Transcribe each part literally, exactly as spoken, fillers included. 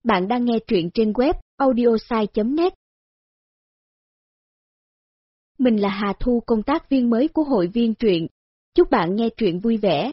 Bạn đang nghe truyện trên web audiosai chấm net. Mình là Hà Thu, công tác viên mới của hội viên truyện. Chúc bạn nghe truyện vui vẻ.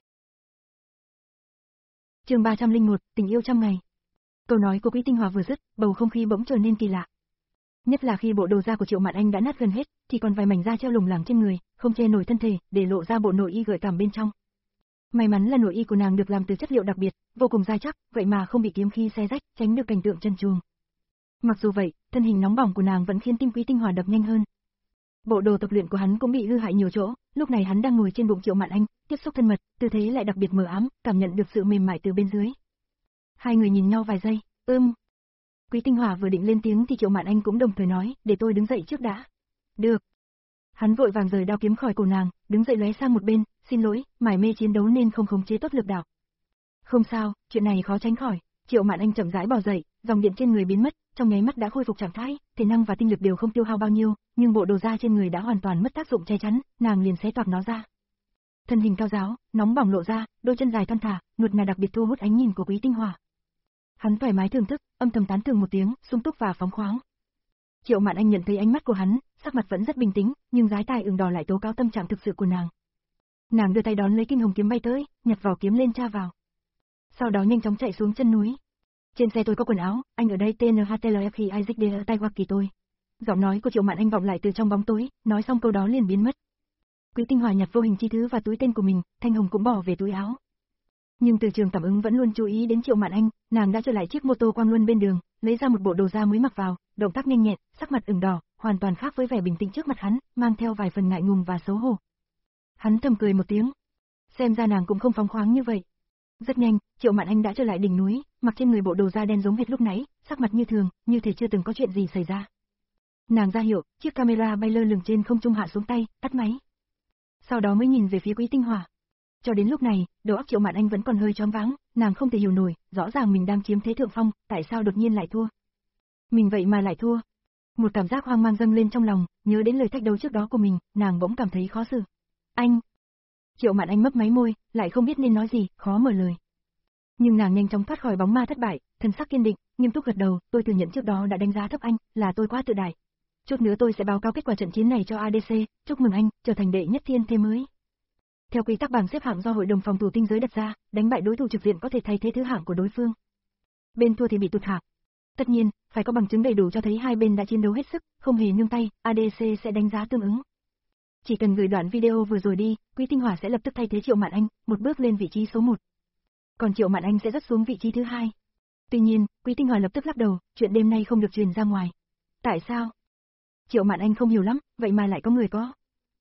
Chương ba trăm lẻ một, tình yêu trăm ngày. Câu nói của Quý Tinh Hòa vừa dứt, bầu không khí bỗng trở nên kỳ lạ. Nhất là khi bộ đồ da của Triệu Mạn Anh đã nát gần hết, chỉ còn vài mảnh da treo lủng lẳng trên người, không che nổi thân thể, để lộ ra bộ nội y gợi cảm bên trong. May mắn là nội y của nàng được làm từ chất liệu đặc biệt, vô cùng dai chắc, vậy mà không bị kiếm khí xé rách, tránh được cảnh tượng trần truồng. Mặc dù vậy, thân hình nóng bỏng của nàng vẫn khiến tim Quý Tinh Hòa đập nhanh hơn. Bộ đồ tập luyện của hắn cũng bị hư hại nhiều chỗ, lúc này hắn đang ngồi trên bụng Triệu Mạn Anh, tiếp xúc thân mật, tư thế lại đặc biệt mờ ám, cảm nhận được sự mềm mại từ bên dưới. Hai người nhìn nhau vài giây, ưm. Quý Tinh Hòa vừa định lên tiếng thì Triệu Mạn Anh cũng đồng thời nói, để tôi đứng dậy trước đã. Được. Hắn vội vàng rời đao kiếm khỏi cổ nàng, đứng dậy lóe sang một bên, xin lỗi, mải mê chiến đấu nên không khống chế tốt lực đạo. Không sao, chuyện này khó tránh khỏi. Triệu Mạn Anh chậm rãi bò dậy, dòng điện trên người biến mất, trong nháy mắt đã khôi phục trạng thái, thể năng và tinh lực đều không tiêu hao bao nhiêu, nhưng bộ đồ da trên người đã hoàn toàn mất tác dụng che chắn, nàng liền xé toạc nó ra. Thân hình cao giáo, nóng bỏng lộ ra, đôi chân dài thon thả, nuột nà đặc biệt thu hút ánh nhìn của Quý Tinh Hòa. Hắn thoải mái thưởng thức, âm thầm tán thưởng một tiếng, sung túc và phóng khoáng. Triệu Mạn Anh nhận thấy ánh mắt của hắn, sắc mặt vẫn rất bình tĩnh, nhưng dái tai ửng đỏ lại tố cáo tâm trạng thực sự của nàng. Nàng đưa tay đón lấy kinh hồng kiếm bay tới, nhặt vỏ kiếm lên tra vào. Sau đó nhanh chóng chạy xuống chân núi. Trên xe tôi có quần áo, anh ở đây tê en hát lờ ép Isaac D ở tay Hoa Kỳ tôi. Giọng nói của Triệu Mạn Anh vọng lại từ trong bóng tối, nói xong câu đó liền biến mất. Quý Tinh Hòa nhặt vô hình chi thứ và túi tên của mình, thanh hồng cũng bỏ về túi áo. Nhưng từ trường cảm ứng vẫn luôn chú ý đến Triệu Mạn Anh, nàng đã trở lại chiếc mô tô quang luân bên đường, lấy ra một bộ đồ da mới mặc vào, động tác nhanh nhẹn, sắc mặt ửng đỏ, hoàn toàn khác với vẻ bình tĩnh trước mặt hắn, mang theo vài phần ngại ngùng và xấu hổ. Hắn thầm cười một tiếng, xem ra nàng cũng không phóng khoáng như vậy. Rất nhanh, Triệu Mạn Anh đã trở lại đỉnh núi, mặc trên người bộ đồ da đen giống hệt lúc nãy, sắc mặt như thường, như thể chưa từng có chuyện gì xảy ra. Nàng ra hiệu, chiếc camera bay lơ lửng trên không trung hạ xuống tay, tắt máy. Sau đó mới nhìn về phía Quý Tinh Hòa. Cho đến lúc này, đầu óc Triệu Mạn Anh vẫn còn hơi choáng váng, nàng không thể hiểu nổi, rõ ràng mình đang chiếm thế thượng phong, tại sao đột nhiên lại thua? Mình vậy mà lại thua. Một cảm giác hoang mang dâng lên trong lòng, nhớ đến lời thách đấu trước đó của mình, nàng bỗng cảm thấy khó xử. Anh. Triệu Mạn Anh mấp máy môi, lại không biết nên nói gì, khó mở lời. Nhưng nàng nhanh chóng thoát khỏi bóng ma thất bại, thân sắc kiên định, nghiêm túc gật đầu, tôi thừa nhận trước đó đã đánh giá thấp anh, là tôi quá tự đại. Chút nữa tôi sẽ báo cáo kết quả trận chiến này cho a đê xê, chúc mừng anh, trở thành đệ nhất thiên thế mới. Theo quy tắc bảng xếp hạng do Hội đồng phòng thủ tinh giới đặt ra, đánh bại đối thủ trực diện có thể thay thế thứ hạng của đối phương. Bên thua thì bị tụt hạng. Tất nhiên, phải có bằng chứng đầy đủ cho thấy hai bên đã chiến đấu hết sức, không hề nương tay, a đê xê sẽ đánh giá tương ứng. Chỉ cần gửi đoạn video vừa rồi đi, Quý Tinh Hòa sẽ lập tức thay thế Triệu Mạn Anh, một bước lên vị trí số một. Còn Triệu Mạn Anh sẽ rớt xuống vị trí thứ hai. Tuy nhiên, Quý Tinh Hòa lập tức lắc đầu, chuyện đêm nay không được truyền ra ngoài. Tại sao? Triệu Mạn Anh không hiểu lắm, vậy mà lại có người có.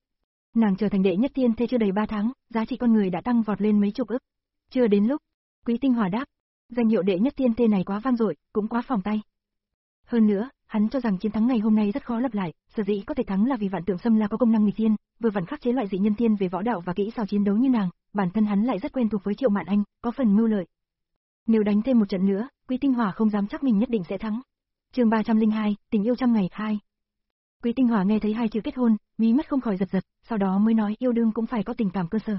Nàng trở thành đệ nhất thiên thế chưa đầy ba tháng, giá trị con người đã tăng vọt lên mấy chục ức. Chưa đến lúc. Quý Tinh Hòa đáp, danh hiệu đệ nhất thiên thế này quá vang dội, cũng quá phòng tay. Hơn nữa, hắn cho rằng chiến thắng ngày hôm nay rất khó lặp lại, sở dĩ có thể thắng là vì Vạn Tượng Sâm La có công năng nghịch thiên, vừa vặn khắc chế loại dị nhân thiên về võ đạo và kỹ xảo chiến đấu như nàng, bản thân hắn lại rất quen thuộc với Triệu Mạn Anh, có phần mưu lợi. Nếu đánh thêm một trận nữa, Quý Tinh Hòa không dám chắc mình nhất định sẽ thắng. Chương ba trăm lẻ hai, tình yêu trăm ngày hai. Quý Tinh Hòa nghe thấy hai chữ kết hôn, mí mắt không khỏi giật giật, sau đó mới nói yêu đương cũng phải có tình cảm cơ sở.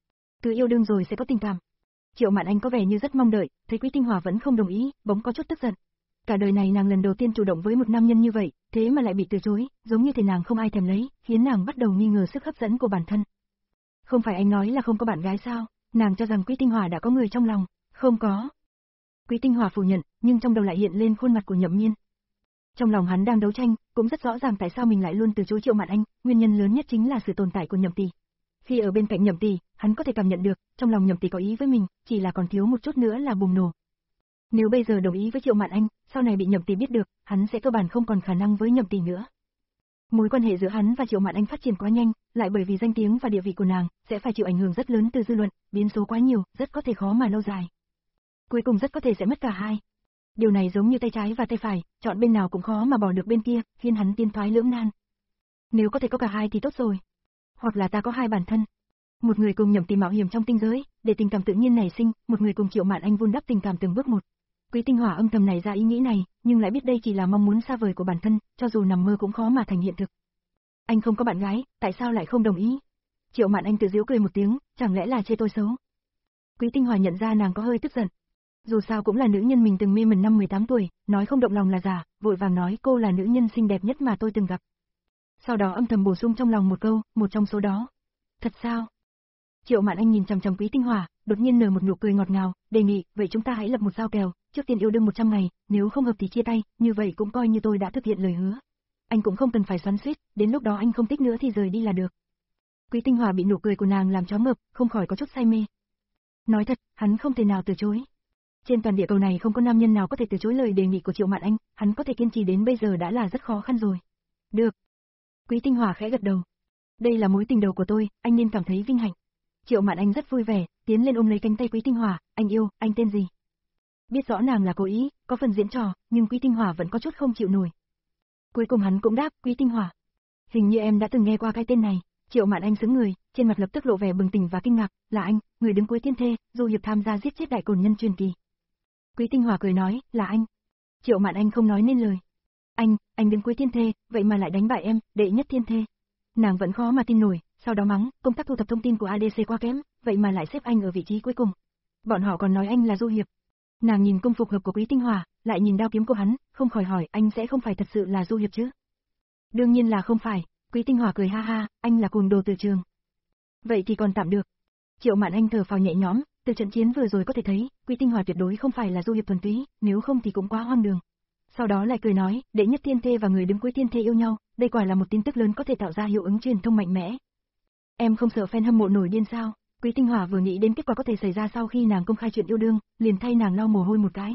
Cứ yêu đương rồi sẽ có tình cảm. Triệu Mạn Anh có vẻ như rất mong đợi, thấy Quý Tinh Hòa vẫn không đồng ý, bỗng có chút tức giận. Cả đời này nàng lần đầu tiên chủ động với một nam nhân như vậy, thế mà lại bị từ chối, giống như thể nàng không ai thèm lấy, khiến nàng bắt đầu nghi ngờ sức hấp dẫn của bản thân. Không phải anh nói là không có bạn gái sao? Nàng cho rằng Quý Tinh Hòa đã có người trong lòng. Không có. Quý Tinh Hòa phủ nhận, nhưng trong đầu lại hiện lên khuôn mặt của Nhậm Miên. Trong lòng hắn đang đấu tranh, cũng rất rõ ràng tại sao mình lại luôn từ chối Triệu Mạn Anh, nguyên nhân lớn nhất chính là sự tồn tại của Nhậm Tỷ. Khi ở bên cạnh Nhậm Tỷ, hắn có thể cảm nhận được, trong lòng Nhậm Tỷ có ý với mình, chỉ là còn thiếu một chút nữa là bùng nổ. Nếu bây giờ đồng ý với Triệu Mạn Anh, sau này bị Nhậm Tỷ biết được, hắn sẽ cơ bản không còn khả năng với Nhậm Tỷ nữa. Mối quan hệ giữa hắn và Triệu Mạn Anh phát triển quá nhanh, lại bởi vì danh tiếng và địa vị của nàng, sẽ phải chịu ảnh hưởng rất lớn từ dư luận, biến số quá nhiều, rất có thể khó mà lâu dài. Cuối cùng rất có thể sẽ mất cả hai. Điều này giống như tay trái và tay phải, chọn bên nào cũng khó mà bỏ được bên kia, khiến hắn tiến thoái lưỡng nan. Nếu có thể có cả hai thì tốt rồi. Hoặc là ta có hai bản thân. Một người cùng Nhậm Tỷ mạo hiểm trong tinh giới, để tình cảm tự nhiên nảy sinh, một người cùng Triệu Mạn Anh vun đắp tình cảm từng bước một. Quý Tinh Hòa âm thầm này ra ý nghĩ này, nhưng lại biết đây chỉ là mong muốn xa vời của bản thân, cho dù nằm mơ cũng khó mà thành hiện thực. Anh không có bạn gái, tại sao lại không đồng ý? Triệu Mạn Anh tự giễu cười một tiếng, chẳng lẽ là chê tôi xấu? Quý Tinh Hòa nhận ra nàng có hơi tức giận. Dù sao cũng là nữ nhân mình từng mê mẩn năm mười tám tuổi, nói không động lòng là giả, vội vàng nói cô là nữ nhân xinh đẹp nhất mà tôi từng gặp. Sau đó âm thầm bổ sung trong lòng một câu, một trong số đó. Thật sao? Triệu Mạn Anh nhìn chằm chằm Quý Tinh Hỏa, đột nhiên nở một nụ cười ngọt ngào, đề nghị, vậy chúng ta hãy lập một giao kèo, trước tiên yêu đương một trăm ngày, nếu không hợp thì chia tay, như vậy cũng coi như tôi đã thực hiện lời hứa. Anh cũng không cần phải xoắn xuýt, đến lúc đó anh không thích nữa thì rời đi là được. Quý Tinh Hỏa bị nụ cười của nàng làm choáng ngợp, không khỏi có chút say mê. Nói thật, hắn không thể nào từ chối. Trên toàn địa cầu này không có nam nhân nào có thể từ chối lời đề nghị của Triệu Mạn Anh, hắn có thể kiên trì đến bây giờ đã là rất khó khăn rồi. Được. Quý Tinh Hỏa khẽ gật đầu. Đây là mối tình đầu của tôi, anh nên cảm thấy vinh hạnh. Triệu Mạn Anh rất vui vẻ, tiến lên ôm lấy cánh tay Quý Tinh Hỏa, anh yêu, anh tên gì? Biết rõ nàng là cố ý, có phần diễn trò, nhưng Quý Tinh Hỏa vẫn có chút không chịu nổi. Cuối cùng hắn cũng đáp, Quý Tinh Hỏa. Hình như em đã từng nghe qua cái tên này. Triệu Mạn Anh sững người, trên mặt lập tức lộ vẻ bừng tỉnh và kinh ngạc, là anh, người đứng cuối tiên thê, Du Hiệp tham gia giết chết đại cồn nhân truyền kỳ. Quý Tinh Hỏa cười nói, là anh. Triệu Mạn Anh không nói nên lời. Anh, anh đứng cuối tiên thê, vậy mà lại đánh bại em, đệ nhất thiên thê. Nàng vẫn khó mà tin nổi, sau đó mắng, công tác thu thập thông tin của a đê xê quá kém, vậy mà lại xếp anh ở vị trí cuối cùng. Bọn họ còn nói anh là Du Hiệp. Nàng nhìn công phục hợp của Quý Tinh Hỏa, lại nhìn đao kiếm của hắn, không khỏi hỏi, anh sẽ không phải thật sự là Du Hiệp chứ? Đương nhiên là không phải. Quý Tinh Hỏa cười ha ha, anh là cuồng đồ từ trường. Vậy thì còn tạm được. Triệu Mạn Anh thở phào nhẹ nhõm, từ trận chiến vừa rồi có thể thấy, Quý Tinh Hỏa tuyệt đối không phải là Du Hiệp thuần túy, nếu không thì cũng quá hoang đường. Sau đó lại cười nói, đệ nhất thiên thê và người đứng cuối thiên thê yêu nhau, đây quả là một tin tức lớn có thể tạo ra hiệu ứng truyền thông mạnh mẽ. Em không sợ fan hâm mộ nổi điên sao? Quý Tinh Hỏa vừa nghĩ đến kết quả có thể xảy ra sau khi nàng công khai chuyện yêu đương, liền thay nàng lau mồ hôi một cái.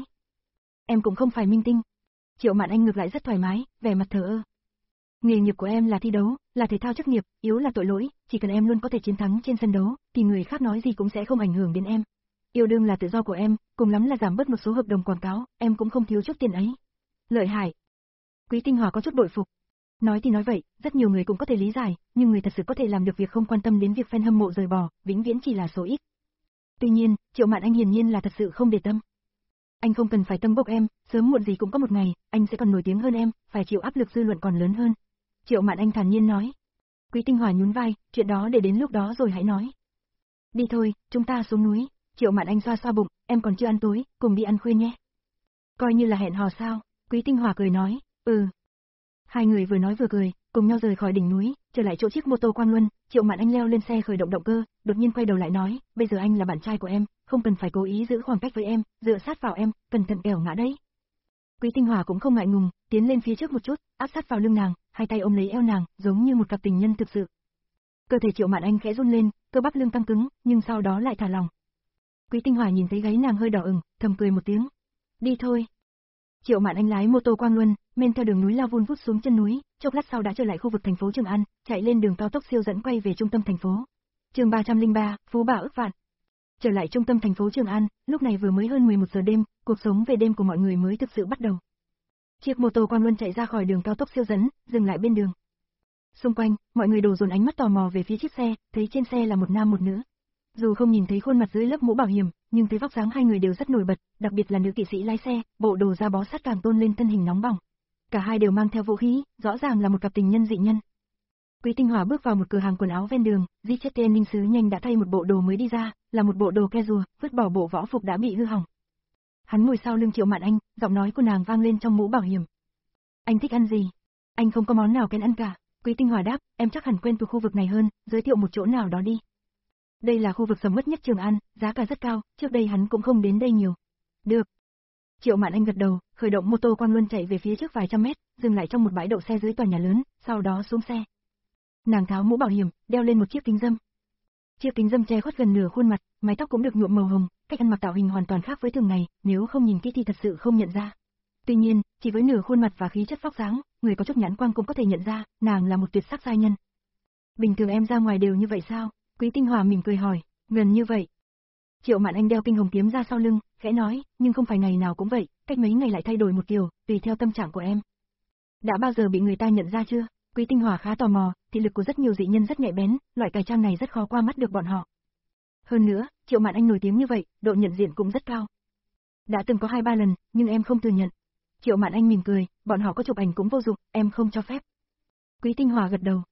Em cũng không phải minh tinh. Triệu Mạn Anh ngược lại rất thoải mái, vẻ mặt thờ ơ. Nghề nghiệp của em là thi đấu, là thể thao chức nghiệp, yếu là tội lỗi, chỉ cần em luôn có thể chiến thắng trên sân đấu, thì người khác nói gì cũng sẽ không ảnh hưởng đến em. Yêu đương là tự do của em, cùng lắm là giảm bớt một số hợp đồng quảng cáo, em cũng không thiếu chút tiền ấy. Lợi hại. Quý Tinh Hỏa có chút bội phục. Nói thì nói vậy, rất nhiều người cũng có thể lý giải, nhưng người thật sự có thể làm được việc không quan tâm đến việc fan hâm mộ rời bỏ, vĩnh viễn chỉ là số ít. Tuy nhiên, Triệu Mạn Anh hiển nhiên là thật sự không để tâm. Anh không cần phải tâm bốc em, sớm muộn gì cũng có một ngày, anh sẽ còn nổi tiếng hơn em, phải chịu áp lực dư luận còn lớn hơn. Triệu Mạn Anh thản nhiên nói. Quý Tinh Hỏa nhún vai, chuyện đó để đến lúc đó rồi hãy nói. Đi thôi, chúng ta xuống núi. Triệu Mạn Anh xoa xoa bụng, em còn chưa ăn tối, cùng đi ăn khuya nhé. Coi như là hẹn hò sao? Quý Tinh Hỏa cười nói, ừ. Hai người vừa nói vừa cười, cùng nhau rời khỏi đỉnh núi, trở lại chỗ chiếc mô tô Quang Luân. Triệu Mạn Anh leo lên xe khởi động động cơ, đột nhiên quay đầu lại nói, bây giờ anh là bạn trai của em, không cần phải cố ý giữ khoảng cách với em, dựa sát vào em, cẩn thận kẻo ngã đấy. Quý Tinh Hỏa cũng không ngại ngùng, tiến lên phía trước một chút, áp sát vào lưng nàng, hai tay ôm lấy eo nàng, giống như một cặp tình nhân thực sự. Cơ thể Triệu Mạn Anh khẽ run lên, cơ bắp lưng căng cứng, nhưng sau đó lại thả lỏng. Quý Tinh Hỏa nhìn thấy gáy nàng hơi đỏ ửng, thầm cười một tiếng. Đi thôi. Triệu Mạn Anh lái mô tô Quang Luân, men theo đường núi lao vun vút xuống chân núi, chốc lát sau đã trở lại khu vực thành phố Trường An, chạy lên đường cao tốc siêu dẫn quay về trung tâm thành phố. Chương ba trăm lẻ ba, Phú Bà ức vạn. Trở lại trung tâm thành phố Trường An, lúc này vừa mới hơn mười một giờ đêm, cuộc sống về đêm của mọi người mới thực sự bắt đầu. Chiếc mô tô Quang Luân chạy ra khỏi đường cao tốc siêu dẫn, dừng lại bên đường. Xung quanh, mọi người đổ dồn ánh mắt tò mò về phía chiếc xe, thấy trên xe là một nam một nữ. Dù không nhìn thấy khuôn mặt dưới lớp mũ bảo hiểm, nhưng thấy vóc dáng hai người đều rất nổi bật, đặc biệt là nữ kỵ sĩ lái xe, bộ đồ da bó sát càng tôn lên thân hình nóng bỏng. Cả hai đều mang theo vũ khí, rõ ràng là một cặp tình nhân dị nhân. Quý Tinh Hỏa bước vào một cửa hàng quần áo ven đường, Di Chất Tiên Ninh Sứ nhanh đã thay một bộ đồ mới đi ra, là một bộ đồ casual, vứt bỏ bộ võ phục đã bị hư hỏng. Hắn ngồi sau lưng Triệu Mạn Anh, giọng nói của nàng vang lên trong mũ bảo hiểm. Anh thích ăn gì? Anh không có món nào kén ăn cả. Quý Tinh Hỏa đáp, em chắc hẳn quen thuộc khu vực này hơn, giới thiệu một chỗ nào đó đi. Đây là khu vực sầm uất nhất Trường An, giá cả rất cao, trước đây hắn cũng không đến đây nhiều. Được. Triệu Mạn Anh gật đầu, khởi động mô tô Quang Luân chạy về phía trước vài trăm mét, dừng lại trong một bãi đậu xe dưới tòa nhà lớn, sau đó xuống xe. Nàng tháo mũ bảo hiểm, đeo lên một chiếc kính râm. Chiếc kính râm che khuất gần nửa khuôn mặt, mái tóc cũng được nhuộm màu hồng, cách ăn mặc tạo hình hoàn toàn khác với thường ngày, nếu không nhìn kỹ thì thật sự không nhận ra. Tuy nhiên, chỉ với nửa khuôn mặt và khí chất vóc dáng, người có chút nhãn quang cũng có thể nhận ra, nàng là một tuyệt sắc giai nhân. Bình thường em ra ngoài đều như vậy sao? Quý Tinh Hỏa mỉm cười hỏi, gần như vậy. Triệu Mạn Anh đeo kinh hồng kiếm ra sau lưng, khẽ nói, nhưng không phải ngày nào cũng vậy, cách mấy ngày lại thay đổi một kiểu, tùy theo tâm trạng của em. Đã bao giờ bị người ta nhận ra chưa? Quý Tinh Hỏa khá tò mò, thị lực của rất nhiều dị nhân rất nhạy bén, loại cải trang này rất khó qua mắt được bọn họ. Hơn nữa, Triệu Mạn Anh nổi tiếng như vậy, độ nhận diện cũng rất cao. Đã từng có hai ba lần, nhưng em không thừa nhận. Triệu Mạn Anh mỉm cười, bọn họ có chụp ảnh cũng vô dụng, em không cho phép. Quý Tinh Hỏa gật đầu.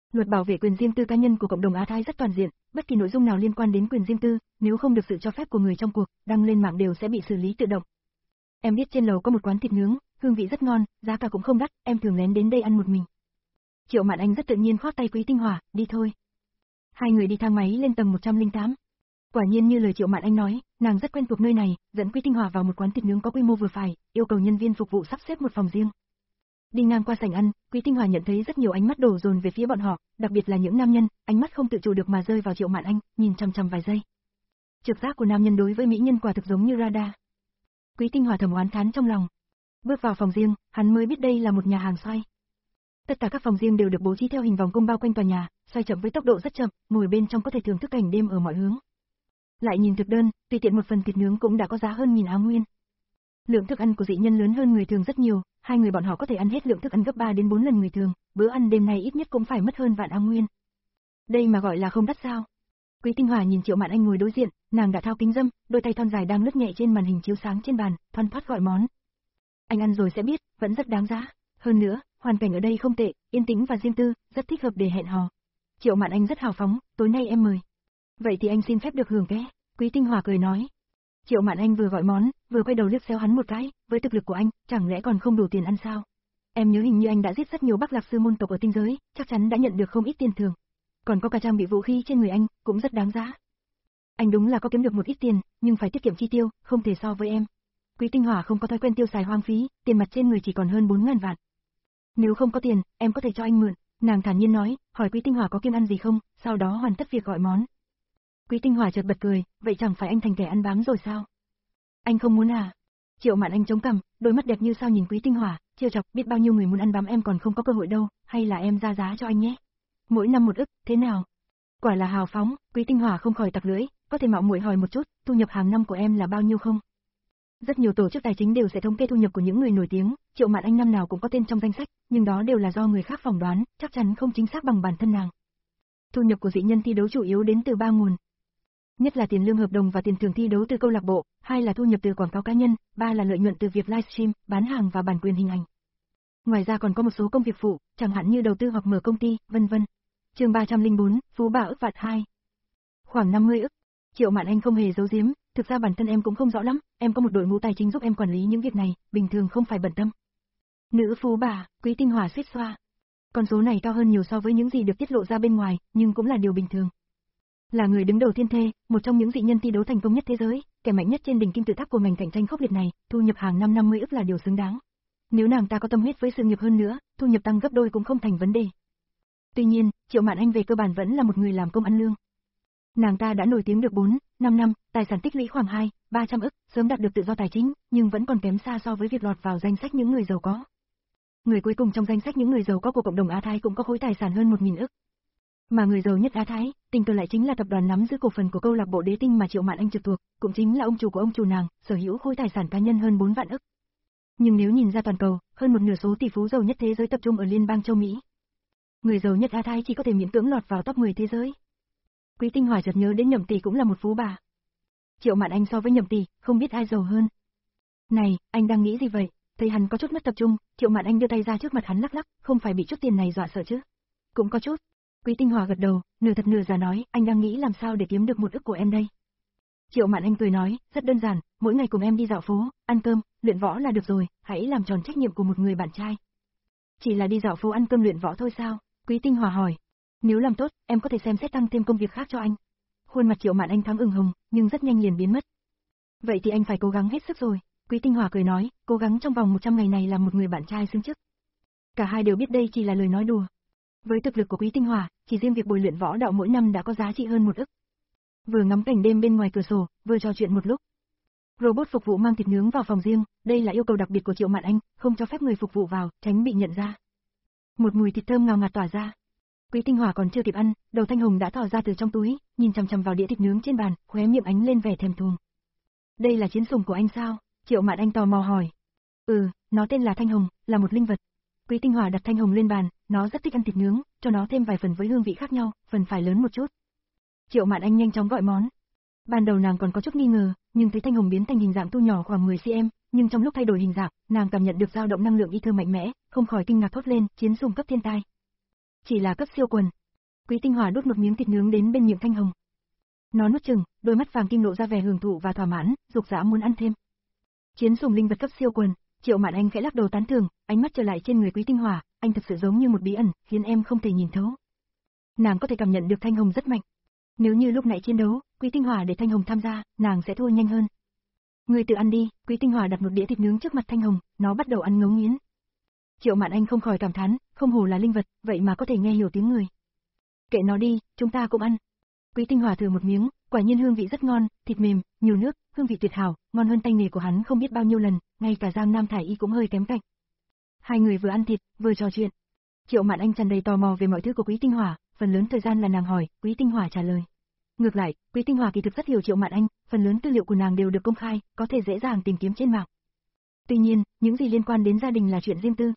Luật bảo vệ quyền riêng tư cá nhân của cộng đồng Á Thái rất toàn diện, bất kỳ nội dung nào liên quan đến quyền riêng tư, nếu không được sự cho phép của người trong cuộc, đăng lên mạng đều sẽ bị xử lý tự động. Em biết trên lầu có một quán thịt nướng, hương vị rất ngon, giá cả cũng không đắt, em thường lén đến đây ăn một mình. Triệu Mạn Anh rất tự nhiên khoác tay Quý Tinh Hòa, đi thôi. Hai người đi thang máy lên tầng một trăm lẻ tám. Quả nhiên như lời Triệu Mạn Anh nói, nàng rất quen thuộc nơi này, dẫn Quý Tinh Hòa vào một quán thịt nướng có quy mô vừa phải, yêu cầu nhân viên phục vụ sắp xếp một phòng riêng. Đi ngang qua sảnh ăn, Quý Tinh Hòa nhận thấy rất nhiều ánh mắt đổ dồn về phía bọn họ, đặc biệt là những nam nhân, ánh mắt không tự chủ được mà rơi vào Triệu Mạn Anh, nhìn chằm chằm vài giây. Trực giác của nam nhân đối với mỹ nhân quả thực giống như radar. Quý Tinh Hòa thầm oán thán trong lòng. Bước vào phòng riêng, hắn mới biết đây là một nhà hàng xoay. Tất cả các phòng riêng đều được bố trí theo hình vòng cung bao quanh tòa nhà, xoay chậm với tốc độ rất chậm, ngồi bên trong có thể thưởng thức cảnh đêm ở mọi hướng. Lại nhìn thực đơn, tùy tiện một phần thịt nướng cũng đã có giá hơn nghìn áo nguyên. Lượng thức ăn của dị nhân lớn hơn người thường rất nhiều, hai người bọn họ có thể ăn hết lượng thức ăn gấp ba đến bốn lần người thường, bữa ăn đêm nay ít nhất cũng phải mất hơn vạn áo nguyên. Đây mà gọi là không đắt sao? Quý Tinh Hòa nhìn Triệu Mạn Anh ngồi đối diện, nàng đã thao kính dâm, đôi tay thon dài đang lướt nhẹ trên màn hình chiếu sáng trên bàn, thoăn thoắt gọi món. Anh ăn rồi sẽ biết, vẫn rất đáng giá. Hơn nữa, hoàn cảnh ở đây không tệ, yên tĩnh và riêng tư, rất thích hợp để hẹn hò. Triệu Mạn Anh rất hào phóng, tối nay em mời. Vậy thì anh xin phép được hưởng ké. Quý Tinh Hòa cười nói. Triệu Mạn Anh vừa gọi món, vừa quay đầu liếc xéo hắn một cái, với thực lực của anh, chẳng lẽ còn không đủ tiền ăn sao? Em nhớ hình như anh đã giết rất nhiều Bắc Lạc sư môn tộc ở tinh giới, chắc chắn đã nhận được không ít tiền thưởng. Còn có cả trang bị vũ khí trên người anh, cũng rất đáng giá. Anh đúng là có kiếm được một ít tiền, nhưng phải tiết kiệm chi tiêu, không thể so với em. Quý Tinh Hòa không có thói quen tiêu xài hoang phí, tiền mặt trên người chỉ còn hơn bốn ngàn vạn. Nếu không có tiền, em có thể cho anh mượn, nàng thản nhiên nói, hỏi Quý Tinh Hòa có kiêng ăn gì không, sau đó hoàn tất việc gọi món. Quý Tinh Hòa chợt bật cười, vậy chẳng phải anh thành kẻ ăn bám rồi sao? Anh không muốn à? Triệu Mạn Anh chống cằm, đôi mắt đẹp như sao nhìn Quý Tinh Hòa, trêu chọc, biết bao nhiêu người muốn ăn bám em còn không có cơ hội đâu, hay là em ra giá cho anh nhé? Mỗi năm một ức, thế nào? Quả là hào phóng, Quý Tinh Hòa không khỏi tặc lưỡi, có thể mạo muội hỏi một chút, thu nhập hàng năm của em là bao nhiêu không? Rất nhiều tổ chức tài chính đều sẽ thống kê thu nhập của những người nổi tiếng, Triệu Mạn Anh năm nào cũng có tên trong danh sách, nhưng đó đều là do người khác phỏng đoán, chắc chắn không chính xác bằng bản thân nàng. Thu nhập của dị nhân thi đấu chủ yếu đến từ ba nguồn. Nhất là tiền lương hợp đồng và tiền thưởng thi đấu từ câu lạc bộ, hai là thu nhập từ quảng cáo cá nhân, ba là lợi nhuận từ việc livestream, bán hàng và bản quyền hình ảnh. Ngoài ra còn có một số công việc phụ, chẳng hạn như đầu tư hoặc mở công ty, vân vân. Chương ba trăm lẻ bốn, Phú bà ức vạn hai. Khoảng năm mươi ức. Triệu Mạn Anh không hề giấu giếm, thực ra bản thân em cũng không rõ lắm, em có một đội ngũ tài chính giúp em quản lý những việc này, bình thường không phải bận tâm. Nữ phú bà, Quý Tinh Hòa suýt xoa. Con số này cao hơn nhiều so với những gì được tiết lộ ra bên ngoài, nhưng cũng là điều bình thường. Là người đứng đầu thiên thê, một trong những dị nhân thi đấu thành công nhất thế giới, kẻ mạnh nhất trên đỉnh kim tự tháp của ngành cạnh tranh khốc liệt này, thu nhập hàng năm năm mươi ức là điều xứng đáng. Nếu nàng ta có tâm huyết với sự nghiệp hơn nữa, thu nhập tăng gấp đôi cũng không thành vấn đề. Tuy nhiên, Triệu Mạn Anh về cơ bản vẫn là một người làm công ăn lương. Nàng ta đã nổi tiếng được bốn, năm năm, tài sản tích lũy khoảng hai, ba trăm ức, sớm đạt được tự do tài chính, nhưng vẫn còn kém xa so với việc lọt vào danh sách những người giàu có. Người cuối cùng trong danh sách những người giàu có của cộng đồng Á Thái cũng có khối tài sản hơn một nghìn ức. Mà người giàu nhất Á Thái, tình cờ lại chính là tập đoàn nắm giữ cổ phần của câu lạc bộ Đế Tinh mà Triệu Mạn Anh trực thuộc, cũng chính là ông chủ của ông chủ nàng, sở hữu khối tài sản cá nhân hơn bốn vạn ức. Nhưng nếu nhìn ra toàn cầu, hơn một nửa số tỷ phú giàu nhất thế giới tập trung ở liên bang châu Mỹ. Người giàu nhất Á Thái chỉ có thể miễn cưỡng lọt vào top mười thế giới. Quý Tinh Hòa chợt nhớ đến Nhậm Tỷ cũng là một phú bà. Triệu Mạn Anh so với Nhậm Tỷ, không biết ai giàu hơn. Này, anh đang nghĩ gì vậy? Thấy hắn có chút mất tập trung, Triệu Mạn Anh đưa tay ra trước mặt hắn lắc lắc, không phải bị chút tiền này dọa sợ chứ? Cũng có chút. Quý Tinh Hòa gật đầu, nửa thật nửa giả nói, anh đang nghĩ làm sao để kiếm được một ức của em đây. Triệu Mạn Anh cười nói, rất đơn giản, mỗi ngày cùng em đi dạo phố, ăn cơm, luyện võ là được rồi, hãy làm tròn trách nhiệm của một người bạn trai. Chỉ là đi dạo phố ăn cơm luyện võ thôi sao? Quý Tinh Hòa hỏi. Nếu làm tốt, em có thể xem xét tăng thêm công việc khác cho anh. Khuôn mặt Triệu Mạn Anh thoáng ửng hồng, nhưng rất nhanh liền biến mất. Vậy thì anh phải cố gắng hết sức rồi. Quý Tinh Hòa cười nói, cố gắng trong vòng một trăm ngày này làm một người bạn trai xứng chức. Cả hai đều biết đây chỉ là lời nói đùa. Với thực lực của Quý Tinh Hòa, chỉ riêng việc bồi luyện võ đạo mỗi năm đã có giá trị hơn một ức. Vừa ngắm cảnh đêm bên ngoài cửa sổ, vừa trò chuyện một lúc. Robot phục vụ mang thịt nướng vào phòng riêng, đây là yêu cầu đặc biệt của Triệu Mạn Anh, không cho phép người phục vụ vào, tránh bị nhận ra. Một mùi thịt thơm ngào ngạt tỏa ra. Quý Tinh Hòa còn chưa kịp ăn, đầu Thanh Hồng đã thò ra từ trong túi, nhìn chằm chằm vào đĩa thịt nướng trên bàn, khóe miệng ánh lên vẻ thèm thuồng. Đây là chiến sủng của anh sao? Triệu Mạn Anh tò mò hỏi. Ừ, nó tên là Thanh Hồng, là một linh vật. Quý Tinh Hòa đặt Thanh Hồng lên bàn, nó rất thích ăn thịt nướng, cho nó thêm vài phần với hương vị khác nhau, phần phải lớn một chút. Triệu Mạn Anh nhanh chóng gọi món. Ban đầu nàng còn có chút nghi ngờ, nhưng thấy Thanh Hồng biến thành hình dạng tu nhỏ khoảng mười xăng-ti-mét, nhưng trong lúc thay đổi hình dạng, nàng cảm nhận được dao động năng lượng y thơ mạnh mẽ, không khỏi kinh ngạc thốt lên, chiến sủng cấp thiên tai. Chỉ là cấp siêu quần, Quý Tinh Hòa đút một miếng thịt nướng đến bên miệng Thanh Hồng. Nó nuốt chừng, đôi mắt vàng kim lộ ra vẻ hưởng thụ và thỏa mãn, dục dã muốn ăn thêm. Chiến sủng linh vật cấp siêu quần, Triệu Mạn Anh khẽ lắc đầu tán thưởng, ánh mắt trở lại trên người Quý Tinh Hòa, anh thực sự giống như một bí ẩn, khiến em không thể nhìn thấu. Nàng có thể cảm nhận được Thanh Hồng rất mạnh. Nếu như lúc nãy chiến đấu, Quý Tinh Hòa để Thanh Hồng tham gia, nàng sẽ thua nhanh hơn. Ngươi tự ăn đi, Quý Tinh Hòa đặt một đĩa thịt nướng trước mặt Thanh Hồng, nó bắt đầu ăn ngấu nghiến. Triệu Mạn Anh không khỏi cảm thán, không hổ là linh vật, vậy mà có thể nghe hiểu tiếng người. Kệ nó đi, chúng ta cũng ăn. Quý Tinh Hòa thử một miếng, quả nhiên hương vị rất ngon, thịt mềm, nhiều nước, hương vị tuyệt hảo, ngon hơn tay nghề của hắn không biết bao nhiêu lần, ngay cả Giang Nam Thải Y cũng hơi kém cạnh. Hai người vừa ăn thịt, vừa trò chuyện. Triệu Mạn Anh tràn đầy tò mò về mọi thứ của Quý Tinh Hòa, phần lớn thời gian là nàng hỏi, Quý Tinh Hòa trả lời. Ngược lại, Quý Tinh Hòa kỳ thực rất hiểu Triệu Mạn Anh, phần lớn tư liệu của nàng đều được công khai, có thể dễ dàng tìm kiếm trên mạng. Tuy nhiên, những gì liên quan đến gia đình là chuyện riêng tư.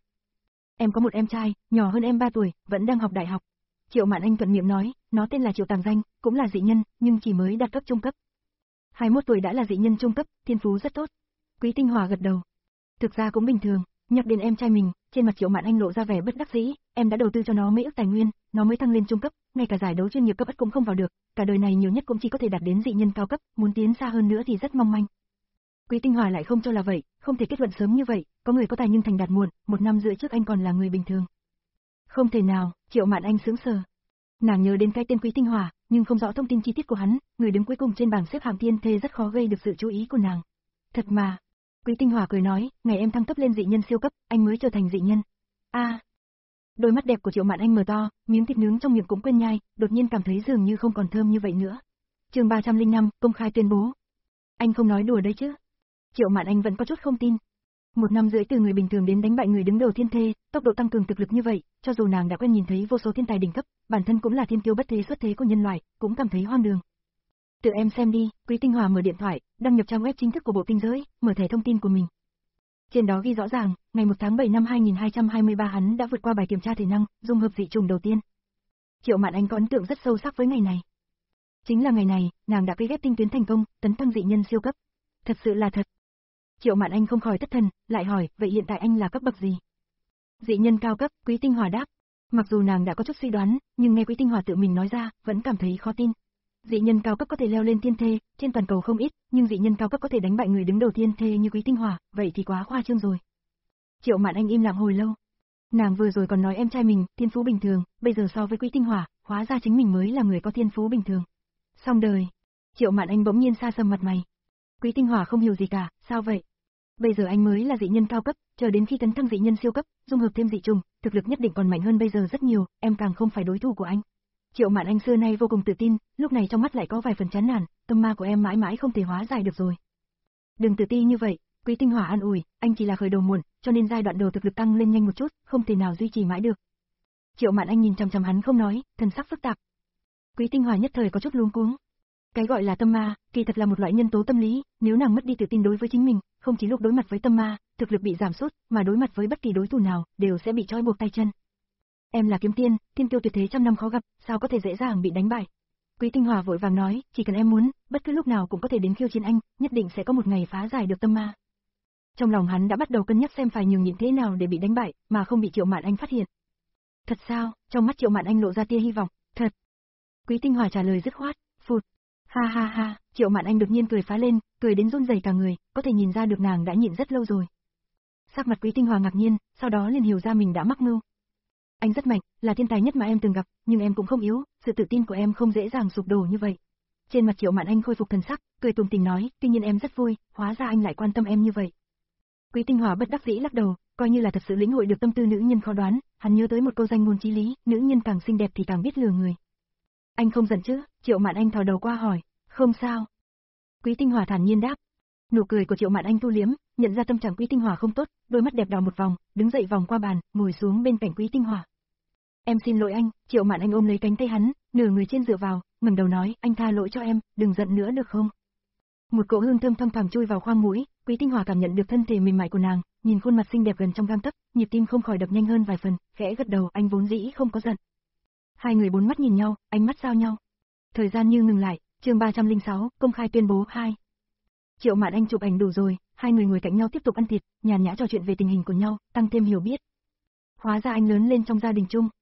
Em có một em trai, nhỏ hơn em ba tuổi, vẫn đang học đại học. Triệu Mạn Anh thuận miệng nói, nó tên là Triệu Tàng Danh, cũng là dị nhân, nhưng chỉ mới đạt cấp trung cấp. hai mươi mốt tuổi đã là dị nhân trung cấp, thiên phú rất tốt. Quý Tinh Hòa gật đầu. Thực ra cũng bình thường, nhắc đến em trai mình, trên mặt Triệu Mạn Anh lộ ra vẻ bất đắc dĩ, em đã đầu tư cho nó mấy ức tài nguyên, nó mới tăng lên trung cấp, ngay cả giải đấu chuyên nghiệp cấp ất cũng không vào được, cả đời này nhiều nhất cũng chỉ có thể đạt đến dị nhân cao cấp, muốn tiến xa hơn nữa thì rất mong manh. Quý Tinh Hòa lại không cho là vậy, không thể kết luận sớm như vậy, có người có tài nhưng thành đạt muộn, một năm rưỡi trước anh còn là người bình thường. Không thể nào, Triệu Mạn Anh sững sờ. Nàng nhớ đến cái tên Quý Tinh Hòa, nhưng không rõ thông tin chi tiết của hắn, người đứng cuối cùng trên bảng xếp hạng thiên thê rất khó gây được sự chú ý của nàng. Thật mà. Quý Tinh Hòa cười nói, ngày em thăng cấp lên dị nhân siêu cấp, anh mới trở thành dị nhân. A. À. Đôi mắt đẹp của Triệu Mạn Anh mở to, miếng thịt nướng trong miệng cũng quên nhai, đột nhiên cảm thấy dường như không còn thơm như vậy nữa. Chương ba trăm lẻ năm, công khai tuyên bố. Anh không nói đùa đấy chứ? Triệu Mạn Anh vẫn có chút không tin. Một năm rưỡi từ người bình thường đến đánh bại người đứng đầu thiên thê, tốc độ tăng cường thực lực như vậy, cho dù nàng đã quen nhìn thấy vô số thiên tài đỉnh cấp, bản thân cũng là thiên kiêu bất thế xuất thế của nhân loại, cũng cảm thấy hoang đường. Tự em xem đi, Quý Tinh Hòa mở điện thoại, đăng nhập trang web chính thức của Bộ Tinh Giới, mở thẻ thông tin của mình. Trên đó ghi rõ ràng, ngày một tháng bảy năm hai nghìn hai trăm hai mươi ba hắn đã vượt qua bài kiểm tra thể năng, dung hợp dị trùng đầu tiên. Triệu Mạn Anh có ấn tượng rất sâu sắc với ngày này. Chính là ngày này, nàng đã cấy ghép tinh tuyến thành công, tấn thăng dị nhân siêu cấp. Thật sự là thật. Triệu Mạn Anh không khỏi thất thần, lại hỏi, vậy hiện tại anh là cấp bậc gì? Dị nhân cao cấp, Quý Tinh Hòa đáp. Mặc dù nàng đã có chút suy đoán, nhưng nghe Quý Tinh Hòa tự mình nói ra, vẫn cảm thấy khó tin. Dị nhân cao cấp có thể leo lên thiên thê, trên toàn cầu không ít, nhưng dị nhân cao cấp có thể đánh bại người đứng đầu thiên thê như Quý Tinh Hòa, vậy thì quá khoa trương rồi. Triệu Mạn Anh im lặng hồi lâu. Nàng vừa rồi còn nói em trai mình, thiên phú bình thường, bây giờ so với Quý Tinh Hòa, hóa ra chính mình mới là người có thiên phú bình thường. Xong đời. Triệu Mạn Anh bỗng nhiên xa sầm mặt mày. Quý Tinh Hòa không hiểu gì cả, sao vậy? Bây giờ anh mới là dị nhân cao cấp, chờ đến khi tấn thăng dị nhân siêu cấp, dung hợp thêm dị trùng, thực lực nhất định còn mạnh hơn bây giờ rất nhiều, em càng không phải đối thủ của anh. Triệu Mạn Anh xưa nay vô cùng tự tin, lúc này trong mắt lại có vài phần chán nản, tâm ma của em mãi mãi không thể hóa giải được rồi. Đừng tự ti như vậy, Quý Tinh Hòa an ủi, anh chỉ là khởi đầu muộn, cho nên giai đoạn đầu thực lực tăng lên nhanh một chút, không thể nào duy trì mãi được. Triệu Mạn Anh nhìn chằm chằm hắn không nói, thần sắc phức tạp. Quý Tinh Hòa nhất thời có chút luống cuống. Cái gọi là tâm ma, kỳ thật là một loại nhân tố tâm lý, nếu nàng mất đi tự tin đối với chính mình, không chỉ lúc đối mặt với tâm ma, thực lực bị giảm sút, mà đối mặt với bất kỳ đối thủ nào, đều sẽ bị trói buộc tay chân. Em là kiếm tiên, thiên kiêu tuyệt thế trăm năm khó gặp, sao có thể dễ dàng bị đánh bại? Quý Tinh Hòa vội vàng nói, chỉ cần em muốn, bất cứ lúc nào cũng có thể đến khiêu chiến anh, nhất định sẽ có một ngày phá giải được tâm ma. Trong lòng hắn đã bắt đầu cân nhắc xem phải nhường nhịn thế nào để bị đánh bại, mà không bị Triệu Mạn Anh phát hiện. Thật sao? Trong mắt Triệu Mạn Anh lộ ra tia hy vọng. Thật. Quý Tinh Hòa trả lời dứt khoát. Phụt. Ha ha ha, Triệu Mạn Anh đột nhiên cười phá lên, cười đến run rẩy cả người, có thể nhìn ra được nàng đã nhịn rất lâu rồi. Sắc mặt Quý Tinh Hòa ngạc nhiên, sau đó liền hiểu ra mình đã mắc mưu. Anh rất mạnh, là thiên tài nhất mà em từng gặp, nhưng em cũng không yếu, sự tự tin của em không dễ dàng sụp đổ như vậy. Trên mặt Triệu Mạn Anh khôi phục thần sắc, cười tủm tỉm nói, tuy nhiên em rất vui, hóa ra anh lại quan tâm em như vậy. Quý Tinh Hòa bất đắc dĩ lắc đầu, coi như là thật sự lĩnh hội được tâm tư nữ nhân khó đoán, hắn nhớ tới một câu danh ngôn chí lý, nữ nhân càng xinh đẹp thì càng biết lừa người. Anh không giận chứ? Triệu Mạn Anh thò đầu qua hỏi. Không sao. Quý Tinh Hòa thản nhiên đáp. Nụ cười của Triệu Mạn Anh thu liếm, nhận ra tâm trạng Quý Tinh Hòa không tốt, đôi mắt đẹp đào một vòng, đứng dậy vòng qua bàn, ngồi xuống bên cạnh Quý Tinh Hòa. Em xin lỗi anh. Triệu Mạn Anh ôm lấy cánh tay hắn, nửa người trên dựa vào, ngẩng đầu nói, anh tha lỗi cho em, đừng giận nữa được không? Một cỗ hương thơm thoang thoảng chui vào khoang mũi, Quý Tinh Hòa cảm nhận được thân thể mềm mại của nàng, nhìn khuôn mặt xinh đẹp gần trong gang tấc, nhịp tim không khỏi đập nhanh hơn vài phần, khẽ gật đầu, anh vốn dĩ không có giận. Hai người bốn mắt nhìn nhau, ánh mắt giao nhau. Thời gian như ngừng lại, chương ba trăm lẻ sáu, công khai tuyên bố hai. Triệu Mạn Anh chụp ảnh đủ rồi, hai người ngồi cạnh nhau tiếp tục ăn thịt, nhàn nhã trò chuyện về tình hình của nhau, tăng thêm hiểu biết. Hóa ra anh lớn lên trong gia đình chung.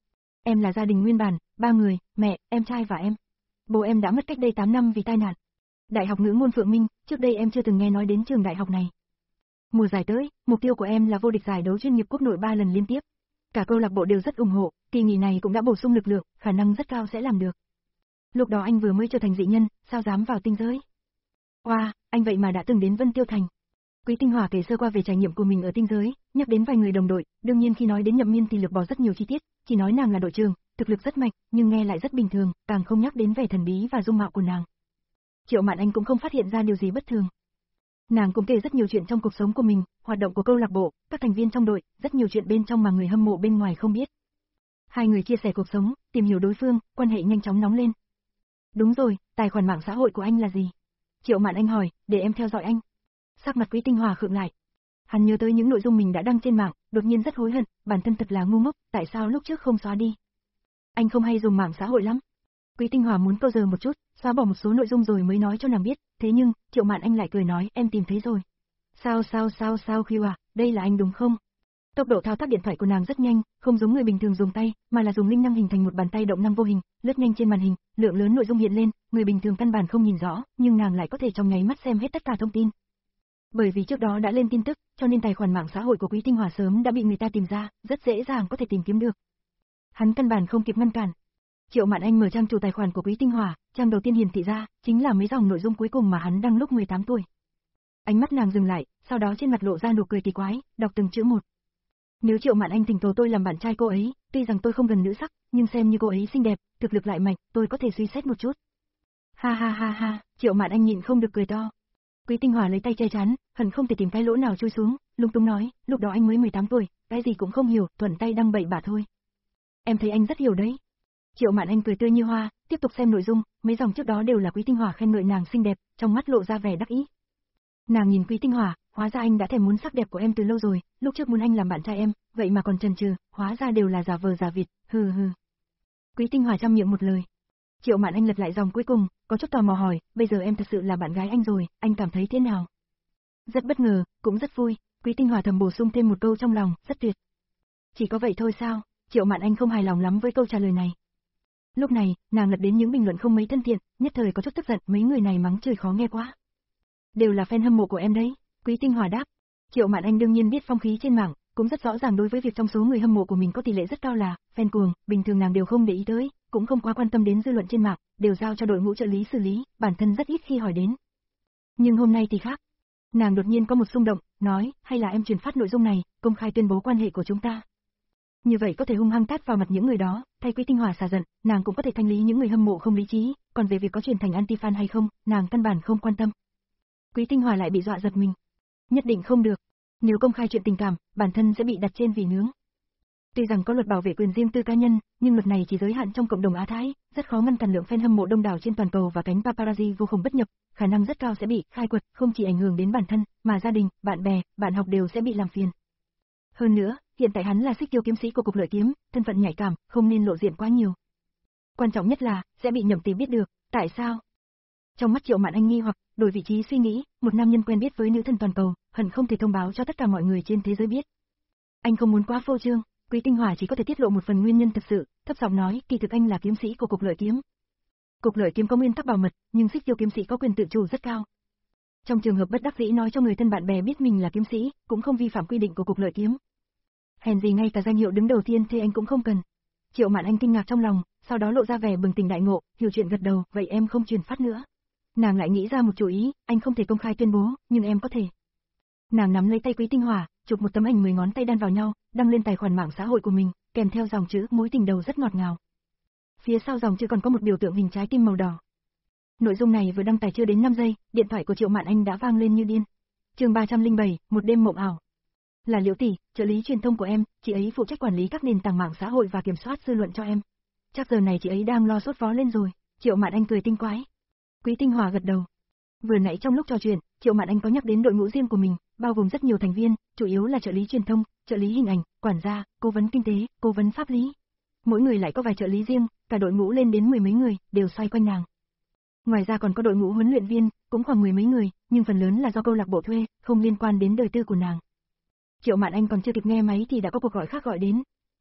em là gia đình nguyên bản, ba người, mẹ, em trai và em. Bố em đã mất cách đây tám năm vì tai nạn. Đại học ngữ môn Phượng Minh, trước đây em chưa từng nghe nói đến trường đại học này. Mùa giải tới, mục tiêu của em là vô địch giải đấu chuyên nghiệp quốc nội ba lần liên tiếp. Cả câu lạc bộ đều rất ủng hộ, kỳ nghỉ này cũng đã bổ sung lực lượng, khả năng rất cao sẽ làm được. Lúc đó anh vừa mới trở thành dị nhân, sao dám vào tinh giới? Wow, anh vậy mà đã từng đến Vân Tiêu Thành. Quý Tinh Hòa kể sơ qua về trải nghiệm của mình ở tinh giới, nhắc đến vài người đồng đội, đương nhiên khi nói đến Nhậm Miên thì lược bỏ rất nhiều chi tiết, chỉ nói nàng là đội trưởng, thực lực rất mạnh, nhưng nghe lại rất bình thường, càng không nhắc đến vẻ thần bí và dung mạo của nàng. Triệu Mạn Anh cũng không phát hiện ra điều gì bất thường. Nàng cũng kể rất nhiều chuyện trong cuộc sống của mình, hoạt động của câu lạc bộ, các thành viên trong đội, rất nhiều chuyện bên trong mà người hâm mộ bên ngoài không biết. Hai người chia sẻ cuộc sống, tìm hiểu đối phương, quan hệ nhanh chóng nóng lên. Đúng rồi, tài khoản mạng xã hội của anh là gì? Triệu Mạn Anh hỏi, để em theo dõi anh. Sắc mặt Quý Tinh Hòa khựng lại. Hắn nhớ tới những nội dung mình đã đăng trên mạng, đột nhiên rất hối hận, bản thân thật là ngu ngốc, tại sao lúc trước không xóa đi? Anh không hay dùng mạng xã hội lắm. Quý Tinh Hòa muốn câu giờ một chút, xóa bỏ một số nội dung rồi mới nói cho nàng biết, thế nhưng, Triệu Mạn Anh lại cười nói, em tìm thấy rồi. Sao sao sao sao Khiêu à, đây là anh đúng không? Tốc độ thao tác điện thoại của nàng rất nhanh, không giống người bình thường dùng tay, mà là dùng linh năng hình thành một bàn tay động năng vô hình, lướt nhanh trên màn hình, lượng lớn nội dung hiện lên, người bình thường căn bản không nhìn rõ, nhưng nàng lại có thể trong nháy mắt xem hết tất cả thông tin. Bởi vì trước đó đã lên tin tức, cho nên tài khoản mạng xã hội của Quý Tinh Hòa sớm đã bị người ta tìm ra, rất dễ dàng có thể tìm kiếm được. Hắn căn bản không kịp ngăn cản. Triệu Mạn Anh mở trang chủ tài khoản của Quý Tinh Hòa, trang đầu tiên hiển thị ra, chính là mấy dòng nội dung cuối cùng mà hắn đăng lúc mười tám tuổi. Ánh mắt nàng dừng lại, sau đó trên mặt lộ ra nụ cười kỳ quái, đọc từng chữ một. Nếu Triệu Mạn Anh thỉnh cầu tôi làm bạn trai cô ấy, tuy rằng tôi không gần nữ sắc, nhưng xem như cô ấy xinh đẹp, thực lực lại mạnh, tôi có thể suy xét một chút. Ha ha ha ha, Triệu Mạn Anh nhịn không được cười to. Quý Tinh Hòa lấy tay che chắn, hận không thể tìm cái lỗ nào chui xuống, lung tung nói, lúc đó anh mới mười tám tuổi, cái gì cũng không hiểu, thuận tay đăng bậy bạ thôi. Em thấy anh rất hiểu đấy. Triệu Mạn Anh cười tươi như hoa, tiếp tục xem nội dung, mấy dòng trước đó đều là Quý Tinh Hòa khen ngợi nàng xinh đẹp, trong mắt lộ ra vẻ đắc ý. Nàng nhìn Quý Tinh Hòa, hóa ra anh đã thèm muốn sắc đẹp của em từ lâu rồi, lúc trước muốn anh làm bạn trai em, vậy mà còn chần chừ, hóa ra đều là giả vờ giả vịt, hừ hừ. Quý Tinh Hòa trăm miệng một lời. Triệu Mạn Anh lật lại dòng cuối cùng, có chút tò mò hỏi, bây giờ em thật sự là bạn gái anh rồi, anh cảm thấy thế nào? Rất bất ngờ, cũng rất vui, Quý Tinh Hòa thầm bổ sung thêm một câu trong lòng, rất tuyệt. Chỉ có vậy thôi sao? Triệu Mạn Anh không hài lòng lắm với câu trả lời này. Lúc này, nàng lật đến những bình luận không mấy thân thiện, nhất thời có chút tức giận, mấy người này mắng chửi khó nghe quá. Đều là fan hâm mộ của em đấy, Quý Tinh Hòa đáp. Triệu Mạn Anh đương nhiên biết phong khí trên mạng, cũng rất rõ ràng đối với việc trong số người hâm mộ của mình có tỷ lệ rất cao là fan cuồng, bình thường nàng đều không để ý tới, cũng không quá quan tâm đến dư luận trên mạng, đều giao cho đội ngũ trợ lý xử lý, bản thân rất ít khi hỏi đến. Nhưng hôm nay thì khác. Nàng đột nhiên có một xung động, nói, hay là em truyền phát nội dung này, công khai tuyên bố quan hệ của chúng ta. Như vậy có thể hung hăng tát vào mặt những người đó, thay Quý Tinh Hòa xả giận, nàng cũng có thể thanh lý những người hâm mộ không lý trí, còn về việc có chuyển thành anti-fan hay không, nàng căn bản không quan tâm. Quý Tinh Hòa lại bị dọa giật mình. Nhất định không được. Nếu công khai chuyện tình cảm, bản thân sẽ bị đặt trên vỉ nướng. Tuy rằng có luật bảo vệ quyền riêng tư cá nhân, nhưng luật này chỉ giới hạn trong cộng đồng Á Thái, rất khó ngăn cản lượng fan hâm mộ đông đảo trên toàn cầu và cánh paparazzi vô cùng bất nhập, khả năng rất cao sẽ bị khai quật, không chỉ ảnh hưởng đến bản thân, mà gia đình, bạn bè, bạn học đều sẽ bị làm phiền. Hơn nữa, hiện tại hắn là xích tiêu kiếm sĩ của cục lợi kiếm, thân phận nhạy cảm, không nên lộ diện quá nhiều. Quan trọng nhất là, sẽ bị Nhậm Tỷ biết được, tại sao? Trong mắt Triệu Mạn Anh nghi hoặc, đổi vị trí suy nghĩ, một nam nhân quen biết với nữ thần toàn cầu, hẳn không thể thông báo cho tất cả mọi người trên thế giới biết. Anh không muốn quá phô trương, Quý Tinh Hòa chỉ có thể tiết lộ một phần nguyên nhân thực sự, thấp giọng nói, kỳ thực anh là kiếm sĩ của cục lợi kiếm. Cục lợi kiếm có nguyên tắc bảo mật, nhưng xích tiêu kiếm sĩ có quyền tự chủ rất cao. Trong trường hợp bất đắc dĩ nói cho người thân bạn bè biết mình là kiếm sĩ, cũng không vi phạm quy định của cục lợi kiếm. Hèn gì ngay cả danh hiệu đứng đầu tiên thì anh cũng không cần. Triệu Mạn Anh kinh ngạc trong lòng, sau đó lộ ra vẻ bừng tỉnh đại ngộ, hiểu chuyện gật đầu, vậy em không truyền phát nữa. Nàng lại nghĩ ra một chủ ý, anh không thể công khai tuyên bố, nhưng em có thể. Nàng nắm lấy tay Quý Tinh Hòa, chụp một tấm ảnh mười ngón tay đan vào nhau, đăng lên tài khoản mạng xã hội của mình, kèm theo dòng chữ mối tình đầu rất ngọt ngào. Phía sau dòng chữ còn có một biểu tượng hình trái tim màu đỏ. Nội dung này vừa đăng tải chưa đến năm giây, điện thoại của Triệu Mạn Anh đã vang lên như điên. Chương ba trăm lẻ bảy, một đêm mộng ảo. Là Liễu tỷ, trợ lý truyền thông của em, chị ấy phụ trách quản lý các nền tảng mạng xã hội và kiểm soát dư luận cho em. Chắc giờ này chị ấy đang lo sốt vó lên rồi. Triệu Mạn Anh cười tinh quái. Quý Tinh Hòa gật đầu. Vừa nãy trong lúc trò chuyện, Triệu Mạn Anh có nhắc đến đội ngũ riêng của mình, bao gồm rất nhiều thành viên, chủ yếu là trợ lý truyền thông, trợ lý hình ảnh, quản gia, cố vấn kinh tế, cố vấn pháp lý. Mỗi người lại có vài trợ lý riêng, cả đội ngũ lên đến mười mấy người, đều xoay quanh nàng. Ngoài ra còn có đội ngũ huấn luyện viên, cũng khoảng mười mấy người, nhưng phần lớn là do câu lạc bộ thuê, không liên quan đến đời tư của nàng. Triệu Mạn Anh còn chưa kịp nghe máy thì đã có cuộc gọi khác gọi đến.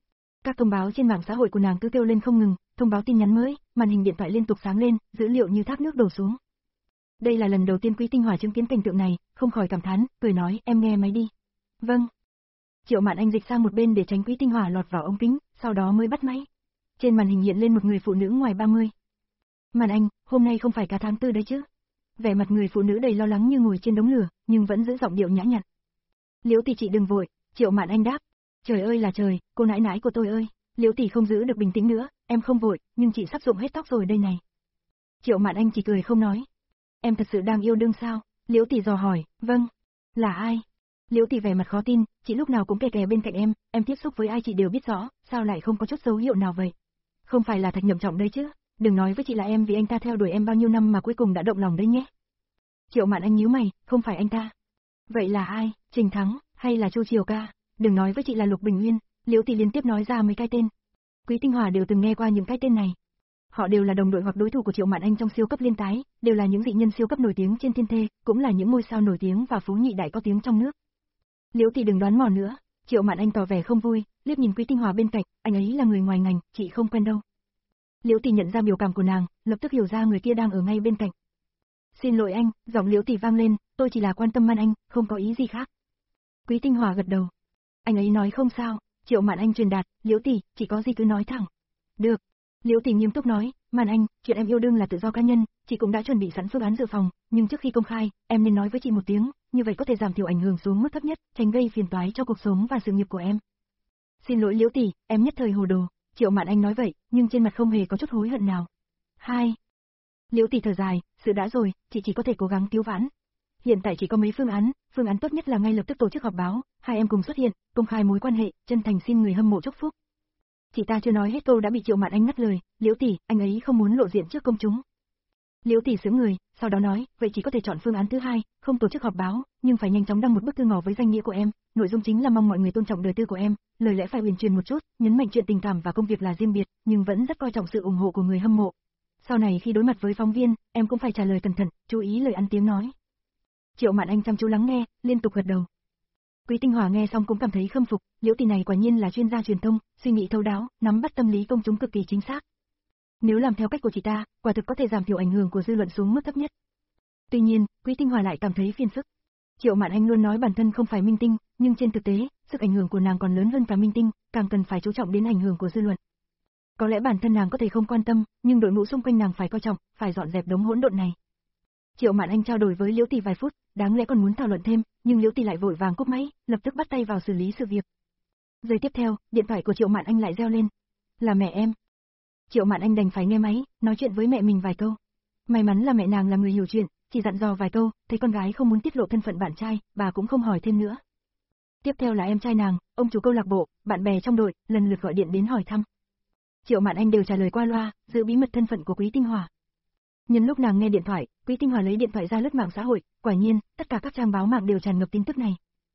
Các thông báo trên mạng xã hội của nàng cứ kêu lên không ngừng, thông báo tin nhắn mới, màn hình điện thoại liên tục sáng lên, dữ liệu như thác nước đổ xuống. Đây là lần đầu tiên Quý Tinh Hòa chứng kiến cảnh tượng này, không khỏi cảm thán, cười nói, em nghe máy đi. Vâng. Triệu Mạn Anh dịch sang một bên để tránh Quý Tinh Hòa lọt vào ống kính, sau đó mới bắt máy. Trên màn hình hiện lên một người phụ nữ ngoài ba mươi. Mạn Anh, hôm nay không phải cả tháng tư đấy chứ? Vẻ mặt người phụ nữ đầy lo lắng như ngồi trên đống lửa, nhưng vẫn giữ giọng điệu nhã nhặn. Liễu tỷ chị đừng vội, Triệu Mạn Anh đáp. Trời ơi là trời, cô nãi nãi của tôi ơi, Liễu tỷ không giữ được bình tĩnh nữa, em không vội, nhưng chị sắp rụng hết tóc rồi đây này. Triệu Mạn Anh chỉ cười không nói. Em thật sự đang yêu đương sao? Liễu tỷ dò hỏi. Vâng. Là ai? Liễu tỷ vẻ mặt khó tin, chị lúc nào cũng kè kè bên cạnh em, em tiếp xúc với ai chị đều biết rõ, sao lại không có chút dấu hiệu nào vậy? Không phải là Thạch Nhậm Trọng đây chứ? Đừng nói với chị là em vì anh ta theo đuổi em bao nhiêu năm mà cuối cùng đã động lòng đấy nhé. Triệu Mạn Anh nhíu mày, không phải anh ta. Vậy là ai? Trình Thắng, hay là Chu Triều Ca? Đừng nói với chị là Lục Bình Uyên. Liễu tỷ liên tiếp nói ra mấy cái tên. Quý Tinh Hòa đều từng nghe qua những cái tên này. Họ đều là đồng đội hoặc đối thủ của Triệu Mạn Anh trong siêu cấp liên tái, đều là những dị nhân siêu cấp nổi tiếng trên thiên thê, cũng là những ngôi sao nổi tiếng và phú nhị đại có tiếng trong nước. Liễu tỷ đừng đoán mò nữa. Triệu Mạn Anh tỏ vẻ không vui, liếc nhìn Quý Tinh Hòa bên cạnh, anh ấy là người ngoài ngành, chị không quen đâu. Liễu tỷ nhận ra biểu cảm của nàng, lập tức hiểu ra người kia đang ở ngay bên cạnh. Xin lỗi anh, giọng Liễu tỷ vang lên, tôi chỉ là quan tâm Man Anh, không có ý gì khác. Quý Tinh Hòa gật đầu. Anh ấy nói không sao. Triệu Mạn Anh truyền đạt, Liễu tỷ, chỉ có gì cứ nói thẳng. Được. Liễu tỷ nghiêm túc nói, Mạn Anh, chuyện em yêu đương là tự do cá nhân, chị cũng đã chuẩn bị sẵn phương án dự phòng, nhưng trước khi công khai, em nên nói với chị một tiếng, như vậy có thể giảm thiểu ảnh hưởng xuống mức thấp nhất, tránh gây phiền toái cho cuộc sống và sự nghiệp của em. Xin lỗi Liễu tỷ, em nhất thời hồ đồ. Triệu Mạn Anh nói vậy, nhưng trên mặt không hề có chút hối hận nào. Hai. Liễu tỷ thở dài, sự đã rồi, chị chỉ có thể cố gắng cứu vãn. Hiện tại chỉ có mấy phương án, phương án tốt nhất là ngay lập tức tổ chức họp báo, hai em cùng xuất hiện, công khai mối quan hệ, chân thành xin người hâm mộ chúc phúc. Chị ta chưa nói hết câu đã bị Triệu Mạn Anh ngắt lời, Liễu tỷ, anh ấy không muốn lộ diện trước công chúng. Liễu tỷ sững người, sau đó nói, vậy chỉ có thể chọn phương án thứ hai, không tổ chức họp báo, nhưng phải nhanh chóng đăng một bức thư ngỏ với danh nghĩa của em, nội dung chính là mong mọi người tôn trọng đời tư của em, lời lẽ phải uyển chuyển một chút, nhấn mạnh chuyện tình cảm và công việc là riêng biệt, nhưng vẫn rất coi trọng sự ủng hộ của người hâm mộ. Sau này khi đối mặt với phóng viên, em cũng phải trả lời cẩn thận, chú ý lời ăn tiếng nói. Triệu Mạn Anh chăm chú lắng nghe, liên tục gật đầu. Quý Tinh Hòa nghe xong cũng cảm thấy khâm phục, Liễu tỷ này quả nhiên là chuyên gia truyền thông, suy nghĩ thấu đáo, nắm bắt tâm lý công chúng cực kỳ chính xác. Nếu làm theo cách của chị ta, quả thực có thể giảm thiểu ảnh hưởng của dư luận xuống mức thấp nhất. Tuy nhiên, Quý Tinh Hòa lại cảm thấy phiền phức. Triệu Mạn Anh luôn nói bản thân không phải minh tinh, nhưng trên thực tế, sức ảnh hưởng của nàng còn lớn hơn cả minh tinh, càng cần phải chú trọng đến ảnh hưởng của dư luận. Có lẽ bản thân nàng có thể không quan tâm, nhưng đội ngũ xung quanh nàng phải coi trọng, phải dọn dẹp đống hỗn độn này. Triệu Mạn Anh trao đổi với Liễu tỷ vài phút, đáng lẽ còn muốn thảo luận thêm, nhưng Liễu tỷ lại vội vàng cúp máy, lập tức bắt tay vào xử lý sự việc. Giây tiếp theo, điện thoại của Triệu Mạn Anh lại reo lên. Là mẹ em. Triệu Mạn Anh đành phải nghe máy, nói chuyện với mẹ mình vài câu. May mắn là mẹ nàng là người hiểu chuyện, chỉ dặn dò vài câu, thấy con gái không muốn tiết lộ thân phận bạn trai, bà cũng không hỏi thêm nữa. Tiếp theo là em trai nàng, ông chủ câu lạc bộ, bạn bè trong đội, lần lượt gọi điện đến hỏi thăm. Triệu Mạn Anh đều trả lời qua loa, giữ bí mật thân phận của Quý Tinh Hòa. Nhân lúc nàng nghe điện thoại, Quý Tinh Hòa lấy điện thoại ra lướt mạng xã hội, quả nhiên, tất cả các trang báo mạng đều tràn ngập tin tức này.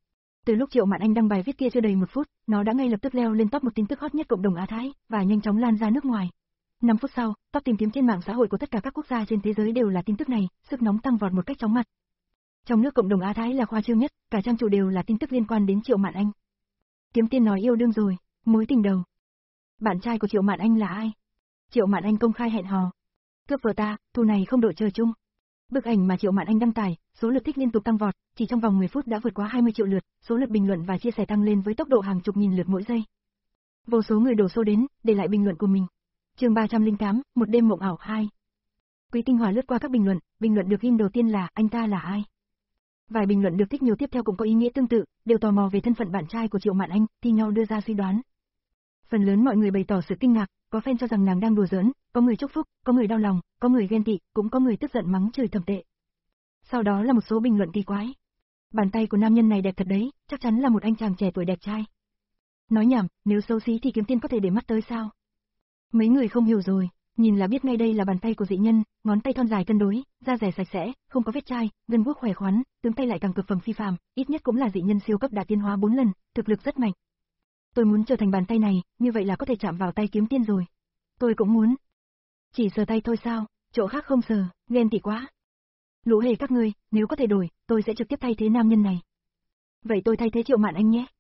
Từ lúc Triệu Mạn Anh đăng bài viết kia chưa đầy một phút, nó đã ngay lập tức leo lên top một tin tức hot nhất cộng đồng Á Thái, và nhanh chóng lan ra nước ngoài. năm phút sau, top tìm kiếm trên mạng xã hội của tất cả các quốc gia trên thế giới đều là tin tức này, sức nóng tăng vọt một cách chóng mặt. Trong nước cộng đồng Á Thái là khoa trương nhất, cả trang chủ đều là tin tức liên quan đến Triệu Mạn Anh. Kiếm Tiên nói yêu đương rồi, mối tình đầu. Bạn trai của Triệu Mạn Anh là ai? Triệu Mạn Anh công khai hẹn hò. Cướp vợ ta, thù này không đội trời chung. Bức ảnh mà Triệu Mạn Anh đăng tải, số lượt thích liên tục tăng vọt, chỉ trong vòng mười phút đã vượt quá hai mươi triệu lượt, số lượt bình luận và chia sẻ tăng lên với tốc độ hàng chục nghìn lượt mỗi giây. Vô số người đổ xô đến, để lại bình luận của mình. Chương ba trăm lẻ tám, một đêm mộng ảo hai. Quý Tinh Hòa lướt qua các bình luận, bình luận được ghim đầu tiên là anh ta là ai. Vài bình luận được thích nhiều tiếp theo cũng có ý nghĩa tương tự, đều tò mò về thân phận bạn trai của Triệu Mạn Anh, thi nhau đưa ra suy đoán. Phần lớn mọi người bày tỏ sự kinh ngạc, có fan cho rằng nàng đang đùa giỡn, có người chúc phúc, có người đau lòng, có người ghen tị, cũng có người tức giận mắng chửi thầm tệ. Sau đó là một số bình luận kỳ quái. Bàn tay của nam nhân này đẹp thật đấy, chắc chắn là một anh chàng trẻ tuổi đẹp trai. Nói nhảm, nếu xấu xí thì Kiếm Tiên có thể để mắt tới sao? Mấy người không hiểu rồi, nhìn là biết ngay đây là bàn tay của dị nhân, ngón tay thon dài cân đối, da dẻ sạch sẽ, không có vết chai, gân guốc khỏe khoắn, tướng tay lại càng cực phẩm phi phàm, ít nhất cũng là dị nhân siêu cấp đã tiến hóa bốn lần, thực lực rất mạnh. Tôi muốn trở thành bàn tay này, như vậy là có thể chạm vào tay Kiếm Tiên rồi. Tôi cũng muốn. Chỉ sờ tay thôi sao, chỗ khác không sờ, ghen tị quá. Lũ hề các ngươi, nếu có thể đổi, tôi sẽ trực tiếp thay thế nam nhân này. Vậy tôi thay thế Triệu Mạn Anh nhé.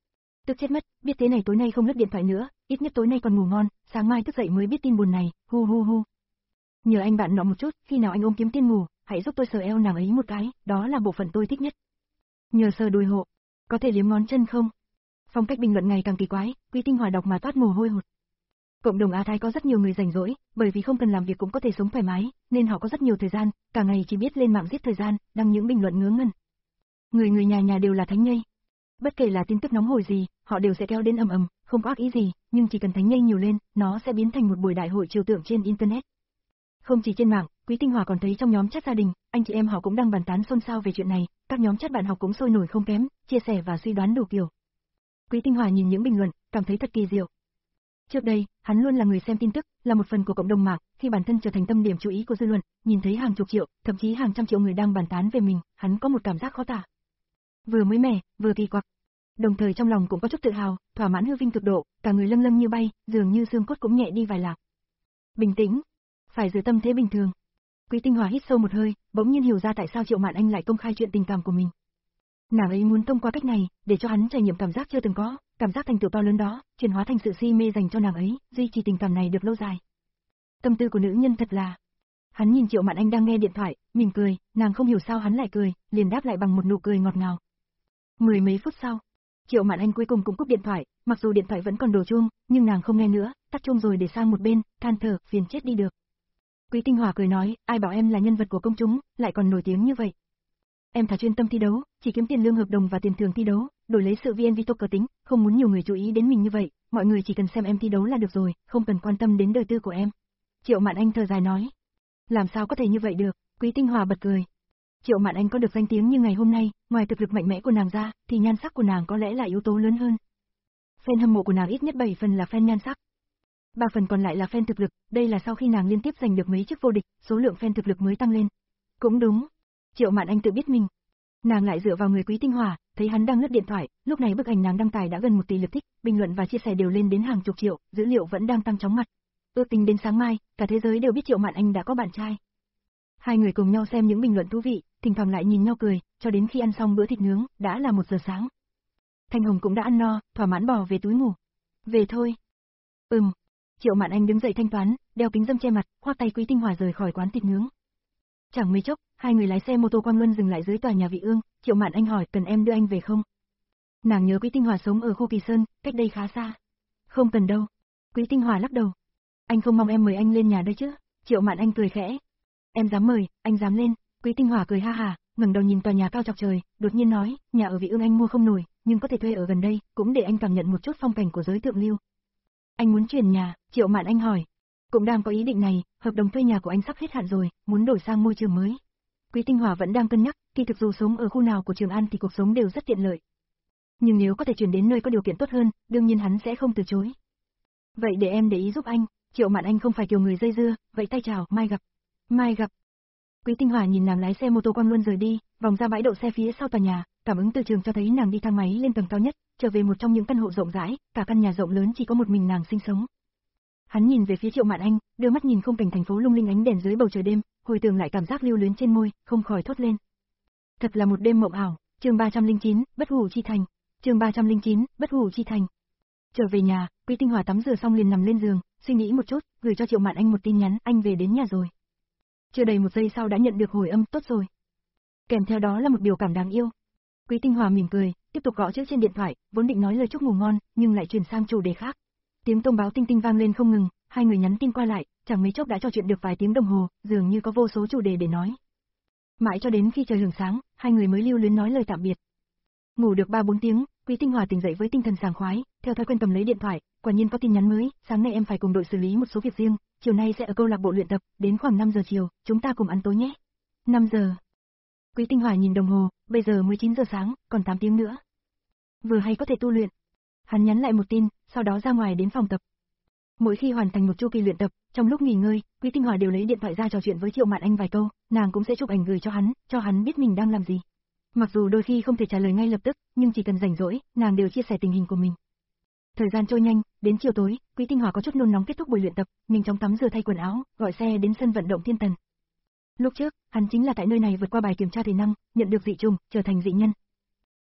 Tức chết mất, biết thế này tối nay không lướt điện thoại nữa, ít nhất tối nay còn ngủ ngon, sáng mai thức dậy mới biết tin buồn này, hu hu hu. Nhờ anh bạn nọ một chút, khi nào anh ôm kiếm tiên ngủ, hãy giúp tôi sờ eo nàng ấy một cái, đó là bộ phận tôi thích nhất. Nhờ sờ đùi hộ, có thể liếm ngón chân không? Phong cách bình luận ngày càng kỳ quái, Quý Tinh Hòa đọc mà toát mồ hôi hột. Cộng đồng Á Thái có rất nhiều người rảnh rỗi, bởi vì không cần làm việc cũng có thể sống thoải mái, nên họ có rất nhiều thời gian, cả ngày chỉ biết lên mạng giết thời gian, đăng những bình luận ngớ ngẩn. Người người nhà nhà đều là thánh nhây. Bất kể là tin tức nóng hổi gì, họ đều sẽ kéo đến ầm ầm, không có ác ý gì, nhưng chỉ cần thánh nhây nhiều lên, nó sẽ biến thành một buổi đại hội trừu tượng trên internet. Không chỉ trên mạng, Quý Tinh Hòa còn thấy trong nhóm chat gia đình, anh chị em họ cũng đang bàn tán xôn xao về chuyện này, các nhóm chat bạn học cũng sôi nổi không kém, chia sẻ và suy đoán đủ kiểu. Quý Tinh Hòa nhìn những bình luận, cảm thấy thật kỳ diệu. Trước đây, hắn luôn là người xem tin tức, là một phần của cộng đồng mạng, khi bản thân trở thành tâm điểm chú ý của dư luận, nhìn thấy hàng chục triệu, thậm chí hàng trăm triệu người đang bàn tán về mình, hắn có một cảm giác khó tả. Vừa mới mẻ, vừa kỳ quặc. Đồng thời trong lòng cũng có chút tự hào, thỏa mãn hư vinh cực độ, cả người lâng lâng như bay, dường như xương cốt cũng nhẹ đi vài lạc. Bình tĩnh, phải giữ tâm thế bình thường. Quý Tinh Hòa hít sâu một hơi, bỗng nhiên hiểu ra tại sao Triệu Mạn Anh lại công khai chuyện tình cảm của mình. Nàng ấy muốn thông qua cách này, để cho hắn trải nghiệm cảm giác chưa từng có, cảm giác thành tựu to lớn đó, chuyển hóa thành sự si mê dành cho nàng ấy, duy trì tình cảm này được lâu dài. Tâm tư của nữ nhân thật là. Hắn nhìn Triệu Mạn Anh đang nghe điện thoại, mỉm cười, nàng không hiểu sao hắn lại cười, liền đáp lại bằng một nụ cười ngọt ngào. Mười mấy phút sau, Triệu Mạn Anh cuối cùng cũng cúp điện thoại, mặc dù điện thoại vẫn còn đổ chuông, nhưng nàng không nghe nữa, tắt chuông rồi để sang một bên, than thở, phiền chết đi được. Quý Tinh Hòa cười nói, ai bảo em là nhân vật của công chúng, lại còn nổi tiếng như vậy. Em thà chuyên tâm thi đấu, chỉ kiếm tiền lương hợp đồng và tiền thưởng thi đấu, đổi lấy sự vê en Vito cờ tính, không muốn nhiều người chú ý đến mình như vậy, mọi người chỉ cần xem em thi đấu là được rồi, không cần quan tâm đến đời tư của em. Triệu Mạn Anh thở dài nói. Làm sao có thể như vậy được, Quý Tinh Hòa bật cười. Triệu Mạn Anh có được danh tiếng như ngày hôm nay, ngoài thực lực mạnh mẽ của nàng ra, thì nhan sắc của nàng có lẽ là yếu tố lớn hơn. Fan hâm mộ của nàng ít nhất bảy phần là fan nhan sắc. ba phần còn lại là fan thực lực, đây là sau khi nàng liên tiếp giành được mấy chức vô địch, số lượng fan thực lực mới tăng lên. Cũng đúng. Triệu Mạn Anh tự biết mình. Nàng lại dựa vào người Quý Tinh Hòa, thấy hắn đang lướt điện thoại, lúc này bức ảnh nàng đăng tải đã gần một tỷ lượt thích, bình luận và chia sẻ đều lên đến hàng chục triệu, dữ liệu vẫn đang tăng chóng mặt. Ước tính đến sáng mai, cả thế giới đều biết Triệu Mạn Anh đã có bạn trai. Hai người cùng nhau xem những bình luận thú vị, thỉnh thoảng lại nhìn nhau cười, cho đến khi ăn xong bữa thịt nướng, đã là một giờ sáng. Thanh Hồng cũng đã ăn no, thỏa mãn bò về túi ngủ. Về thôi. Ừm. Triệu Mạn Anh đứng dậy thanh toán, đeo kính râm che mặt, khoác tay Quý Tinh Hòa rời khỏi quán thịt nướng. Chẳng mấy chốc, hai người lái xe mô tô Quang Luân dừng lại dưới tòa nhà Vị Ương, Triệu Mạn Anh hỏi, cần em đưa anh về không? Nàng nhớ Quý Tinh Hòa sống ở khu Kỳ Sơn, cách đây khá xa. Không cần đâu. Quý Tinh Hòa lắc đầu. Anh không mong em mời anh lên nhà đây chứ? Triệu Mạn Anh cười khẽ. Em dám mời, anh dám lên. Quý Tinh Hòa cười ha hà, ngẩng đầu nhìn tòa nhà cao chọc trời, đột nhiên nói, nhà ở Vị Ương anh mua không nổi, nhưng có thể thuê ở gần đây, cũng để anh cảm nhận một chút phong cảnh của giới thượng lưu. Anh muốn chuyển nhà? Triệu Mạn Anh hỏi. Cũng đang có ý định này, hợp đồng thuê nhà của anh sắp hết hạn rồi, muốn đổi sang môi trường mới. Quý Tinh Hòa vẫn đang cân nhắc, kỳ thực dù sống ở khu nào của Trường An thì cuộc sống đều rất tiện lợi. Nhưng nếu có thể chuyển đến nơi có điều kiện tốt hơn, đương nhiên hắn sẽ không từ chối. Vậy để em để ý giúp anh. Triệu Mạn Anh không phải kiểu người dây dưa, vậy tay chào, mai gặp. Mai gặp. Quý Tinh Hòa nhìn nàng lái xe mô tô Quang Luân rời đi, vòng ra bãi đậu xe phía sau tòa nhà, cảm ứng từ trường cho thấy nàng đi thang máy lên tầng cao nhất, trở về một trong những căn hộ rộng rãi, cả căn nhà rộng lớn chỉ có một mình nàng sinh sống. Hắn nhìn về phía Triệu Mạn Anh, đưa mắt nhìn khung cảnh thành phố lung linh ánh đèn dưới bầu trời đêm, hồi tưởng lại cảm giác lưu luyến trên môi, không khỏi thốt lên. Thật là một đêm mộng ảo. Chương ba trăm lẻ chín, Bất Hủ Chi Thành. Chương ba trăm lẻ chín, Bất Hủ Chi Thành. Trở về nhà, Quý Tinh Hòa tắm rửa xong liền nằm lên giường, suy nghĩ một chút, gửi cho Triệu Mạn Anh một tin nhắn, anh về đến nhà rồi. Chưa đầy một giây sau đã nhận được hồi âm, tốt rồi. Kèm theo đó là một biểu cảm đáng yêu. Quý Tinh Hòa mỉm cười, tiếp tục gõ chữ trên điện thoại, vốn định nói lời chúc ngủ ngon, nhưng lại chuyển sang chủ đề khác. Tiếng thông báo tinh tinh vang lên không ngừng, hai người nhắn tin qua lại, chẳng mấy chốc đã trò chuyện được vài tiếng đồng hồ, dường như có vô số chủ đề để nói. Mãi cho đến khi trời hưởng sáng, hai người mới lưu luyến nói lời tạm biệt. Ngủ được ba bốn tiếng, Quý Tinh Hòa tỉnh dậy với tinh thần sảng khoái, theo thói quen cầm lấy điện thoại, quả nhiên có tin nhắn mới, sáng nay em phải cùng đội xử lý một số việc riêng, chiều nay sẽ ở câu lạc bộ luyện tập, đến khoảng năm giờ chiều, chúng ta cùng ăn tối nhé. năm giờ. Quý Tinh Hòa nhìn đồng hồ, bây giờ mới chín giờ sáng, còn tám tiếng nữa. Vừa hay có thể tu luyện. Hắn nhắn lại một tin, sau đó ra ngoài đến phòng tập. Mỗi khi hoàn thành một chu kỳ luyện tập, trong lúc nghỉ ngơi, Quý Tinh Hòa đều lấy điện thoại ra trò chuyện với Triệu Mạn Anh vài câu, nàng cũng sẽ chụp ảnh gửi cho hắn, cho hắn biết mình đang làm gì. Mặc dù đôi khi không thể trả lời ngay lập tức, nhưng chỉ cần rảnh rỗi, nàng đều chia sẻ tình hình của mình. Thời gian trôi nhanh, đến chiều tối, Quý Tinh Hòa có chút nôn nóng kết thúc buổi luyện tập, mình chóng tắm rửa thay quần áo, gọi xe đến sân vận động Thiên Tần. Lúc trước, hắn chính là tại nơi này vượt qua bài kiểm tra thể năng, nhận được dị trùng, trở thành dị nhân.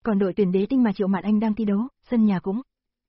Còn đội tuyển đế tinh mà Triệu Mạn Anh đang thi đấu, sân nhà cũng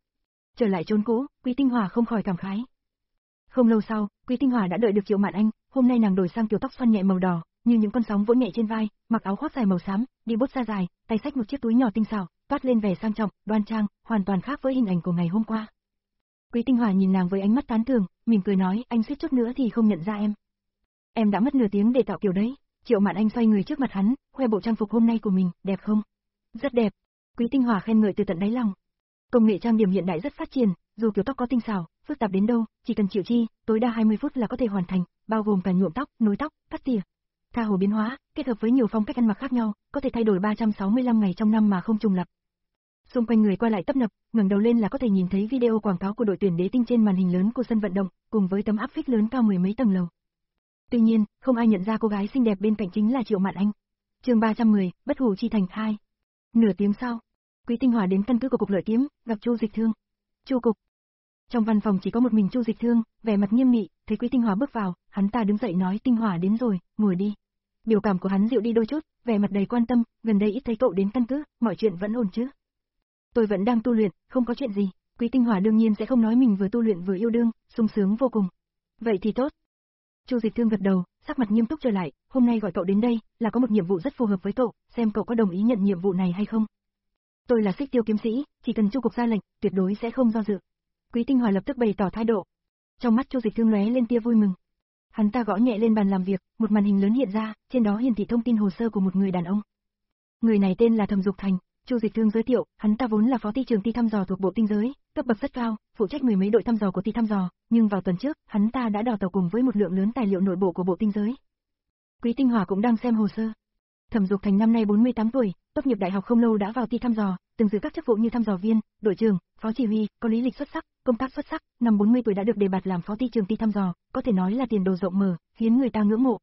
trở lại chốn cũ, Quý Tinh Hòa không khỏi cảm khái. Không lâu sau, Quý Tinh Hòa đã đợi được Triệu Mạn Anh, hôm nay nàng đổi sang kiểu tóc xoăn nhẹ màu đỏ, như những con sóng vỗ nhẹ trên vai, mặc áo khoác dài màu xám, đi bốt da dài, tay xách một chiếc túi nhỏ tinh xảo, toát lên vẻ sang trọng, đoan trang, hoàn toàn khác với hình ảnh của ngày hôm qua. Quý Tinh Hòa nhìn nàng với ánh mắt tán thưởng, mỉm cười nói, anh suýt chút nữa thì không nhận ra em. Em đã mất nửa tiếng để tạo kiểu đấy. Triệu Mạn Anh xoay người trước mặt hắn, khoe bộ trang phục hôm nay của mình, đẹp không? Rất đẹp. Quý Tinh Hòa khen ngợi từ tận đáy lòng. Công nghệ trang điểm hiện đại rất phát triển, dù kiểu tóc có tinh xảo, phức tạp đến đâu, chỉ cần chịu chi, tối đa hai mươi phút là có thể hoàn thành, bao gồm cả nhuộm tóc, nối tóc, cắt tỉa, tha hồ biến hóa, kết hợp với nhiều phong cách ăn mặc khác nhau, có thể thay đổi ba trăm sáu mươi lăm ngày trong năm mà không trùng lặp. Xung quanh người qua lại tấp nập, ngẩng đầu lên là có thể nhìn thấy video quảng cáo của đội tuyển đế tinh trên màn hình lớn của sân vận động, cùng với tấm áp phích lớn cao mười mấy tầng lầu. Tuy nhiên, không ai nhận ra cô gái xinh đẹp bên cạnh chính là Triệu Mạn Anh. Chương ba trăm mười, Bất Hủ Chi Thành hai. Nửa tiếng sau, Quý Tinh Hòa đến căn cứ của cục Lợi Kiếm, gặp Chu Dịch Thương. Chu cục. Trong văn phòng chỉ có một mình Chu Dịch Thương, vẻ mặt nghiêm nghị, thấy Quý Tinh Hòa bước vào, hắn ta đứng dậy nói, Tinh Hòa đến rồi, ngồi đi. Biểu cảm của hắn dịu đi đôi chút, vẻ mặt đầy quan tâm, gần đây ít thấy cậu đến căn cứ, mọi chuyện vẫn ổn chứ? Tôi vẫn đang tu luyện, không có chuyện gì. Quý Tinh Hòa đương nhiên sẽ không nói mình vừa tu luyện vừa yêu đương, sung sướng vô cùng. Vậy thì tốt. Chu Dịch Thương gật đầu, sắc mặt nghiêm túc trở lại, hôm nay gọi cậu đến đây, là có một nhiệm vụ rất phù hợp với cậu, xem cậu có đồng ý nhận nhiệm vụ này hay không. Tôi là Xích Tiêu kiếm sĩ, chỉ cần Chu cục ra lệnh, tuyệt đối sẽ không do dự. Quý Tinh Hòa lập tức bày tỏ thái độ. Trong mắt Chu Dịch Thương lóe lên tia vui mừng. Hắn ta gõ nhẹ lên bàn làm việc, một màn hình lớn hiện ra, trên đó hiển thị thông tin hồ sơ của một người đàn ông. Người này tên là Thẩm Dục Thành. Chu Dịch Thương giới thiệu, hắn ta vốn là phó ty trưởng ty thăm dò thuộc bộ tinh giới, cấp bậc rất cao, phụ trách mười mấy đội thăm dò của ty thăm dò, nhưng vào tuần trước, hắn ta đã đào tàu cùng với một lượng lớn tài liệu nội bộ của bộ tinh giới. Quý Tinh Hòa cũng đang xem hồ sơ. Thẩm Dục Thành năm nay bốn mươi tám tuổi, tốt nghiệp đại học không lâu đã vào ty thăm dò, từng giữ các chức vụ như thăm dò viên, đội trưởng, phó chỉ huy, có lý lịch xuất sắc, công tác xuất sắc, năm bốn mươi tuổi đã được đề bạt làm phó ty trưởng ty thăm dò, có thể nói là tiền đồ rộng mở, khiến người ta ngưỡng mộ.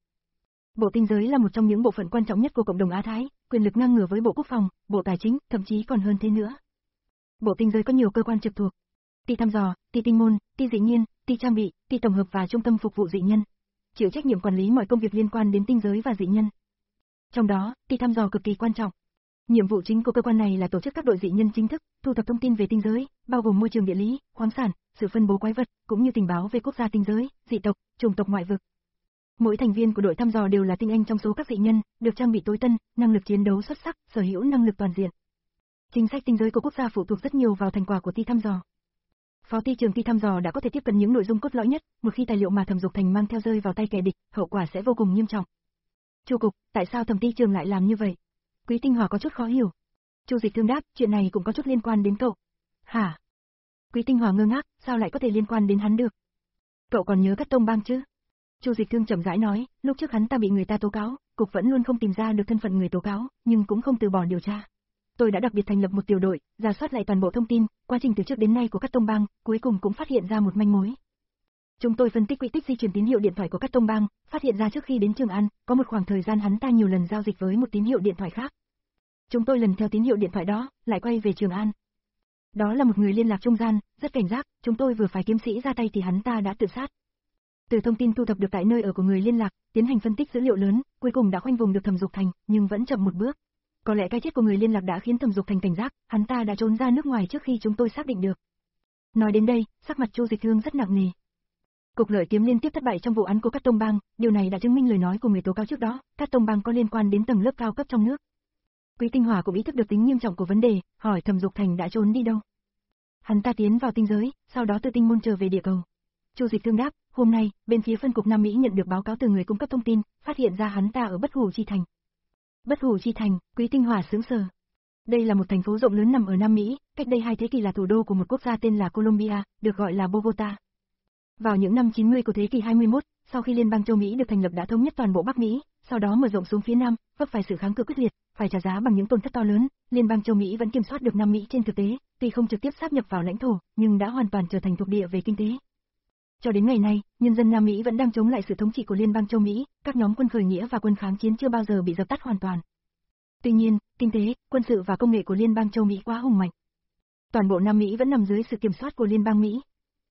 Bộ tinh giới là một trong những bộ phận quan trọng nhất của cộng đồng Á Thái, quyền lực ngang ngửa với Bộ Quốc phòng, Bộ Tài chính, thậm chí còn hơn thế nữa. Bộ tinh giới có nhiều cơ quan trực thuộc: ty thăm dò, ty tinh môn, ty dị nhiên, ty trang bị, ty tổng hợp và trung tâm phục vụ dị nhân, chịu trách nhiệm quản lý mọi công việc liên quan đến tinh giới và dị nhân. Trong đó, ty thăm dò cực kỳ quan trọng. Nhiệm vụ chính của cơ quan này là tổ chức các đội dị nhân chính thức, thu thập thông tin về tinh giới, bao gồm môi trường địa lý, khoáng sản, sự phân bố quái vật, cũng như tình báo về quốc gia tinh giới, dị tộc, chủng tộc ngoại vực. Mỗi thành viên của đội thăm dò đều là tinh anh trong số các dị nhân, được trang bị tối tân, năng lực chiến đấu xuất sắc, sở hữu năng lực toàn diện. Chính sách tinh giới của quốc gia phụ thuộc rất nhiều vào thành quả của ty thăm dò. Phó ty trưởng ty thăm dò đã có thể tiếp cận những nội dung cốt lõi nhất, một khi tài liệu mà Thẩm Dục Thành mang theo rơi vào tay kẻ địch, hậu quả sẽ vô cùng nghiêm trọng. Chu cục, tại sao Thẩm ty trưởng lại làm như vậy? Quý Tinh Hòa có chút khó hiểu. Chu Dịch Thương đáp, chuyện này cũng có chút liên quan đến cậu. Hả? Quý Tinh Hòa ngơ ngác, sao lại có thể liên quan đến hắn được? Cậu còn nhớ Cát Tông Bang chứ? Chu Dịch Thương chậm rãi nói, lúc trước hắn ta bị người ta tố cáo, cục vẫn luôn không tìm ra được thân phận người tố cáo, nhưng cũng không từ bỏ điều tra. Tôi đã đặc biệt thành lập một tiểu đội, rà soát lại toàn bộ thông tin, quá trình từ trước đến nay của Cát Tông Bang, cuối cùng cũng phát hiện ra một manh mối. Chúng tôi phân tích quỹ tích di chuyển tín hiệu điện thoại của Cát Tông Bang, phát hiện ra trước khi đến Trường An, có một khoảng thời gian hắn ta nhiều lần giao dịch với một tín hiệu điện thoại khác. Chúng tôi lần theo tín hiệu điện thoại đó, lại quay về Trường An. Đó là một người liên lạc trung gian, rất cảnh giác, chúng tôi vừa phải kiếm sĩ ra tay thì hắn ta đã tự sát. Từ thông tin thu thập được tại nơi ở của người liên lạc, tiến hành phân tích dữ liệu lớn, cuối cùng đã khoanh vùng được Thẩm Dục Thành, nhưng vẫn chậm một bước. Có lẽ cái chết của người liên lạc đã khiến Thẩm Dục Thành cảnh giác, hắn ta đã trốn ra nước ngoài trước khi chúng tôi xác định được. Nói đến đây, sắc mặt Chu Dịch Thương rất nặng nề. Cục Lợi Kiếm liên tiếp thất bại trong vụ án của Cát Tông Bang, điều này đã chứng minh lời nói của người tố cáo trước đó, Cát Tông Bang có liên quan đến tầng lớp cao cấp trong nước. Quý Tinh Hòa cũng ý thức được tính nghiêm trọng của vấn đề, hỏi Thẩm Dục Thành đã trốn đi đâu. Hắn ta tiến vào tinh giới, sau đó từ tinh môn trở về địa cầu. Chu Dịch Thương đáp, hôm nay, bên phía phân cục Nam Mỹ nhận được báo cáo từ người cung cấp thông tin, phát hiện ra hắn ta ở Bất Hủ Chi Thành. Bất Hủ Chi Thành, Quý Tinh Hòa sững sờ. Đây là một thành phố rộng lớn nằm ở Nam Mỹ, cách đây hai thế kỷ là thủ đô của một quốc gia tên là Colombia, được gọi là Bogota. Vào những năm chín mươi của thế kỷ hai mươi mốt, sau khi Liên bang châu Mỹ được thành lập đã thống nhất toàn bộ Bắc Mỹ, sau đó mở rộng xuống phía Nam, vấp phải sự kháng cự quyết liệt, phải trả giá bằng những tổn thất to lớn, Liên bang châu Mỹ vẫn kiểm soát được Nam Mỹ trên thực tế, tuy không trực tiếp sáp nhập vào lãnh thổ, nhưng đã hoàn toàn trở thành thuộc địa về kinh tế. Cho đến ngày nay, nhân dân Nam Mỹ vẫn đang chống lại sự thống trị của Liên bang châu Mỹ, các nhóm quân khởi nghĩa và quân kháng chiến chưa bao giờ bị dập tắt hoàn toàn. Tuy nhiên, kinh tế, quân sự và công nghệ của Liên bang châu Mỹ quá hùng mạnh. Toàn bộ Nam Mỹ vẫn nằm dưới sự kiểm soát của Liên bang Mỹ.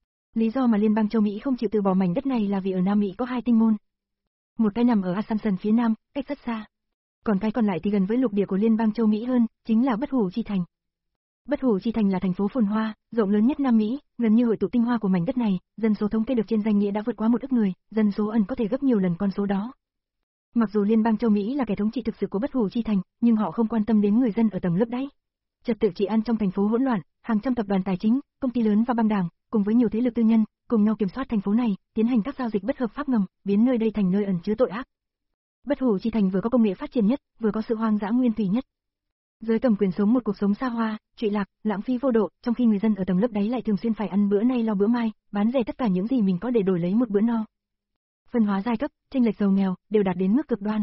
Lý do mà Liên bang châu Mỹ không chịu từ bỏ mảnh đất này là vì ở Nam Mỹ có hai tinh môn. Một cái nằm ở Asunción phía Nam, cách rất xa. Còn cái còn lại thì gần với lục địa của liên bang châu Mỹ hơn, chính là Bất Hủ Chi Thành. Bất Hủ Chi Thành là thành phố phồn hoa, rộng lớn nhất Nam Mỹ, gần như hội tụ tinh hoa của mảnh đất này, dân số thống kê được trên danh nghĩa đã vượt quá một ức người, dân số ẩn có thể gấp nhiều lần con số đó. Mặc dù liên bang châu Mỹ là kẻ thống trị thực sự của Bất Hủ Chi Thành, nhưng họ không quan tâm đến người dân ở tầng lớp đáy. Trật tự trị an trong thành phố hỗn loạn, hàng trăm tập đoàn tài chính, công ty lớn và băng đảng, cùng với nhiều thế lực tư nhân, cùng nhau kiểm soát thành phố này, tiến hành các giao dịch bất hợp pháp ngầm, biến nơi đây thành nơi ẩn chứa tội ác. Bất Hủ Chi Thành vừa có công nghệ phát triển nhất, vừa có sự hoang dã nguyên thủy nhất. Giới cầm quyền sống một cuộc sống xa hoa, trụy lạc, lãng phí vô độ, trong khi người dân ở tầng lớp đáy lại thường xuyên phải ăn bữa nay lo bữa mai, bán rẻ tất cả những gì mình có để đổi lấy một bữa no. Phân hóa giai cấp, chênh lệch giàu nghèo đều đạt đến mức cực đoan.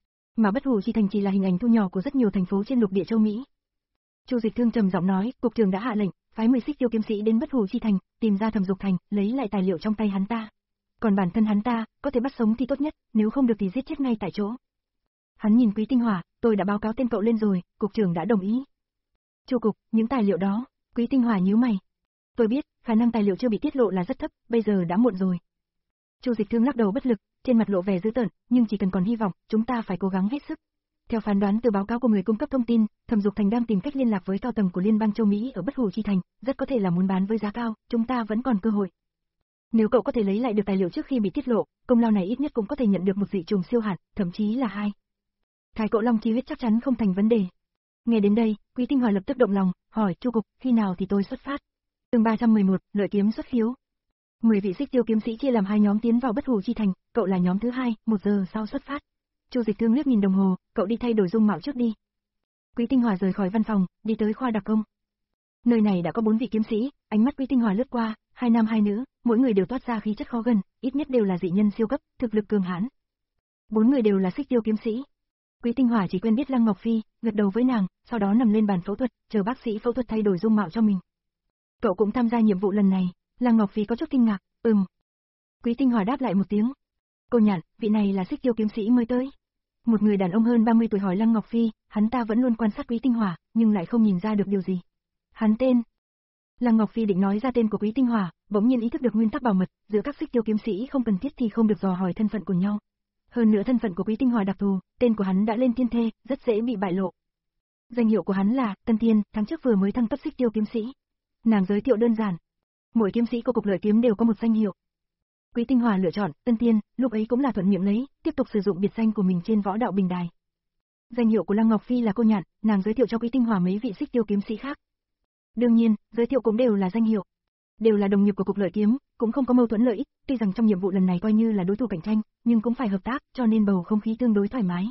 Mà Bất Hủ Chi Thành chỉ là hình ảnh thu nhỏ của rất nhiều thành phố trên lục địa châu Mỹ. Chu Dịch Thương trầm giọng nói, cục trưởng đã hạ lệnh, phái mười xích tiêu kiếm sĩ đến Bất Hủ Chi Thành, tìm ra Thẩm Dục Thành, lấy lại tài liệu trong tay hắn ta. Còn bản thân hắn ta, có thể bắt sống thì tốt nhất, nếu không được thì giết chết ngay tại chỗ. Hắn nhìn Quý Tinh Hỏa, tôi đã báo cáo tên cậu lên rồi, cục trưởng đã đồng ý. Chu cục, những tài liệu đó, Quý Tinh Hỏa nhíu mày. Tôi biết, khả năng tài liệu chưa bị tiết lộ là rất thấp, bây giờ đã muộn rồi. Chu Dịch Thương lắc đầu bất lực, trên mặt lộ vẻ dữ tợn, nhưng chỉ cần còn hy vọng, chúng ta phải cố gắng hết sức. Theo phán đoán từ báo cáo của người cung cấp thông tin, Thẩm Dục Thành đang tìm cách liên lạc với cao tầng của Liên bang châu Mỹ ở Bất Hủ Chi Thành, rất có thể là muốn bán với giá cao, chúng ta vẫn còn cơ hội. Nếu cậu có thể lấy lại được tài liệu trước khi bị tiết lộ, công lao này ít nhất cũng có thể nhận được một dị trùng siêu hạn, thậm chí là hai. Thái Cổ Long chi huyết chắc chắn không thành vấn đề. Nghe đến đây, Quý Tinh Hỏa lập tức động lòng, hỏi Chu cục, khi nào thì tôi xuất phát? Chương ba trăm mười một, lợi kiếm xuất khiếu. Mười vị xích tiêu kiếm sĩ chia làm hai nhóm tiến vào Bất Hủ Chi Thành, cậu là nhóm thứ hai, một giờ sau xuất phát. Chu Dịch Thương liếc nhìn đồng hồ, cậu đi thay đổi dung mạo trước đi. Quý Tinh Hỏa rời khỏi văn phòng, đi tới khoa đặc công. Nơi này đã có bốn vị kiếm sĩ, ánh mắt Quý Tinh Hỏa lướt qua, hai nam hai nữ, mỗi người đều toát ra khí chất khó gần, ít nhất đều là dị nhân siêu cấp, thực lực cường hãn. Bốn người đều là xích tiêu kiếm sĩ. Quý Tinh Hỏa chỉ quen biết Lăng Ngọc Phi, gật đầu với nàng, sau đó nằm lên bàn phẫu thuật, chờ bác sĩ phẫu thuật thay đổi dung mạo cho mình. Cậu cũng tham gia nhiệm vụ lần này, Lăng Ngọc Phi có chút kinh ngạc, ừm. Quý Tinh Hỏa đáp lại một tiếng. Cô Nhạn, vị này là xích tiêu kiếm sĩ mới tới. Một người đàn ông hơn ba mươi tuổi hỏi Lăng Ngọc Phi, hắn ta vẫn luôn quan sát Quý Tinh Hỏa, nhưng lại không nhìn ra được điều gì. Hắn tên. Lăng Ngọc Phi định nói ra tên của Quý Tinh Hỏa, bỗng nhiên ý thức được nguyên tắc bảo mật, giữa các xích tiêu kiếm sĩ không cần thiết thì không được dò hỏi thân phận của nhau. Hơn nữa thân phận của Quý Tinh Hỏa đặc thù, tên của hắn đã lên thiên thê, rất dễ bị bại lộ. Danh hiệu của hắn là Tân Tiên, tháng trước vừa mới thăng cấp xích tiêu kiếm sĩ. Nàng giới thiệu đơn giản. Mỗi kiếm sĩ của cục lợi kiếm đều có một danh hiệu. Quý Tinh Hỏa lựa chọn Tân Tiên, lúc ấy cũng là thuận miệng lấy, tiếp tục sử dụng biệt danh của mình trên võ đạo bình đài. Danh hiệu của Lăng Ngọc Phi là Cô Nhạn, nàng giới thiệu cho Quý Tinh Hỏa mấy vị xích tiêu kiếm sĩ khác. Đương nhiên, giới thiệu cũng đều là danh hiệu. Đều là đồng nghiệp của cục lợi kiếm, cũng không có mâu thuẫn lợi ích, tuy rằng trong nhiệm vụ lần này coi như là đối thủ cạnh tranh, nhưng cũng phải hợp tác, cho nên bầu không khí tương đối thoải mái.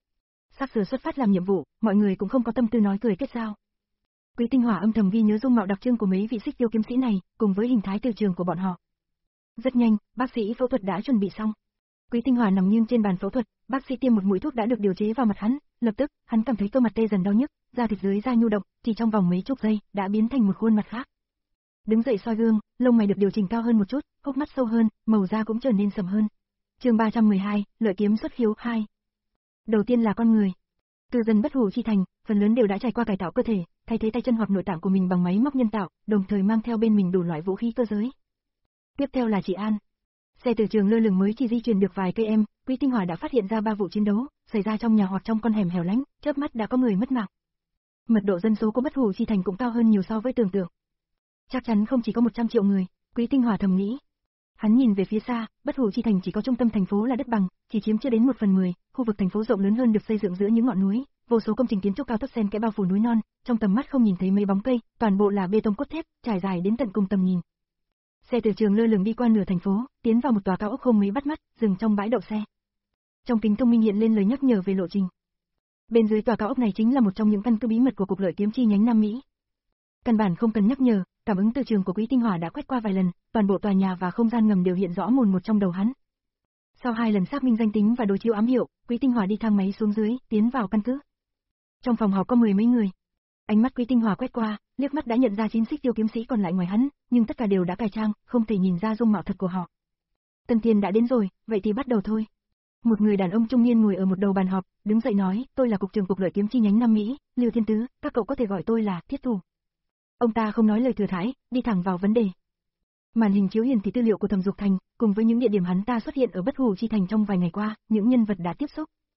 Sắp sửa xuất phát làm nhiệm vụ, mọi người cũng không có tâm tư nói cười kết giao. Quý Tinh Hỏa âm thầm ghi nhớ dung mạo đặc trưng của mấy vị xích tiêu kiếm sĩ này, cùng với hình thái từ trường của bọn họ. Rất nhanh, bác sĩ phẫu thuật đã chuẩn bị xong. Quý Tinh Hỏa nằm nghiêng trên bàn phẫu thuật, bác sĩ tiêm một mũi thuốc đã được điều chế vào mặt hắn, lập tức, hắn cảm thấy cơ mặt tê dần đau nhức, da thịt dưới da nhu động, chỉ trong vòng mấy chục giây đã biến thành một khuôn mặt khác. Đứng dậy soi gương, lông mày được điều chỉnh cao hơn một chút, hốc mắt sâu hơn, màu da cũng trở nên sầm hơn. Chương ba trăm mười hai, lợi kiếm xuất khiếu hai. Đầu tiên là con người. Cư dân Bất Hủ Chi Thành, phần lớn đều đã trải qua cải tạo cơ thể, thay thế tay chân hoặc nội tạng của mình bằng máy móc nhân tạo, đồng thời mang theo bên mình đủ loại vũ khí cơ giới. Tiếp theo là Trị An. Xe từ trường lơ lửng mới chỉ di chuyển được vài cây em, Quý Tinh Hỏa đã phát hiện ra ba vụ chiến đấu, xảy ra trong nhà hoặc trong con hẻm hẻo lánh, chớp mắt đã có người mất mạng. Mật độ dân số của Bất Hủ Chi Thành cũng cao hơn nhiều so với tưởng tượng. Chắc chắn không chỉ có một trăm triệu người, Quý Tinh Hỏa thầm nghĩ. Hắn nhìn về phía xa, Bất Hủ Chi Thành chỉ có trung tâm thành phố là đất bằng, chỉ chiếm chưa đến một phần mười, khu vực thành phố rộng lớn hơn được xây dựng giữa những ngọn núi, vô số công trình kiến trúc cao tốc xen kẽ bao phủ núi non, trong tầm mắt không nhìn thấy mấy bóng cây, toàn bộ là bê tông cốt thép, trải dài đến tận cùng tầm nhìn. Xe từ trường lơ lửng đi qua nửa thành phố, tiến vào một tòa cao ốc không mấy bắt mắt, dừng trong bãi đậu xe. Trong kính thông minh hiện lên lời nhắc nhở về lộ trình. Bên dưới tòa cao ốc này chính là một trong những căn cứ bí mật của cục lợi kiếm chi nhánh Nam Mỹ. Căn bản không cần nhắc nhở, cảm ứng từ trường của Quý Tinh Hỏa đã quét qua vài lần, toàn bộ tòa nhà và không gian ngầm đều hiện rõ mồn một trong đầu hắn. Sau hai lần xác minh danh tính và đối chiếu ám hiệu, Quý Tinh Hỏa đi thang máy xuống dưới, tiến vào căn cứ. Trong phòng họp có mười mấy người. Ánh mắt Quý Tinh Hỏa quét qua, liếc mắt đã nhận ra chín xích tiêu kiếm sĩ còn lại ngoài hắn, nhưng tất cả đều đã cải trang, không thể nhìn ra dung mạo thật của họ. Tân Tiên đã đến rồi, vậy thì bắt đầu thôi. Một người đàn ông trung niên ngồi ở một đầu bàn họp, đứng dậy nói, tôi là cục trưởng cục lợi kiếm chi nhánh Nam Mỹ, Lưu Thiên Tứ, các cậu có thể gọi tôi là Thiết Thủ. Ông ta không nói lời thừa thãi, đi thẳng vào vấn đề. Màn hình chiếu hiển thị tư liệu của Thẩm Dục Thành, cùng với những địa điểm hắn ta xuất hiện ở Bất Hủ Chi Thành trong vài ngày qua, những nhân vật đã tiếp xúc.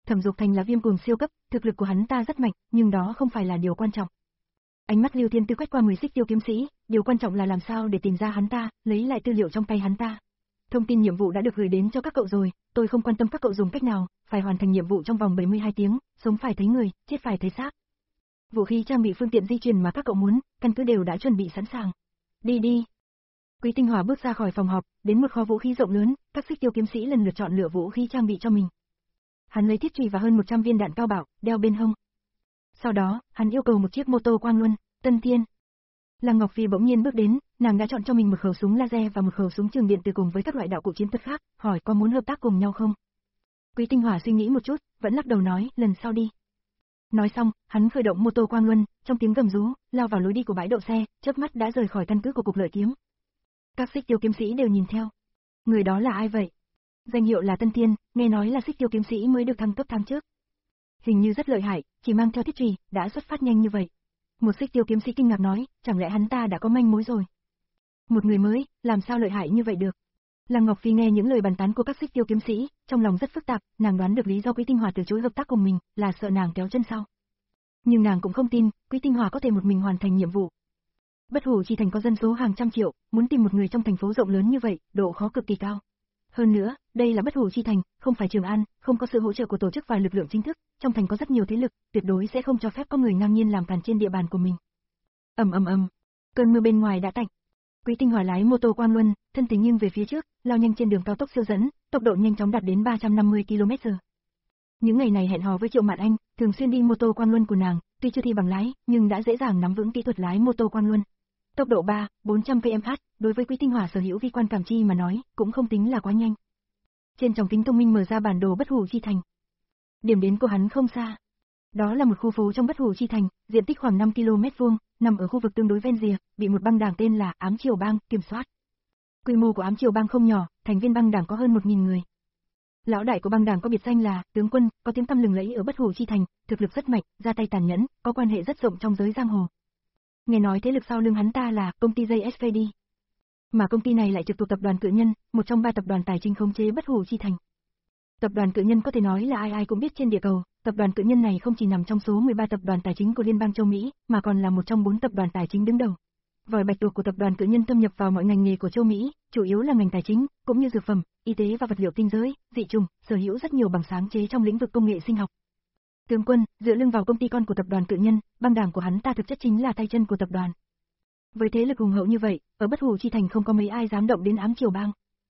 Thẩm Dục Thành là viêm cuồng siêu cấp, thực lực của hắn ta rất mạnh, nhưng đó không phải là điều quan trọng. Ánh mắt Lưu Thiên Tư quét qua mười xích tiêu kiếm sĩ, điều quan trọng là làm sao để tìm ra hắn ta, lấy lại tư liệu trong tay hắn ta. Thông tin nhiệm vụ đã được gửi đến cho các cậu rồi, tôi không quan tâm các cậu dùng cách nào, phải hoàn thành nhiệm vụ trong vòng bảy mươi hai tiếng, sống phải thấy người, chết phải thấy xác. Vũ khí trang bị phương tiện di chuyển mà các cậu muốn, căn cứ đều đã chuẩn bị sẵn sàng. Đi đi. Quý Tinh Hòa bước ra khỏi phòng họp, đến một kho vũ khí rộng lớn, các xích tiêu kiếm sĩ lần lượt chọn lựa vũ khí trang bị cho mình. Hắn lấy thiết chùy và hơn một trăm viên đạn cao bảo, đeo bên hông. Sau đó, hắn yêu cầu một chiếc mô tô Quang Luân, Tân Thiên. Lăng Ngọc Phi bỗng nhiên bước đến, nàng đã chọn cho mình một khẩu súng laser và một khẩu súng trường điện từ cùng với các loại đạo cụ chiến thuật khác, hỏi có muốn hợp tác cùng nhau không? Quý Tinh Hòa suy nghĩ một chút, vẫn lắc đầu nói, lần sau đi. Nói xong, hắn khởi động mô tô Quang Luân, trong tiếng gầm rú, lao vào lối đi của bãi đậu xe, chớp mắt đã rời khỏi căn cứ của cục lợi kiếm. Các xích tiêu kiếm sĩ đều nhìn theo. Người đó là ai vậy? Danh hiệu là Tân Thiên, nghe nói là xích tiêu kiếm sĩ mới được thăng cấp tháng trước. Hình như rất lợi hại, chỉ mang theo thiết chùy, đã xuất phát nhanh như vậy. Một xích tiêu kiếm sĩ kinh ngạc nói, chẳng lẽ hắn ta đã có manh mối rồi? Một người mới, làm sao lợi hại như vậy được? Lăng Ngọc Phi nghe những lời bàn tán của các xích tiêu kiếm sĩ, trong lòng rất phức tạp, nàng đoán được lý do Quý Tinh Hòa từ chối hợp tác cùng mình, là sợ nàng kéo chân sau. Nhưng nàng cũng không tin, Quý Tinh Hòa có thể một mình hoàn thành nhiệm vụ. Bất Hủ Chi Thành có dân số hàng trăm triệu, muốn tìm một người trong thành phố rộng lớn như vậy, độ khó cực kỳ cao. Hơn nữa, đây là Bất Hủ Chi Thành, không phải Trường An, không có sự hỗ trợ của tổ chức và lực lượng chính thức, trong thành có rất nhiều thế lực, tuyệt đối sẽ không cho phép có người ngang nhiên làm càn trên địa bàn của mình. Ầm ầm ầm, cơn mưa bên ngoài đã tạnh. Quý Tinh Hòa lái mô tô Quang Luân, thân tính nghiêng về phía trước, lao nhanh trên đường cao tốc siêu dẫn, tốc độ nhanh chóng đạt đến ba trăm năm mươi ki lô mét giờ. Những ngày này hẹn hò với Triệu Mạn Anh, thường xuyên đi mô tô Quang Luân của nàng, tuy chưa thi bằng lái, nhưng đã dễ dàng nắm vững kỹ thuật lái mô tô Quang Luân. Tốc độ ba, bốn trăm ki lô mét/h, đối với Quý Tinh Hòa sở hữu vi quan cảm chi mà nói, cũng không tính là quá nhanh. Trên tròng kính thông minh mở ra bản đồ Bất Hủ Chi Thành. Điểm đến của hắn không xa. Đó là một khu phố trong Bất Hủ Chi Thành, diện tích khoảng năm ki lô mét vuông, nằm ở khu vực tương đối ven rìa, bị một băng đảng tên là Ám Triều Bang kiểm soát. Quy mô của Ám Triều Bang không nhỏ, thành viên băng đảng có hơn một nghìn người. Lão đại của băng đảng có biệt danh là Tướng Quân, có tiếng tăm lừng lẫy ở Bất Hủ Chi Thành, thực lực rất mạnh, ra tay tàn nhẫn, có quan hệ rất rộng trong giới giang hồ. Nghe nói thế lực sau lưng hắn ta là công ty gi ét vê đê. Mà công ty này lại trực thuộc tập đoàn Cự Nhân, một trong ba tập đoàn tài chính khống chế Bất Hủ Chi Thành. Tập đoàn Cự Nhân có thể nói là ai ai cũng biết trên địa cầu, tập đoàn Cự Nhân này không chỉ nằm trong số mười ba tập đoàn tài chính của Liên bang châu Mỹ, mà còn là một trong bốn tập đoàn tài chính đứng đầu. Vòi bạch tuộc của tập đoàn Cự Nhân thâm nhập vào mọi ngành nghề của châu Mỹ, chủ yếu là ngành tài chính, cũng như dược phẩm, y tế và vật liệu tinh giới, dị trùng, sở hữu rất nhiều bằng sáng chế trong lĩnh vực công nghệ sinh học. Tướng Quân, dựa lưng vào công ty con của tập đoàn Cự Nhân, băng đảng của hắn ta thực chất chính là tay chân của tập đoàn. Với thế lực hùng hậu như vậy, ở Bất Hủ Chi Thành không có mấy ai dám động đến Ám Triều Bang.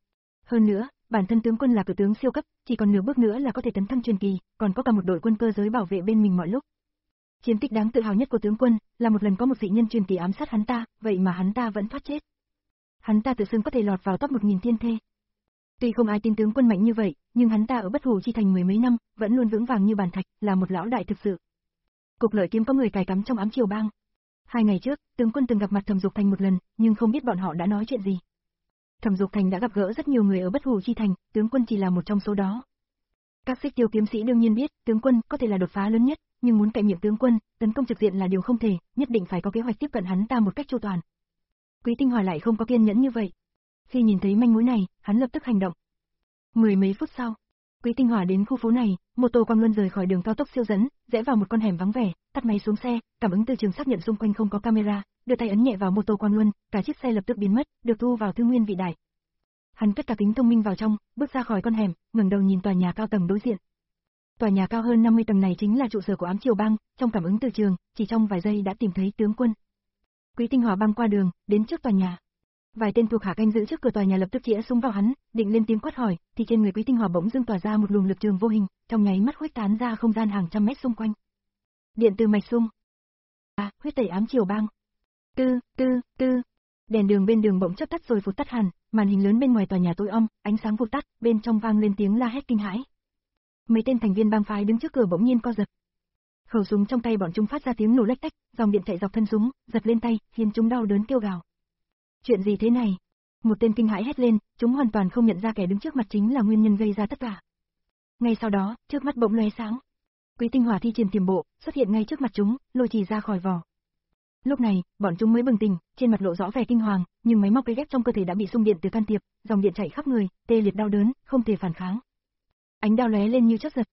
Hơn nữa, bản thân tướng quân là cử tướng siêu cấp, chỉ còn nửa bước nữa là có thể tấn thăng truyền kỳ, còn có cả một đội quân cơ giới bảo vệ bên mình mọi lúc. Chiến tích đáng tự hào nhất của tướng quân là một lần có một dị nhân truyền kỳ ám sát hắn ta, vậy mà hắn ta vẫn thoát chết. Hắn ta tự xưng có thể lọt vào top một nghìn thiên thê. Tuy không ai tin tướng quân mạnh như vậy, nhưng hắn ta ở Bất Hủ Chi Thành mười mấy năm, vẫn luôn vững vàng như bàn thạch, là một lão đại thực sự. Cục lợi kiếm có người cài cắm trong Ám Triều Bang. Hai ngày trước, tướng quân từng gặp mặt Thẩm Dục Thành một lần, nhưng không biết bọn họ đã nói chuyện gì. Thẩm Dục Thành đã gặp gỡ rất nhiều người ở Bất Hủ Chi Thành, tướng quân chỉ là một trong số đó. Các xích tiêu kiếm sĩ đương nhiên biết, tướng quân có thể là đột phá lớn nhất, nhưng muốn cậy miệng tướng quân, tấn công trực diện là điều không thể, nhất định phải có kế hoạch tiếp cận hắn ta một cách chu toàn. Quý Tinh Hòa lại không có kiên nhẫn như vậy. Khi nhìn thấy manh mối này, hắn lập tức hành động. Mười mấy phút sau, Quý Tinh Hòa đến khu phố này, mô tô Quang Luân rời khỏi đường cao tốc siêu dẫn, rẽ vào một con hẻm vắng vẻ, tắt máy xuống xe, cảm ứng từ trường xác nhận xung quanh không có camera, đưa tay ấn nhẹ vào mô tô Quang Luân, cả chiếc xe lập tức biến mất, được thu vào thư nguyên vị đại. Hắn cất cả kính thông minh vào trong, bước ra khỏi con hẻm, ngẩng đầu nhìn tòa nhà cao tầng đối diện. Tòa nhà cao hơn năm mươi tầng này chính là trụ sở của Ám Triều Bang, trong cảm ứng từ trường, chỉ trong vài giây đã tìm thấy tướng quân. Quý Tinh Hòa băng qua đường, đến trước tòa nhà. Vài tên thuộc hạ canh giữ trước cửa tòa nhà lập tức chĩa súng vào hắn, định lên tiếng quát hỏi, thì trên người Quý Tinh Hòa bỗng dưng tỏa ra một luồng lực trường vô hình, trong nháy mắt khuếch tán ra không gian hàng trăm mét xung quanh. Điện từ mạch sung. À, huyết tẩy Ám Triều Bang. Tư, tư, tư. Đèn đường bên đường bỗng chớp tắt rồi vụt tắt hẳn, màn hình lớn bên ngoài tòa nhà tối om, ánh sáng vụt tắt, bên trong vang lên tiếng la hét kinh hãi. Mấy tên thành viên bang phái đứng trước cửa bỗng nhiên co giật. Khẩu súng trong tay bọn chúng phát ra tiếng nổ lách tách, dòng điện chạy dọc thân súng, giật lên tay, khiến chúng đau đớn kêu gào. Chuyện gì thế này? Một tên kinh hãi hét lên, chúng hoàn toàn không nhận ra kẻ đứng trước mặt chính là nguyên nhân gây ra tất cả. Ngay sau đó, trước mắt bỗng lóe sáng. Quý Tinh Hòa thi triển tiềm bộ, xuất hiện ngay trước mặt chúng, lôi chì ra khỏi vỏ. Lúc này, bọn chúng mới bừng tỉnh, trên mặt lộ rõ vẻ kinh hoàng, nhưng máy móc cấy ghép trong cơ thể đã bị xung điện từ can thiệp, dòng điện chạy khắp người, tê liệt đau đớn, không thể phản kháng. Ánh đao lóe lên như chớp giật.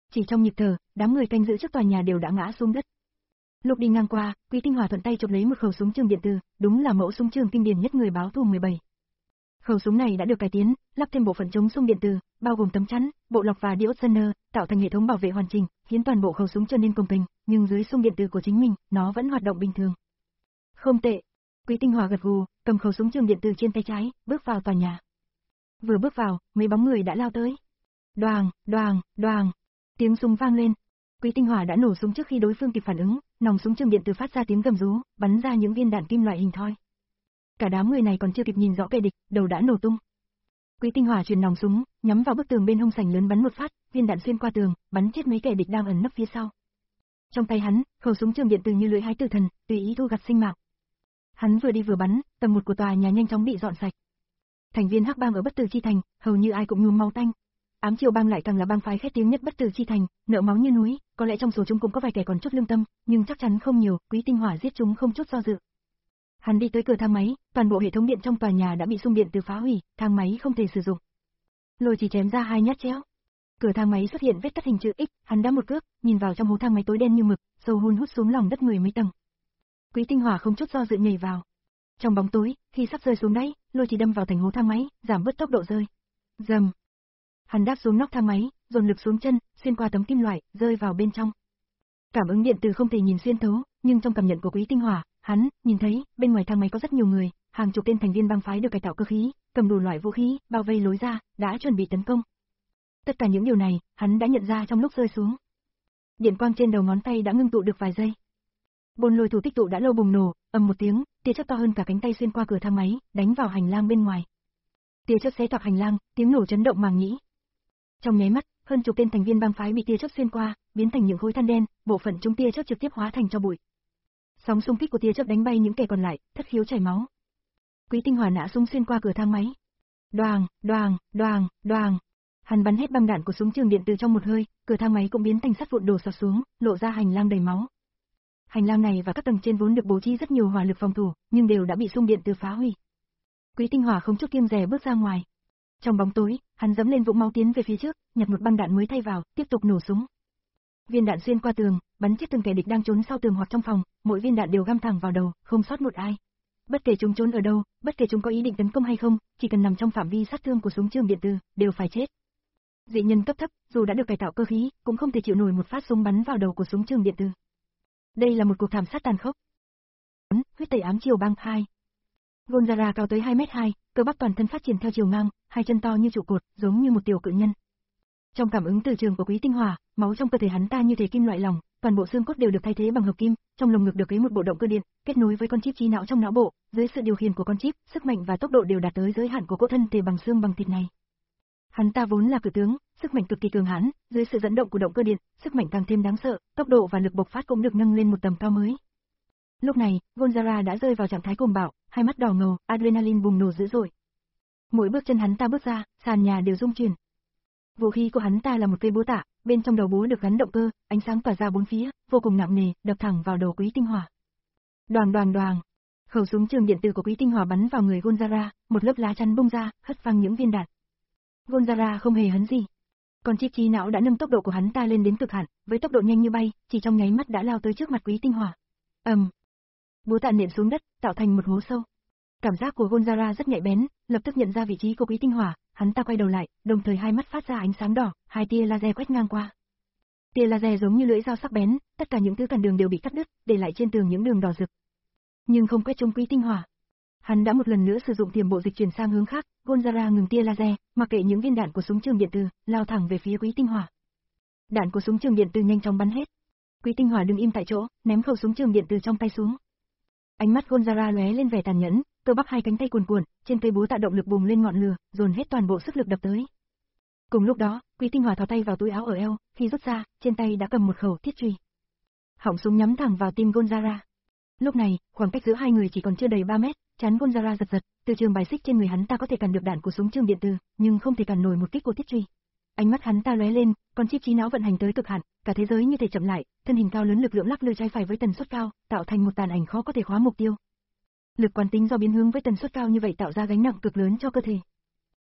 Chỉ trong nhịp thở, đám người canh giữ trước tòa nhà đều đã ngã xuống đất. Lúc đi ngang qua, Quý Tinh Hòa thuận tay chụp lấy một khẩu súng trường điện tử, đúng là mẫu súng trường kinh điển nhất người báo thù mười bảy. Khẩu súng này đã được cải tiến, lắp thêm bộ phận chống xung điện tử, bao gồm tấm chắn, bộ lọc và diode Zener, tạo thành hệ thống bảo vệ hoàn chỉnh, khiến toàn bộ khẩu súng trở nên công kềnh, nhưng dưới xung điện tử của chính mình, nó vẫn hoạt động bình thường. Không tệ. Quý Tinh Hòa gật gù, cầm khẩu súng trường điện tử trên tay trái, bước vào tòa nhà. Vừa bước vào, mấy bóng người đã lao tới. Đoàng, đoàng, đoàng. Tiếng súng vang lên. Quý Tinh Hòa đã nổ súng trước khi đối phương kịp phản ứng, nòng súng trường điện tử phát ra tiếng gầm rú, bắn ra những viên đạn kim loại hình thoi. Cả đám người này còn chưa kịp nhìn rõ kẻ địch, đầu đã nổ tung. Quý Tinh Hòa chuyển nòng súng, nhắm vào bức tường bên hông sảnh lớn bắn một phát, viên đạn xuyên qua tường, bắn chết mấy kẻ địch đang ẩn nấp phía sau. Trong tay hắn, khẩu súng trường điện tử như lưỡi hái tử thần, tùy ý thu gặt sinh mạng. Hắn vừa đi vừa bắn, tầng một của tòa nhà nhanh chóng bị dọn sạch. Thành viên Hắc Bang ở Bất Tử Chi Thành, hầu như ai cũng nhuốm máu tanh. Ám Triều Bang lại càng là bang phái khét tiếng nhất Bất Tử Chi Thành, nợ máu như núi, có lẽ trong số chúng cũng có vài kẻ còn chút lương tâm, nhưng chắc chắn không nhiều, Quý Tinh Hòa giết chúng không chút do dự. Hắn đi tới cửa thang máy, toàn bộ hệ thống điện trong tòa nhà đã bị xung điện từ phá hủy, thang máy không thể sử dụng. Lôi chỉ chém ra hai nhát chéo. Cửa thang máy xuất hiện vết cắt hình chữ X, hắn đá một cước, nhìn vào trong hố thang máy tối đen như mực, sâu hun hút xuống lòng đất mười mấy tầng. Quý Tinh Hòa không chút do dự nhảy vào. Trong bóng tối, khi sắp rơi xuống đáy, lôi chỉ đâm vào thành hố thang máy, giảm bớt tốc độ rơi. Rầm. Hắn đáp xuống nóc thang máy, dồn lực xuống chân, xuyên qua tấm kim loại, rơi vào bên trong. Cảm ứng điện từ không thể nhìn xuyên thấu, nhưng trong cảm nhận của Quý Tinh Hòa, hắn nhìn thấy bên ngoài thang máy có rất nhiều người, hàng chục tên thành viên bang phái được cải tạo cơ khí, cầm đủ loại vũ khí, bao vây lối ra, đã chuẩn bị tấn công. Tất cả những điều này, hắn đã nhận ra trong lúc rơi xuống. Điện quang trên đầu ngón tay đã ngưng tụ được vài giây. Bồn lôi thủ tích tụ đã lâu bùng nổ, ầm một tiếng, tia chớp to hơn cả cánh tay xuyên qua cửa thang máy, đánh vào hành lang bên ngoài. Tia chớp xé toạc hành lang, tiếng nổ chấn động màng nhĩ. Trong nháy mắt, hơn chục tên thành viên bang phái bị tia chớp xuyên qua, biến thành những khối than đen, bộ phận chúng tia chớp trực tiếp hóa thành tro bụi. Sóng xung kích của tia chớp đánh bay những kẻ còn lại, thất khiếu chảy máu. Quý Tinh Hòa nã súng xuyên qua cửa thang máy. Đoàng, đoàng, đoàng, đoàng. Hắn bắn hết băng đạn của súng trường điện từ trong một hơi, cửa thang máy cũng biến thành sắt vụn đổ sập xuống, lộ ra hành lang đầy máu. Hành lang này và các tầng trên vốn được bố trí rất nhiều hỏa lực phòng thủ, nhưng đều đã bị xung điện từ phá hủy. Quý Tinh Hòa không chút kiêng dè bước ra ngoài. Trong bóng tối, hắn giẫm lên vũng máu tiến về phía trước, nhặt một băng đạn mới thay vào, tiếp tục nổ súng. Viên đạn xuyên qua tường, bắn chết từng kẻ địch đang trốn sau tường hoặc trong phòng, mỗi viên đạn đều găm thẳng vào đầu, không sót một ai. Bất kể chúng trốn ở đâu, bất kể chúng có ý định tấn công hay không, chỉ cần nằm trong phạm vi sát thương của súng trường điện tử, đều phải chết. Dị nhân cấp thấp, dù đã được cải tạo cơ khí, cũng không thể chịu nổi một phát súng bắn vào đầu của súng trường điện tử. Đây là một cuộc thảm sát tàn khốc. Huyết tẩy ám triều bang hai. Gonzara cao tới hai mét hai, cơ bắp toàn thân phát triển theo chiều ngang, hai chân to như trụ cột, giống như một tiểu cự nhân. Trong cảm ứng từ trường của Quý Tinh Hòa, máu trong cơ thể hắn ta như thể kim loại lỏng, toàn bộ xương cốt đều được thay thế bằng hợp kim, trong lồng ngực được cấy một bộ động cơ điện, kết nối với con chip trí não trong não bộ, dưới sự điều khiển của con chip, sức mạnh và tốc độ đều đạt tới giới hạn của cỗ thân thể bằng xương bằng thịt này. Hắn ta vốn là cử tướng, sức mạnh cực kỳ cường hãn, dưới sự dẫn động của động cơ điện, sức mạnh càng thêm đáng sợ, tốc độ và lực bộc phát cũng được nâng lên một tầm cao mới. Lúc này, Gonzara đã rơi vào trạng thái cuồng bạo, hai mắt đỏ ngầu, adrenaline bùng nổ dữ dội. Mỗi bước chân hắn ta bước ra, sàn nhà đều rung chuyển. Vũ khí của hắn ta là một cây búa tạ, bên trong đầu búa được gắn động cơ, ánh sáng tỏa ra bốn phía, vô cùng nặng nề, đập thẳng vào đầu Quý Tinh Hòa. Đoàng đoàng đoàng. Khẩu súng trường điện tử của Quý Tinh Hòa bắn vào người Gonzara, một lớp lá chắn bung ra, hất văng những viên đạn. Gonzara không hề hấn gì. Con chip trí não đã nâng tốc độ của hắn ta lên đến cực hạn, với tốc độ nhanh như bay, chỉ trong nháy mắt đã lao tới trước mặt Quý Tinh Hòa. Ầm. Um. Búa tạ nện xuống đất, tạo thành một hố sâu. Cảm giác của Gonzara rất nhạy bén, lập tức nhận ra vị trí của Quý Tinh Hòa, hắn ta quay đầu lại, đồng thời hai mắt phát ra ánh sáng đỏ, hai tia laser quét ngang qua. Tia laser giống như lưỡi dao sắc bén, tất cả những thứ cản đường đều bị cắt đứt, để lại trên tường những đường đỏ rực. Nhưng không quét trúng Quý Tinh Hòa. Hắn đã một lần nữa sử dụng tiềm bộ dịch chuyển sang hướng khác, Gonzara ngừng tia laser, mặc kệ những viên đạn của súng trường điện tử, lao thẳng về phía Quý Tinh Hòa. Đạn của súng trường điện tử nhanh chóng bắn hết. Quý Tinh Hòa đứng im tại chỗ, ném khẩu súng trường điện tử trong tay xuống. Ánh mắt Gonzara lóe lên vẻ tàn nhẫn, cơ bắp hai cánh tay cuồn cuộn, trên cây búa tạ động lực bùng lên ngọn lửa, dồn hết toàn bộ sức lực đập tới. Cùng lúc đó, Quý Tinh Hòa thò tay vào túi áo ở eo, khi rút ra, trên tay đã cầm một khẩu thiết chùy. Họng súng nhắm thẳng vào tim Gonzara. Lúc này, khoảng cách giữa hai người chỉ còn chưa đầy ba mét, trán Gonzara giật giật, từ trường bài xích trên người hắn ta có thể cản được đạn của súng trường điện tử, nhưng không thể cản nổi một kích của thiết chùy. Ánh mắt hắn ta lóe lên, con chip trí não vận hành tới cực hạn, cả thế giới như thể chậm lại, thân hình cao lớn lực lượng lắc lư trái phải với tần suất cao, tạo thành một tàn ảnh khó có thể khóa mục tiêu. Lực quán tính do biến hướng với tần suất cao như vậy tạo ra gánh nặng cực lớn cho cơ thể.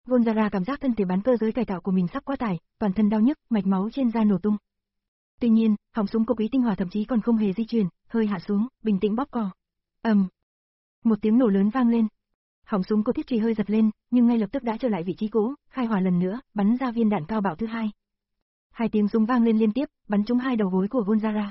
Gonzara cảm giác thân thể bán cơ giới cải tạo của mình sắp quá tải, toàn thân đau nhức, mạch máu trên da nổ tung. Tuy nhiên, họng súng của Quý Tinh Hỏa thậm chí còn không hề di chuyển, hơi hạ xuống, bình tĩnh bóp cò. ầm, um. Một tiếng nổ lớn vang lên. Họng súng của Thiết Trì hơi giật lên, nhưng ngay lập tức đã trở lại vị trí cũ, khai hỏa lần nữa, bắn ra viên đạn cao bạo thứ hai. Hai tiếng súng vang lên liên tiếp, bắn trúng hai đầu gối của Gonzara.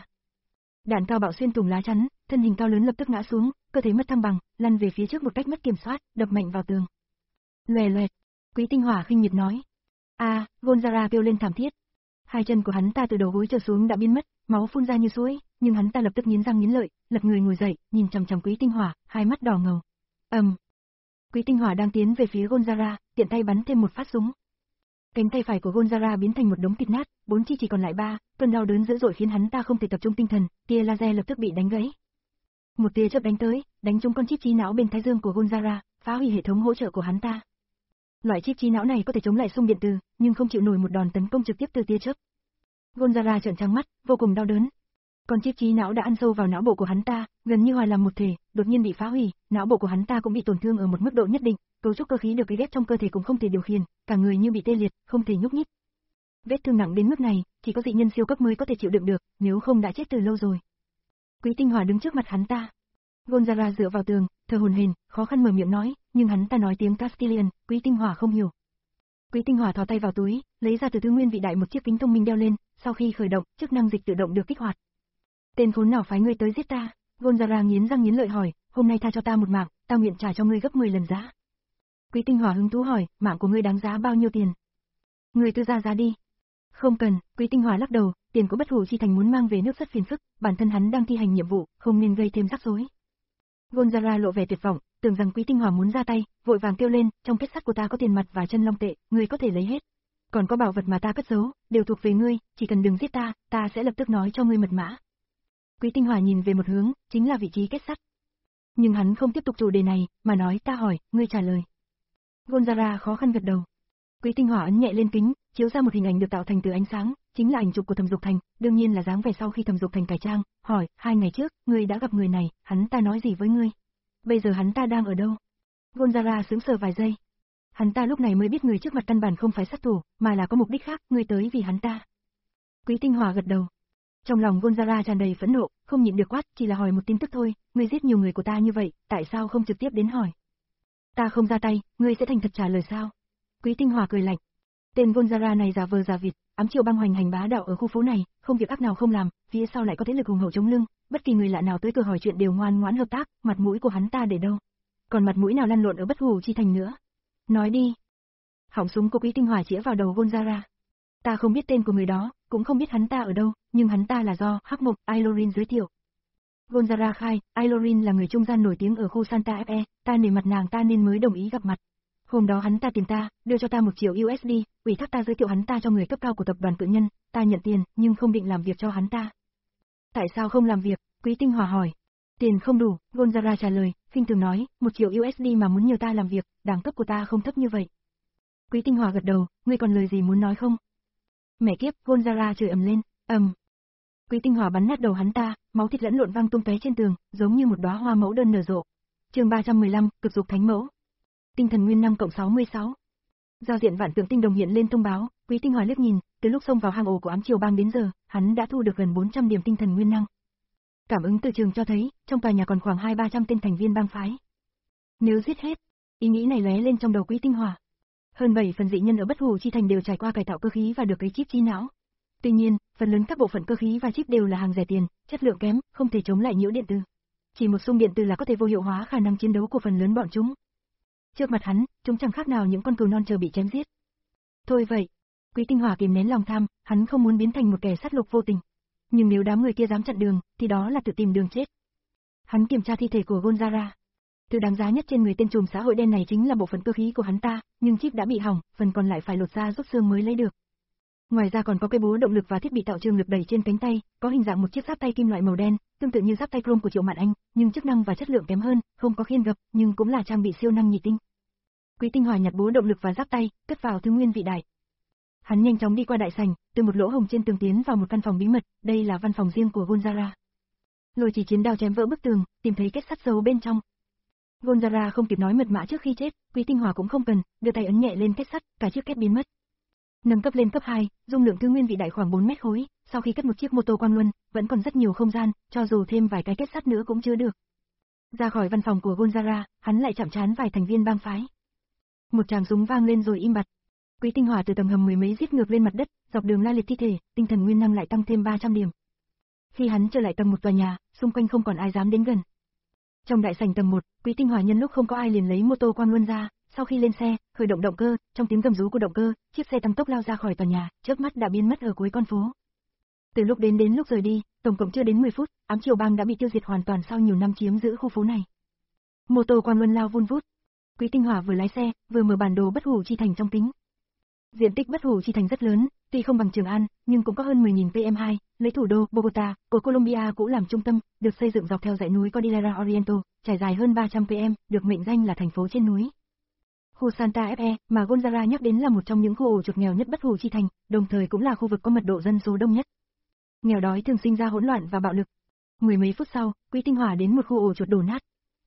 Đạn cao bạo xuyên thủng lá chắn, thân hình cao lớn lập tức ngã xuống, cơ thể mất thăng bằng, lăn về phía trước một cách mất kiểm soát, đập mạnh vào tường. Loè loẹt, Quý Tinh Hỏa khinh miệt nói. A, à, Gonzara kêu lên thảm thiết. Hai chân của hắn ta từ đầu gối trở xuống đã biến mất, máu phun ra như suối, nhưng hắn ta lập tức nghiến răng nghiến lợi, lật người ngồi dậy, nhìn chằm chằm Quý Tinh Hỏa, hai mắt đỏ ngầu. ầm. Um. Quý Tinh Hỏa đang tiến về phía Gonzara, tiện tay bắn thêm một phát súng. Cánh tay phải của Gonzara biến thành một đống thịt nát, bốn chi chỉ còn lại ba, cơn đau đớn dữ dội khiến hắn ta không thể tập trung tinh thần, tia laser lập tức bị đánh gãy. Một tia chớp đánh tới, đánh trúng con chip trí não bên thái dương của Gonzara, phá hủy hệ thống hỗ trợ của hắn ta. Loại chip trí não này có thể chống lại xung điện từ, nhưng không chịu nổi một đòn tấn công trực tiếp từ tia chớp. Gonzara trợn trắng mắt, vô cùng đau đớn. Con chip trí não đã ăn sâu vào não bộ của hắn ta, gần như hòa làm một thể, đột nhiên bị phá hủy, não bộ của hắn ta cũng bị tổn thương ở một mức độ nhất định, cấu trúc cơ khí được cấy ghép trong cơ thể cũng không thể điều khiển, cả người như bị tê liệt, không thể nhúc nhích. Vết thương nặng đến mức này, chỉ có dị nhân siêu cấp mới có thể chịu đựng được, nếu không đã chết từ lâu rồi. Quý Tinh Hỏa đứng trước mặt hắn ta. Gonzara dựa vào tường, thở hổn hển, khó khăn mở miệng nói, nhưng hắn ta nói tiếng Castilian, Quý Tinh Hỏa không hiểu. Quý Tinh Hỏa thò tay vào túi, lấy ra từ thứ nguyên vị đại một chiếc kính thông minh đeo lên, sau khi khởi động, chức năng dịch tự động được kích hoạt. Tên khốn nào phái ngươi tới giết ta? Gonzara nghiến răng nghiến lợi hỏi, hôm nay tha cho ta một mạng, ta nguyện trả cho ngươi gấp mười lần giá. Quý Tinh Hỏa hứng thú hỏi, mạng của ngươi đáng giá bao nhiêu tiền? Ngươi cứ ra giá đi. Không cần, Quý Tinh Hỏa lắc đầu, tiền của Bất Hủ Chi Thành muốn mang về nước rất phiền phức, bản thân hắn đang thi hành nhiệm vụ, không nên gây thêm rắc rối. Gonzara lộ vẻ tuyệt vọng, tưởng rằng Quý Tinh Hỏa muốn ra tay, vội vàng kêu lên, trong kết sắt của ta có tiền mặt và chân long tệ, ngươi có thể lấy hết. Còn có bảo vật mà ta cất giấu, đều thuộc về ngươi, chỉ cần đừng giết ta, ta sẽ lập tức nói cho ngươi mật mã. Quý Tinh Hỏa nhìn về một hướng, chính là vị trí kết sắt. Nhưng hắn không tiếp tục chủ đề này, mà nói ta hỏi, ngươi trả lời. Gonzara khó khăn gật đầu. Quý Tinh Hỏa ấn nhẹ lên kính, chiếu ra một hình ảnh được tạo thành từ ánh sáng, chính là ảnh chụp của Thẩm Dục Thành, đương nhiên là dáng vẻ sau khi Thẩm Dục Thành cải trang, hỏi, hai ngày trước, ngươi đã gặp người này, hắn ta nói gì với ngươi? Bây giờ hắn ta đang ở đâu? Gonzara sững sờ vài giây. Hắn ta lúc này mới biết người trước mặt căn bản không phải sát thủ, mà là có mục đích khác, ngươi tới vì hắn ta. Quý Tinh Hỏa gật đầu. Trong lòng Gonzara tràn đầy phẫn nộ, không nhịn được quát, chỉ là hỏi một tin tức thôi, ngươi giết nhiều người của ta như vậy, tại sao không trực tiếp đến hỏi? Ta không ra tay, ngươi sẽ thành thật trả lời sao? Quý Tinh Hỏa cười lạnh. Tên Gonzara này giả vờ giả vịt, ám chiêu băng hoành hành bá đạo ở khu phố này, không việc ác nào không làm, phía sau lại có thế lực hùng hậu chống lưng, bất kỳ người lạ nào tới cửa hỏi chuyện đều ngoan ngoãn hợp tác, mặt mũi của hắn ta để đâu? Còn mặt mũi nào lăn lộn ở Bất Hủ Chi Thành nữa? Nói đi. Họng súng của Quý Tinh Hỏa chĩa vào đầu Gonzara. Ta không biết tên của người đó, cũng không biết hắn ta ở đâu, nhưng hắn ta là do Hắc Mộc Ailorin giới thiệu. Gonzara khai, Ailorin là người trung gian nổi tiếng ở khu Santa Fe, ta nể mặt nàng ta nên mới đồng ý gặp mặt. Hôm đó hắn ta tìm ta, đưa cho ta một triệu u ét đê, ủy thác ta giới thiệu hắn ta cho người cấp cao của tập đoàn cự nhân, ta nhận tiền, nhưng không định làm việc cho hắn ta. Tại sao không làm việc? Quý Tinh Hỏa hỏi. Tiền không đủ, Gonzara trả lời, khinh thường nói, một triệu u ét đê mà muốn nhờ ta làm việc, đẳng cấp của ta không thấp như vậy. Quý Tinh Hỏa gật đầu, ngươi còn lời gì muốn nói không? Mẹ kiếp, Gonzara chửi ầm lên, ầm. Um. Quý Tinh Hỏa bắn nát đầu hắn ta, máu thịt lẫn lộn văng tung tóe trên tường, giống như một đóa hoa mẫu đơn nở rộ. Chương ba trăm mười lăm, cực dục thánh mẫu. Tinh thần nguyên năm cộng sáu mươi sáu. Giao diện vạn tượng tinh đồng hiện lên thông báo, Quý Tinh Hỏa liếc nhìn, từ lúc xông vào hang ổ của ám triều bang đến giờ, hắn đã thu được gần bốn trăm điểm tinh thần nguyên năng. Cảm ứng từ trường cho thấy, trong tòa nhà còn khoảng hai ba trăm tên thành viên bang phái. Nếu giết hết, ý nghĩ này lóe lên trong đầu Quý Tinh Hỏa. Hơn bảy phần dị nhân ở Bất Hủ Chi Thành đều trải qua cải tạo cơ khí và được cấy chip trí não. Tuy nhiên, phần lớn các bộ phận cơ khí và chip đều là hàng rẻ tiền, chất lượng kém, không thể chống lại nhiễu điện từ. Chỉ một xung điện từ là có thể vô hiệu hóa khả năng chiến đấu của phần lớn bọn chúng. Trước mặt hắn, chúng chẳng khác nào những con cừu non chờ bị chém giết. Thôi vậy, Quý Tinh Hỏa kìm nén lòng tham, hắn không muốn biến thành một kẻ sát lục vô tình. Nhưng nếu đám người kia dám chặn đường, thì đó là tự tìm đường chết. Hắn kiểm tra thi thể của Gonzara. Thứ đáng giá nhất trên người tên trùm xã hội đen này chính là bộ phận cơ khí của hắn ta, nhưng chip đã bị hỏng, phần còn lại phải lột ra rút xương mới lấy được. Ngoài ra còn có cây búa động lực và thiết bị tạo trường lực đẩy trên cánh tay, có hình dạng một chiếc giáp tay kim loại màu đen, tương tự như giáp tay chrome của Triệu Mạn Anh, nhưng chức năng và chất lượng kém hơn, không có khiên gập, nhưng cũng là trang bị siêu năng nhị tinh. Quý Tinh Hỏa nhặt búa động lực và giáp tay, cất vào thứ nguyên vị đại. Hắn nhanh chóng đi qua đại sảnh, từ một lỗ hổng trên tường tiến vào một căn phòng bí mật, đây là văn phòng riêng của Gonzara. Lôi Chỉ chiến đao chém vỡ bức tường, tìm thấy kết sắt giấu bên trong. Gonzara không kịp nói mật mã trước khi chết, Quý Tinh Hòa cũng không cần, đưa tay ấn nhẹ lên kết sắt, cả chiếc két biến mất. Nâng cấp lên cấp hai, dung lượng thứ nguyên vị đại khoảng bốn mét khối, sau khi cất một chiếc mô tô quang luân, vẫn còn rất nhiều không gian, cho dù thêm vài cái kết sắt nữa cũng chưa được. Ra khỏi văn phòng của Gonzara, hắn lại chạm trán vài thành viên bang phái. Một tràng súng vang lên rồi im bặt. Quý Tinh Hòa từ tầng hầm mười mấy giết ngược lên mặt đất, dọc đường la liệt thi thể, tinh thần nguyên năng lại tăng thêm ba trăm điểm. Khi hắn trở lại tầng một tòa nhà, xung quanh không còn ai dám đến gần. Trong đại sảnh tầng một, Quý Tinh Hòa nhân lúc không có ai liền lấy mô tô quang luân ra, sau khi lên xe, khởi động động cơ, trong tiếng gầm rú của động cơ, chiếc xe tăng tốc lao ra khỏi tòa nhà, chớp mắt đã biến mất ở cuối con phố. Từ lúc đến đến lúc rời đi, tổng cộng chưa đến mười phút, ám triều bang đã bị tiêu diệt hoàn toàn sau nhiều năm chiếm giữ khu phố này. Mô tô quang luân lao vun vút. Quý Tinh Hòa vừa lái xe, vừa mở bản đồ bất hủ chi thành trong kính. Diện tích bất hủ chi thành rất lớn, tuy không bằng Trường An, nhưng cũng có hơn mười nghìn pm hai, lấy thủ đô Bogota của Colombia cũ làm trung tâm, được xây dựng dọc theo dãy núi Cordillera Oriental, trải dài hơn ba trăm pm, được mệnh danh là thành phố trên núi. Khu Santa Fe mà Gonzara nhắc đến là một trong những khu ổ chuột nghèo nhất bất hủ chi thành, đồng thời cũng là khu vực có mật độ dân số đông nhất. Nghèo đói thường sinh ra hỗn loạn và bạo lực. Mười mấy phút sau, Quý Tinh Hòa đến một khu ổ chuột đổ nát.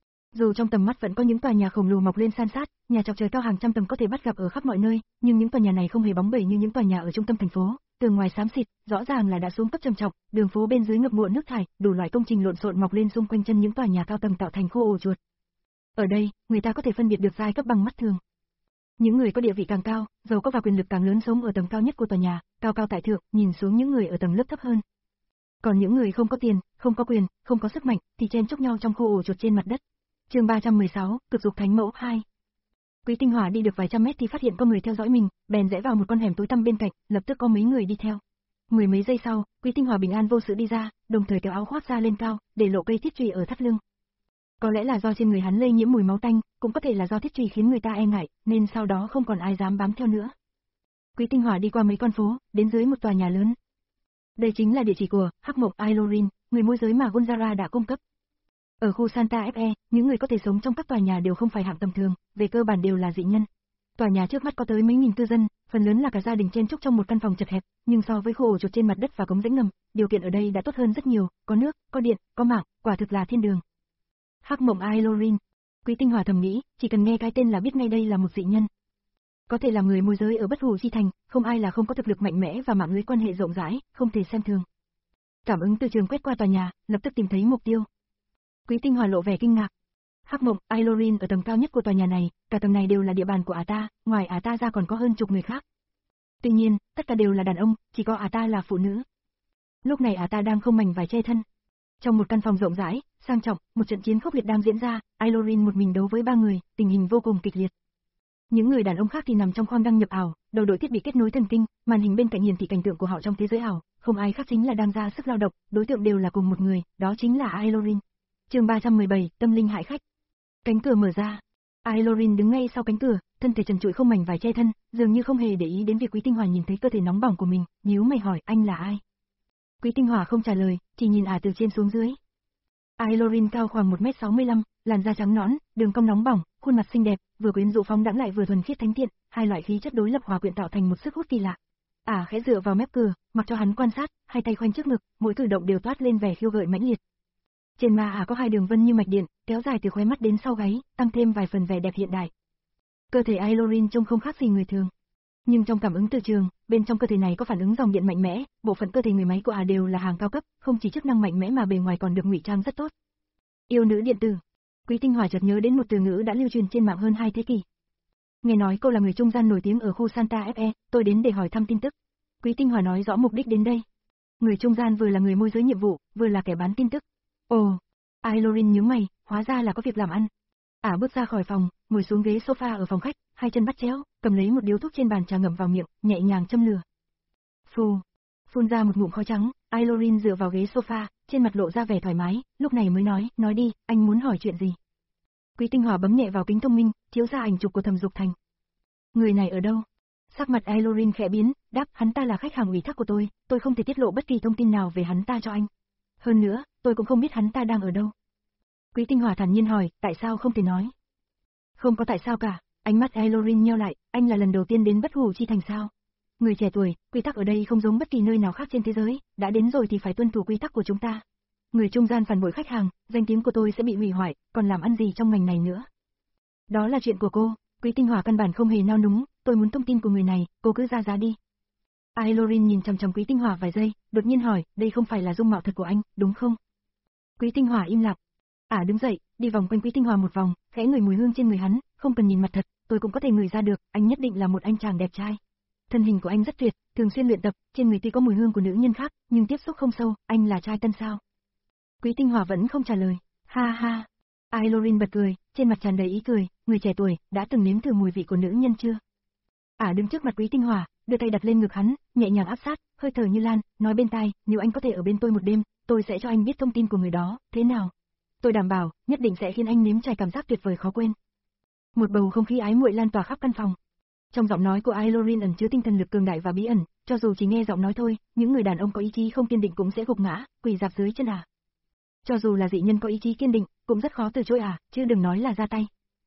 Dù trong tầm mắt vẫn có những tòa nhà khổng lồ mọc lên san sát, nhà chọc trời cao hàng trăm tầng có thể bắt gặp ở khắp mọi nơi, nhưng những tòa nhà này không hề bóng bẩy như những tòa nhà ở trung tâm thành phố, tường ngoài xám xịt, rõ ràng là đã xuống cấp trầm trọng, đường phố bên dưới ngập ngụa nước thải, đủ loại công trình lộn xộn mọc lên xung quanh chân những tòa nhà cao tầng tạo thành khu ổ chuột. Ở đây, người ta có thể phân biệt được giai cấp bằng mắt thường. Những người có địa vị càng cao, giàu có và quyền lực càng lớn sống ở tầng cao nhất của tòa nhà, cao cao tại thượng, nhìn xuống những người ở tầng lớp thấp hơn. Còn những người không có tiền, không có quyền, không có sức mạnh, thì chen chúc nhau trong khu ổ chuột trên mặt đất. Chương ba trăm mười sáu, Cực dục thánh mẫu hai. Quý Tinh Hòa đi được vài trăm mét thì phát hiện có người theo dõi mình, bèn rẽ vào một con hẻm tối tăm bên cạnh, lập tức có mấy người đi theo. Mười mấy giây sau, Quý Tinh Hòa bình an vô sự đi ra, đồng thời kéo áo khoác ra lên cao, để lộ cây thiết chùy ở thắt lưng. Có lẽ là do trên người hắn lây nhiễm mùi máu tanh, cũng có thể là do thiết chùy khiến người ta e ngại, nên sau đó không còn ai dám bám theo nữa. Quý Tinh Hòa đi qua mấy con phố, đến dưới một tòa nhà lớn. Đây chính là địa chỉ của Hắc Mộng Ailorin, người môi giới mà Gonzara đã cung cấp. Ở khu Santa Fe, những người có thể sống trong các tòa nhà đều không phải hạng tầm thường, về cơ bản đều là dị nhân. Tòa nhà trước mắt có tới mấy nghìn cư dân, phần lớn là cả gia đình chen chúc trong một căn phòng chật hẹp, nhưng so với khu ổ chuột trên mặt đất và cống rãnh ngầm, điều kiện ở đây đã tốt hơn rất nhiều, có nước, có điện, có mạng, quả thực là thiên đường. Hắc Mộng Ailorin, Quý Tinh Hòa thầm nghĩ, chỉ cần nghe cái tên là biết ngay đây là một dị nhân. Có thể làm người môi giới ở bất hủ chi thành, không ai là không có thực lực mạnh mẽ và mạng lưới quan hệ rộng rãi, không thể xem thường. Cảm ứng từ trường quét qua tòa nhà, lập tức tìm thấy mục tiêu. Quý Tinh Hòa lộ vẻ kinh ngạc. Hắc Mộng Ailorin ở tầng cao nhất của tòa nhà này, cả tầng này đều là địa bàn của ả ta, ngoài ả ta ra còn có hơn chục người khác. Tuy nhiên, tất cả đều là đàn ông, chỉ có ả ta là phụ nữ. Lúc này ả ta đang không mảnh vải che thân. Trong một căn phòng rộng rãi, sang trọng, một trận chiến khốc liệt đang diễn ra, Ailorin một mình đấu với ba người, tình hình vô cùng kịch liệt. Những người đàn ông khác thì nằm trong khoang đăng nhập ảo, đầu đội thiết bị kết nối thần kinh, màn hình bên cạnh hiển thị cảnh tượng của họ trong thế giới ảo, không ai khác chính là đang ra sức lao động, đối tượng đều là cùng một người, đó chính là Ailorin. Chương ba trăm mười bảy, tâm linh hại khách. Cánh cửa mở ra. Ailorin đứng ngay sau cánh cửa, thân thể trần trụi không mảnh vải che thân, dường như không hề để ý đến việc Quý Tinh Hòa nhìn thấy cơ thể nóng bỏng của mình, nhíu mày hỏi anh là ai. Quý Tinh Hòa không trả lời, chỉ nhìn ả từ trên xuống dưới. Ailorin cao khoảng một mét sáu mươi lăm, làn da trắng nõn, đường cong nóng bỏng, khuôn mặt xinh đẹp, vừa quyến rũ phóng đãng lại vừa thuần khiết thánh thiện, hai loại khí chất đối lập hòa quyện tạo thành một sức hút kỳ lạ. Ả khẽ dựa vào mép cửa, mặc cho hắn quan sát, hai tay khoanh trước ngực, mỗi cử động đều toát lên vẻ khiêu gợi mãnh liệt. Trên má ả có hai đường vân như mạch điện, kéo dài từ khóe mắt đến sau gáy, tăng thêm vài phần vẻ đẹp hiện đại. Cơ thể Ailorin trông không khác gì người thường. Nhưng trong cảm ứng từ trường, bên trong cơ thể này có phản ứng dòng điện mạnh mẽ, bộ phận cơ thể người máy của ả đều là hàng cao cấp, không chỉ chức năng mạnh mẽ mà bề ngoài còn được ngụy trang rất tốt. Yêu nữ điện tử. Quý Tinh Hòa chợt nhớ đến một từ ngữ đã lưu truyền trên mạng hơn hai thế kỷ. Nghe nói cô là người trung gian nổi tiếng ở khu Santa Fe, tôi đến để hỏi thăm tin tức. Quý Tinh Hòa nói rõ mục đích đến đây. Người trung gian vừa là người môi giới nhiệm vụ, vừa là kẻ bán tin tức. Ồ, Ailorin nhướng mày, hóa ra là có việc làm ăn. Ả bước ra khỏi phòng, ngồi xuống ghế sofa ở phòng khách, hai chân bắt chéo, cầm lấy một điếu thuốc trên bàn trà ngậm vào miệng, nhẹ nhàng châm lửa. Phù, phun ra một ngụm khói trắng, Ailorin dựa vào ghế sofa, trên mặt lộ ra vẻ thoải mái, lúc này mới nói, nói đi, anh muốn hỏi chuyện gì? Quý Tinh Hòa bấm nhẹ vào kính thông minh, chiếu ra ảnh chụp của Thẩm Dục Thành. Người này ở đâu? Sắc mặt Ailorin khẽ biến, đáp, hắn ta là khách hàng ủy thác của tôi, tôi không thể tiết lộ bất kỳ thông tin nào về hắn ta cho anh. Hơn nữa, tôi cũng không biết hắn ta đang ở đâu. Quý Tinh Hòa thản nhiên hỏi, tại sao không thể nói? Không có tại sao cả, ánh mắt Ailorin nheo lại, anh là lần đầu tiên đến Bất Hủ Chi Thành sao? Người trẻ tuổi, quy tắc ở đây không giống bất kỳ nơi nào khác trên thế giới, đã đến rồi thì phải tuân thủ quy tắc của chúng ta. người trung gian phản bội khách hàng, danh tiếng của tôi sẽ bị hủy hoại, còn làm ăn gì trong ngành này nữa. Đó là chuyện của cô, Quý Tinh Hỏa căn bản không hề nao núng, tôi muốn thông tin của người này, cô cứ ra giá đi. Ailorin nhìn chằm chằm Quý Tinh Hỏa vài giây, đột nhiên hỏi, đây không phải là dung mạo thật của anh, đúng không? Quý Tinh Hỏa im lặng. Ả đứng dậy, đi vòng quanh Quý Tinh Hỏa một vòng, khẽ ngửi mùi hương trên người hắn, không cần nhìn mặt thật, tôi cũng có thể ngửi ra được, anh nhất định là một anh chàng đẹp trai. Thân hình của anh rất tuyệt, thường xuyên luyện tập, trên người tuy có mùi hương của nữ nhân khác, nhưng tiếp xúc không sâu, anh là trai tân sao? Quý Tinh Hỏa vẫn không trả lời. Ha ha. Ailorin bật cười, trên mặt tràn đầy ý cười, người trẻ tuổi, đã từng nếm thử mùi vị của nữ nhân chưa? Ả đứng trước mặt Quý Tinh Hỏa, đưa tay đặt lên ngực hắn, nhẹ nhàng áp sát, hơi thở như lan, nói bên tai, nếu anh có thể ở bên tôi một đêm, tôi sẽ cho anh biết thông tin của người đó, thế nào? Tôi đảm bảo, nhất định sẽ khiến anh nếm trải cảm giác tuyệt vời khó quên. Một bầu không khí ái muội lan tỏa khắp căn phòng. Trong giọng nói của Ailorin ẩn chứa tinh thần lực cường đại và bí ẩn, cho dù chỉ nghe giọng nói thôi, những người đàn ông có ý chí không kiên định cũng sẽ gục ngã, quỳ rạp dưới chân Ả. Cho dù là dị nhân có ý chí kiên định, cũng rất khó từ chối Ả, chứ đừng nói là ra tay.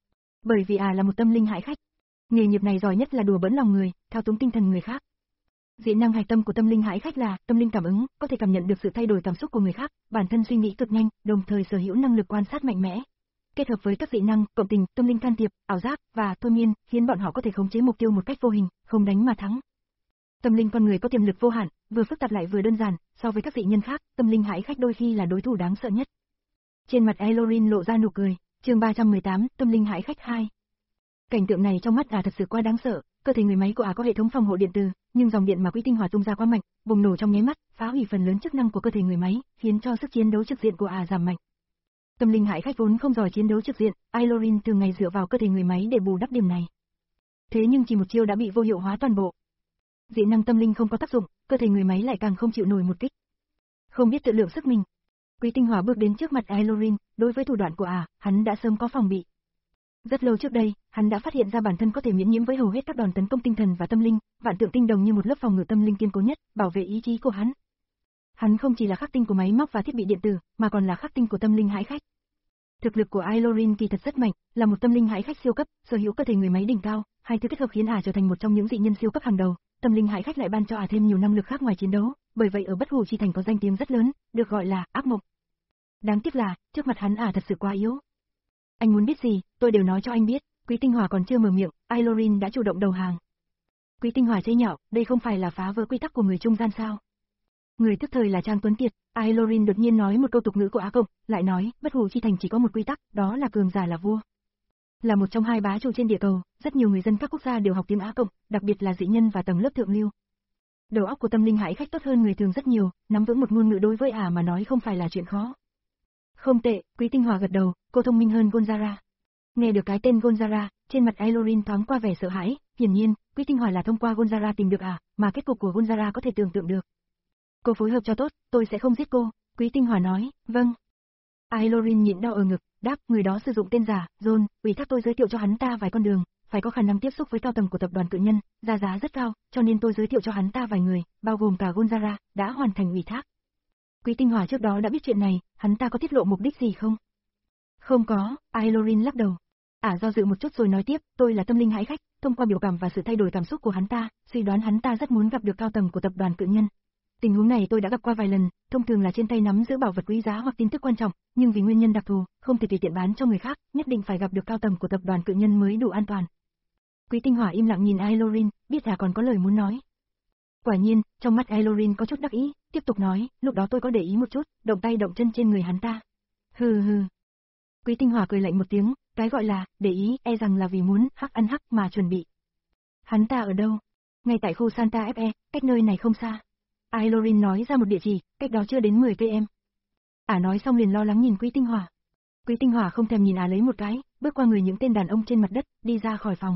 Bởi vì Ả là một tâm linh hãi khách. Nghề nghiệp này giỏi nhất là đùa bỡn lòng người, thao túng tinh thần người khác. Dị năng hạch tâm của tâm linh hãi khách là tâm linh cảm ứng, có thể cảm nhận được sự thay đổi cảm xúc của người khác, bản thân suy nghĩ cực nhanh, đồng thời sở hữu năng lực quan sát mạnh mẽ. Kết hợp với các dị năng, cộng tình, tâm linh can thiệp, ảo giác và thôi miên, khiến bọn họ có thể khống chế mục tiêu một cách vô hình, không đánh mà thắng. Tâm linh con người có tiềm lực vô hạn, vừa phức tạp lại vừa đơn giản, so với các dị nhân khác, tâm linh hãi khách đôi khi là đối thủ đáng sợ nhất. Trên mặt Ailorin lộ ra nụ cười, chương ba trăm mười tám, tâm linh hãi khách hai. Cảnh tượng này trong mắt Ả thật sự quá đáng sợ, cơ thể người máy của Ả có hệ thống phòng hộ điện từ, nhưng dòng điện mà Quý Tinh Hỏa tung ra quá mạnh, bùng nổ trong nháy mắt, phá hủy phần lớn chức năng của cơ thể người máy, khiến cho sức chiến đấu trực diện của Ả giảm mạnh. Tâm linh hãi khách vốn không giỏi chiến đấu trực diện, Ailorin thường ngày dựa vào cơ thể người máy để bù đắp điểm này. Thế nhưng chỉ một chiêu đã bị vô hiệu hóa toàn bộ. Dị năng tâm linh không có tác dụng, cơ thể người máy lại càng không chịu nổi một kích. Không biết tự lượng sức mình, Quý Tinh Hỏa bước đến trước mặt Ailorin, đối với thủ đoạn của Ả, hắn đã sớm có phòng bị. Rất lâu trước đây, hắn đã phát hiện ra bản thân có thể miễn nhiễm với hầu hết các đòn tấn công tinh thần và tâm linh, vạn tượng tinh đồng như một lớp phòng ngự tâm linh kiên cố nhất, bảo vệ ý chí của hắn. Hắn không chỉ là khắc tinh của máy móc và thiết bị điện tử, mà còn là khắc tinh của tâm linh hãi khách. Thực lực của Ailorin kỳ thật rất mạnh, là một tâm linh hãi khách siêu cấp, sở hữu cơ thể người máy đỉnh cao, hai thứ kết hợp khiến Ả trở thành một trong những dị nhân siêu cấp hàng đầu. Tâm linh hãi khách lại ban cho Ả thêm nhiều năng lực khác ngoài chiến đấu, bởi vậy ở Bất Hủ Chi Thành có danh tiếng rất lớn, được gọi là ác mộng. Đáng tiếc là, trước mặt hắn Ả thật sự quá yếu. Anh muốn biết gì, tôi đều nói cho anh biết. Quý Tinh Hỏa còn chưa mở miệng, Ailorin đã chủ động đầu hàng. Quý Tinh Hỏa chế nhạo, đây không phải là phá vỡ quy tắc của người trung gian sao? Người tức thời là Trang Tuấn Kiệt. Ailorin đột nhiên nói một câu tục ngữ của Á Cộng, lại nói, Bất Hủ Chi Thành chỉ có một quy tắc, đó là cường giả là vua. Là một trong hai bá chủ trên địa cầu, rất nhiều người dân các quốc gia đều học tiếng Á Cộng, đặc biệt là dị nhân và tầng lớp thượng lưu. Đầu óc của tâm linh hãi khách tốt hơn người thường rất nhiều, nắm vững một ngôn ngữ đối với Ả mà nói không phải là chuyện khó. Không tệ, Quý Tinh Hỏa gật đầu, cô thông minh hơn Gonzara. Nghe được cái tên Gonzara, trên mặt Ailorin thoáng qua vẻ sợ hãi, hiển nhiên, Quý Tinh Hỏa là thông qua Gonzara tìm được Ả, mà kết cục của Gonzara có thể tưởng tượng được. Cô phối hợp cho tốt, tôi sẽ không giết cô, Quý Tinh Hỏa nói, vâng. Ailorin nhịn đau ở ngực, đáp, người đó sử dụng tên giả, John, ủy thác tôi giới thiệu cho hắn ta vài con đường, phải có khả năng tiếp xúc với cao tầng của tập đoàn cự nhân, giá giá rất cao, cho nên tôi giới thiệu cho hắn ta vài người, bao gồm cả Gonzara, đã hoàn thành ủy thác. Quý Tinh Hỏa trước đó đã biết chuyện này, hắn ta có tiết lộ mục đích gì không? Không có, Ailorin lắc đầu. Ả do dự một chút rồi nói tiếp, tôi là tâm linh hãi khách, thông qua biểu cảm và sự thay đổi cảm xúc của hắn ta, suy đoán hắn ta rất muốn gặp được cao tầng của tập đoàn cự nhân. Tình huống này tôi đã gặp qua vài lần, thông thường là trên tay nắm giữ bảo vật quý giá hoặc tin tức quan trọng, nhưng vì nguyên nhân đặc thù, không thể tùy tiện bán cho người khác, nhất định phải gặp được cao tầng của tập đoàn cự nhân mới đủ an toàn. Quý Tinh Hỏa im lặng nhìn Ailorin, biết Ả còn có lời muốn nói. Quả nhiên, trong mắt Ailorin có chút đắc ý, tiếp tục nói, lúc đó tôi có để ý một chút, động tay động chân trên người hắn ta. Hừ hừ. Quý Tinh Hỏa cười lạnh một tiếng, cái gọi là, để ý, e rằng là vì muốn, hắc ăn hắc mà chuẩn bị. Hắn ta ở đâu? Ngay tại khu Santa Fe, cách nơi này không xa. Ailorin nói ra một địa chỉ, cách đó chưa đến mười cây số. Ả nói xong liền lo lắng nhìn Quý Tinh Hỏa. Quý Tinh Hỏa không thèm nhìn Ả lấy một cái, bước qua người những tên đàn ông trên mặt đất, đi ra khỏi phòng.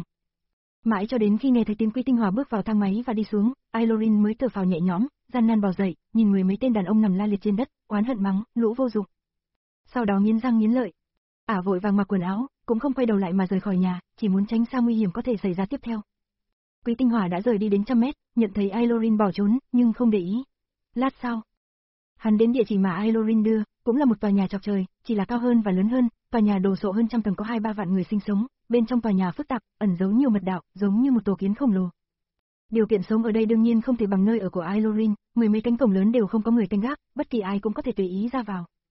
Mãi cho đến khi nghe thấy tiếng Quý Tinh Hỏa bước vào thang máy và đi xuống, Ailorin mới thở phào nhẹ nhõm, gian nan bò dậy, nhìn người mấy tên đàn ông nằm la liệt trên đất, oán hận mắng, lũ vô dụng. Sau đó nghiến răng nghiến lợi. Ả vội vàng mặc quần áo, cũng không quay đầu lại mà rời khỏi nhà, chỉ muốn tránh xa nguy hiểm có thể xảy ra tiếp theo. Quý Tinh Hỏa đã rời đi đến trăm mét, nhận thấy Ailorin bỏ trốn, nhưng không để ý. Lát sau, hắn đến địa chỉ mà Ailorin đưa, cũng là một tòa nhà chọc trời, chỉ là cao hơn và lớn hơn, tòa nhà đồ sộ hơn trăm tầng có hai ba vạn người sinh sống, bên trong tòa nhà phức tạp, ẩn giấu nhiều mật đạo, giống như một tổ kiến khổng lồ. Điều kiện sống ở đây đương nhiên không thể bằng nơi ở của Ailorin, mười mấy cánh cổng lớn đều không có người canh gác, bất kỳ ai cũng có thể tùy ý ra vào.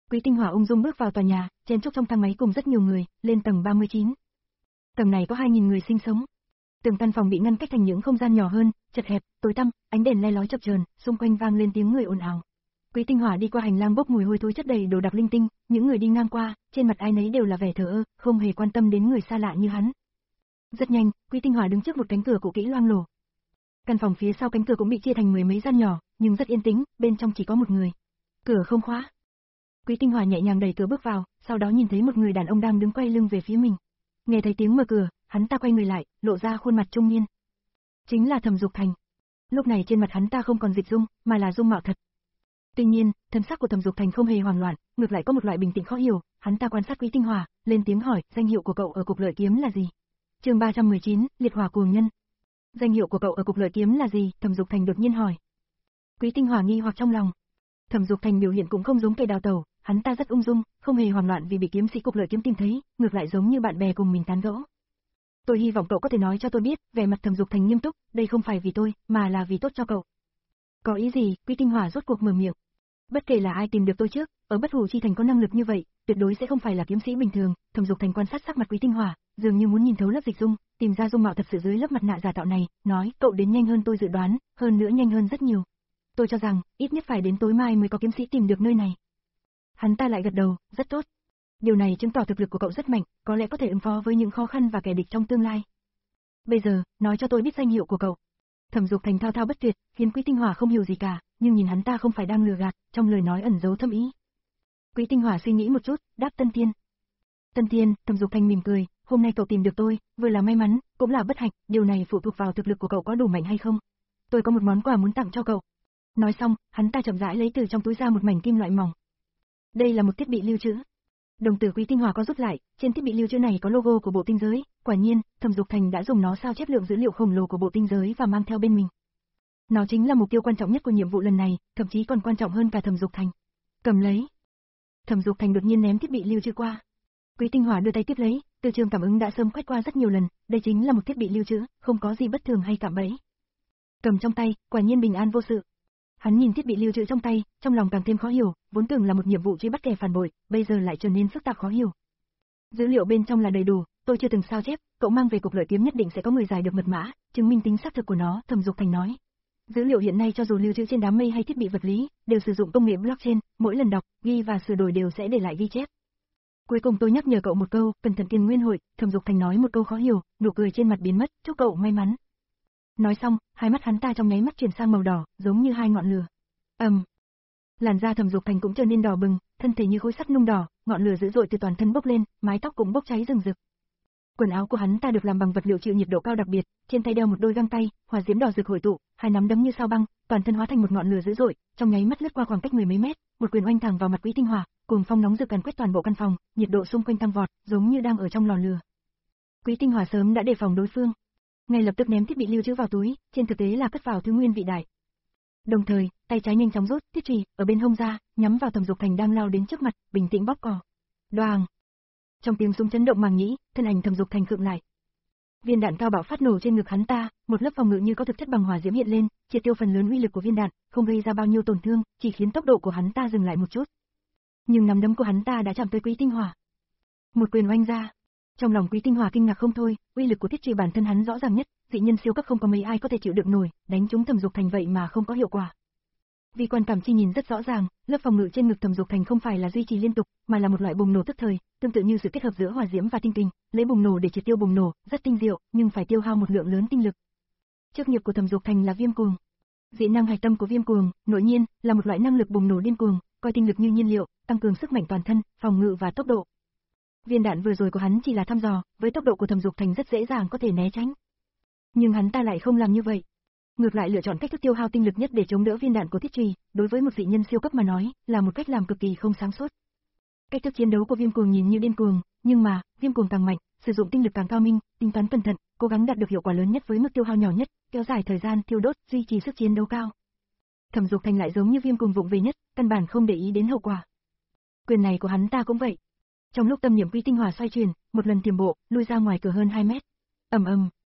Quý Tinh Hỏa ung dung bước vào tòa nhà, chen chúc trong thang máy cùng rất nhiều người, lên tầng ba mươi chín. Tầng này có hai nghìn người sinh sống. Từng căn phòng bị ngăn cách thành những không gian nhỏ hơn, chật hẹp, tối tăm, ánh đèn le lói chập chờn, xung quanh vang lên tiếng người ồn ào. Quý Tinh Hỏa đi qua hành lang bốc mùi hôi thối chất đầy đồ đạc linh tinh, những người đi ngang qua, trên mặt ai nấy đều là vẻ thờ ơ, không hề quan tâm đến người xa lạ như hắn. Rất nhanh, Quý Tinh Hỏa đứng trước một cánh cửa cũ kỹ loang lổ. Căn phòng phía sau cánh cửa cũng bị chia thành mười mấy gian nhỏ, nhưng rất yên tĩnh, bên trong chỉ có một người. Cửa không khóa. Quý Tinh Hỏa nhẹ nhàng đẩy cửa bước vào, sau đó nhìn thấy một người đàn ông đang đứng quay lưng về phía mình. Nghe thấy tiếng mở cửa, hắn ta quay người lại, lộ ra khuôn mặt trung niên. Chính là Thẩm Dục Thành. Lúc này trên mặt hắn ta không còn dịch dung, mà là dung mạo thật. Tuy nhiên, thân sắc của Thẩm Dục Thành không hề hoảng loạn, ngược lại có một loại bình tĩnh khó hiểu, hắn ta quan sát Quý Tinh Hỏa, lên tiếng hỏi, danh hiệu của cậu ở Cục Lợi Kiếm là gì? Chương ba trăm mười chín, Liệt Hỏa Cuồng Nhân. Danh hiệu của cậu ở Cục Lợi Kiếm là gì? Thẩm Dục Thành đột nhiên hỏi. Quý Tinh Hỏa nghi hoặc trong lòng. Thẩm Dục Thành biểu hiện cũng không giống cây đào tẩu, hắn ta rất ung dung, không hề hoảng loạn vì bị kiếm sĩ Cục Lợi Kiếm tìm thấy, ngược lại giống như bạn bè cùng mình tán gẫu. Tôi hy vọng cậu có thể nói cho tôi biết, vẻ mặt Thẩm Dục Thành nghiêm túc, đây không phải vì tôi, mà là vì tốt cho cậu. Có ý gì? Quý Tinh Hỏa rốt cuộc mở miệng. Bất kể là ai tìm được tôi trước, ở Bất Hủ Chi Thành có năng lực như vậy, tuyệt đối sẽ không phải là kiếm sĩ bình thường. Thẩm Dục Thành quan sát sắc mặt Quý Tinh Hỏa, dường như muốn nhìn thấu lớp dịch dung, tìm ra dung mạo thật sự dưới lớp mặt nạ giả tạo này, nói, cậu đến nhanh hơn tôi dự đoán, hơn nữa nhanh hơn rất nhiều. Tôi cho rằng, ít nhất phải đến tối mai mới có kiếm sĩ tìm được nơi này. Hắn ta lại gật đầu, rất tốt. Điều này chứng tỏ thực lực của cậu rất mạnh, có lẽ có thể ứng phó với những khó khăn và kẻ địch trong tương lai. Bây giờ, nói cho tôi biết danh hiệu của cậu. Thẩm Dục Thành thao thao bất tuyệt, khiến Quý Tinh Hỏa không hiểu gì cả, nhưng nhìn hắn ta không phải đang lừa gạt, trong lời nói ẩn giấu thâm ý. Quý Tinh Hỏa suy nghĩ một chút, đáp Tân Tiên. Tân Tiên, Thẩm Dục Thành mỉm cười, hôm nay cậu tìm được tôi, vừa là may mắn, cũng là bất hạnh, điều này phụ thuộc vào thực lực của cậu có đủ mạnh hay không. Tôi có một món quà muốn tặng cho cậu. Nói xong, hắn ta chậm rãi lấy từ trong túi ra một mảnh kim loại mỏng. Đây là một thiết bị lưu trữ. Đồng tử Quý Tinh Hỏa có rút lại, trên thiết bị lưu trữ này có logo của bộ tinh giới, quả nhiên, Thẩm Dục Thành đã dùng nó sao chép lượng dữ liệu khổng lồ của bộ tinh giới và mang theo bên mình. Nó chính là mục tiêu quan trọng nhất của nhiệm vụ lần này, thậm chí còn quan trọng hơn cả Thẩm Dục Thành. Cầm lấy. Thẩm Dục Thành đột nhiên ném thiết bị lưu trữ qua. Quý Tinh Hỏa đưa tay tiếp lấy, từ trường cảm ứng đã sớm quét qua rất nhiều lần, đây chính là một thiết bị lưu trữ, không có gì bất thường hay cạm bẫy. Cầm trong tay, quả nhiên bình an vô sự. Hắn nhìn thiết bị lưu trữ trong tay, trong lòng càng thêm khó hiểu, vốn tưởng là một nhiệm vụ truy bắt kẻ phản bội, bây giờ lại trở nên phức tạp khó hiểu. Dữ liệu bên trong là đầy đủ, tôi chưa từng sao chép, cậu mang về Cục Lợi Kiếm nhất định sẽ có người giải được mật mã, chứng minh tính xác thực của nó, Thẩm Dục Thành nói. Dữ liệu hiện nay cho dù lưu trữ trên đám mây hay thiết bị vật lý, đều sử dụng công nghệ blockchain, mỗi lần đọc, ghi và sửa đổi đều sẽ để lại ghi chép. Cuối cùng tôi nhắc nhở cậu một câu, cẩn thận Tiền Nguyên Hội, Thẩm Dục Thành nói một câu khó hiểu, nụ cười trên mặt biến mất, chúc cậu may mắn. Nói xong, hai mắt hắn ta trong nháy mắt chuyển sang màu đỏ, giống như hai ngọn lửa. Ầm. Um. Làn da Thẩm Dục Thành cũng trở nên đỏ bừng, thân thể như khối sắt nung đỏ, ngọn lửa dữ dội từ toàn thân bốc lên, mái tóc cũng bốc cháy rừng rực. Quần áo của hắn ta được làm bằng vật liệu chịu nhiệt độ cao đặc biệt, trên tay đeo một đôi găng tay, hỏa diễm đỏ rực hội tụ, hai nắm đấm như sao băng, toàn thân hóa thành một ngọn lửa dữ dội, trong nháy mắt lướt qua khoảng cách mười mấy mét, một quyền oanh thẳng vào mặt Quý Tinh Hỏa, cuồng phong nóng rực càn quét toàn bộ căn phòng, nhiệt độ xung quanh tăng vọt, giống như đang ở trong lò lửa. Quý Tinh Hỏa sớm đã đề phòng đối phương, ngay lập tức ném thiết bị lưu trữ vào túi, trên thực tế là cất vào thứ nguyên vị đại. Đồng thời, tay trái nhanh chóng rút thiết chùy ở bên hông ra, nhắm vào Thẩm Dục Thành đang lao đến trước mặt, bình tĩnh bóp cò. Đoàng. Trong tiếng súng chấn động màng nhĩ, thân ảnh Thẩm Dục Thành khựng lại. Viên đạn cao bạo phát nổ trên ngực hắn ta, một lớp phòng ngự như có thực chất bằng hỏa diễm hiện lên, triệt tiêu phần lớn uy lực của viên đạn, không gây ra bao nhiêu tổn thương, chỉ khiến tốc độ của hắn ta dừng lại một chút. Nhưng nắm đấm của hắn ta đã chạm tới Quý Tinh Hỏa. Một quyền oanh ra. Trong lòng Quý Tinh Hỏa kinh ngạc không thôi, uy lực của thiết chùy bản thân hắn rõ ràng nhất, dị nhân siêu cấp không có mấy ai có thể chịu đựng nổi, đánh trúng Thẩm Dục Thành vậy mà không có hiệu quả. Vì quan cảm chi nhìn rất rõ ràng, lớp phòng ngự trên ngực Thẩm Dục Thành không phải là duy trì liên tục, mà là một loại bùng nổ tức thời, tương tự như sự kết hợp giữa hỏa diễm và tinh kình, lấy bùng nổ để triệt tiêu bùng nổ, rất tinh diệu, nhưng phải tiêu hao một lượng lớn tinh lực. Chức nghiệp của Thẩm Dục Thành là Viêm Cuồng. Dị năng hạch tâm của Viêm Cuồng, nội nhiên, là một loại năng lực bùng nổ điên cuồng, coi tinh lực như nhiên liệu, tăng cường sức mạnh toàn thân, phòng ngự và tốc độ. Viên đạn vừa rồi của hắn chỉ là thăm dò, với tốc độ của Thẩm Dục Thành rất dễ dàng có thể né tránh. Nhưng hắn ta lại không làm như vậy. Ngược lại lựa chọn cách thức tiêu hao tinh lực nhất để chống đỡ viên đạn của thiết chùy, đối với một dị nhân siêu cấp mà nói, là một cách làm cực kỳ không sáng suốt. Cách thức chiến đấu của Viêm Cuồng nhìn như điên cuồng, nhưng mà, Viêm Cuồng càng mạnh, sử dụng tinh lực càng cao minh, tính toán cẩn thận, cố gắng đạt được hiệu quả lớn nhất với mức tiêu hao nhỏ nhất, kéo dài thời gian thiêu đốt, duy trì sức chiến đấu cao. Thẩm Dục Thành lại giống như Viêm Cuồng vụng về nhất, căn bản không để ý đến hậu quả. Quyền này của hắn ta cũng vậy. Trong lúc tâm niệm Quý Tinh Hỏa xoay chuyển, một lần tiềm bộ, lui ra ngoài cửa hơn hai mét. Ầm ầm.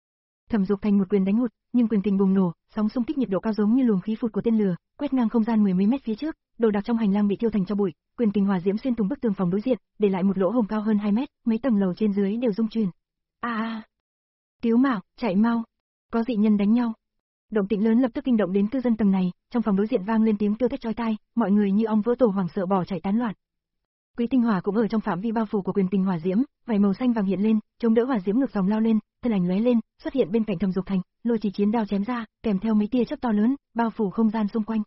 Thẩm Dục Thành một quyền đánh hụt, nhưng quyền kình bùng nổ, sóng xung kích nhiệt độ cao giống như luồng khí phụt của tên lửa, quét ngang không gian mười mấy mét phía trước, đồ đạc trong hành lang bị thiêu thành tro bụi, quyền kình hỏa diễm xuyên thủng bức tường phòng đối diện, để lại một lỗ hổng cao hơn hai mét, mấy tầng lầu trên dưới đều rung chuyển. A a! Cứu mạng, chạy mau! Có dị nhân đánh nhau. Động tĩnh lớn lập tức kinh động đến cư dân tầng này, trong phòng đối diện vang lên tiếng kêu thét chói tai, mọi người như ong vỡ tổ hoảng sợ bỏ chạy tán loạn. Quý Tinh Hỏa cũng ở trong phạm vi bao phủ của quyền kình hỏa diễm, vảy màu xanh vàng hiện lên, chống đỡ hỏa diễm ngược dòng lao lên, thân ảnh lóe lên, xuất hiện bên cạnh Thẩm Dục Thành, lôi chỉ chiến đao chém ra, kèm theo mấy tia chớp to lớn, bao phủ không gian xung quanh.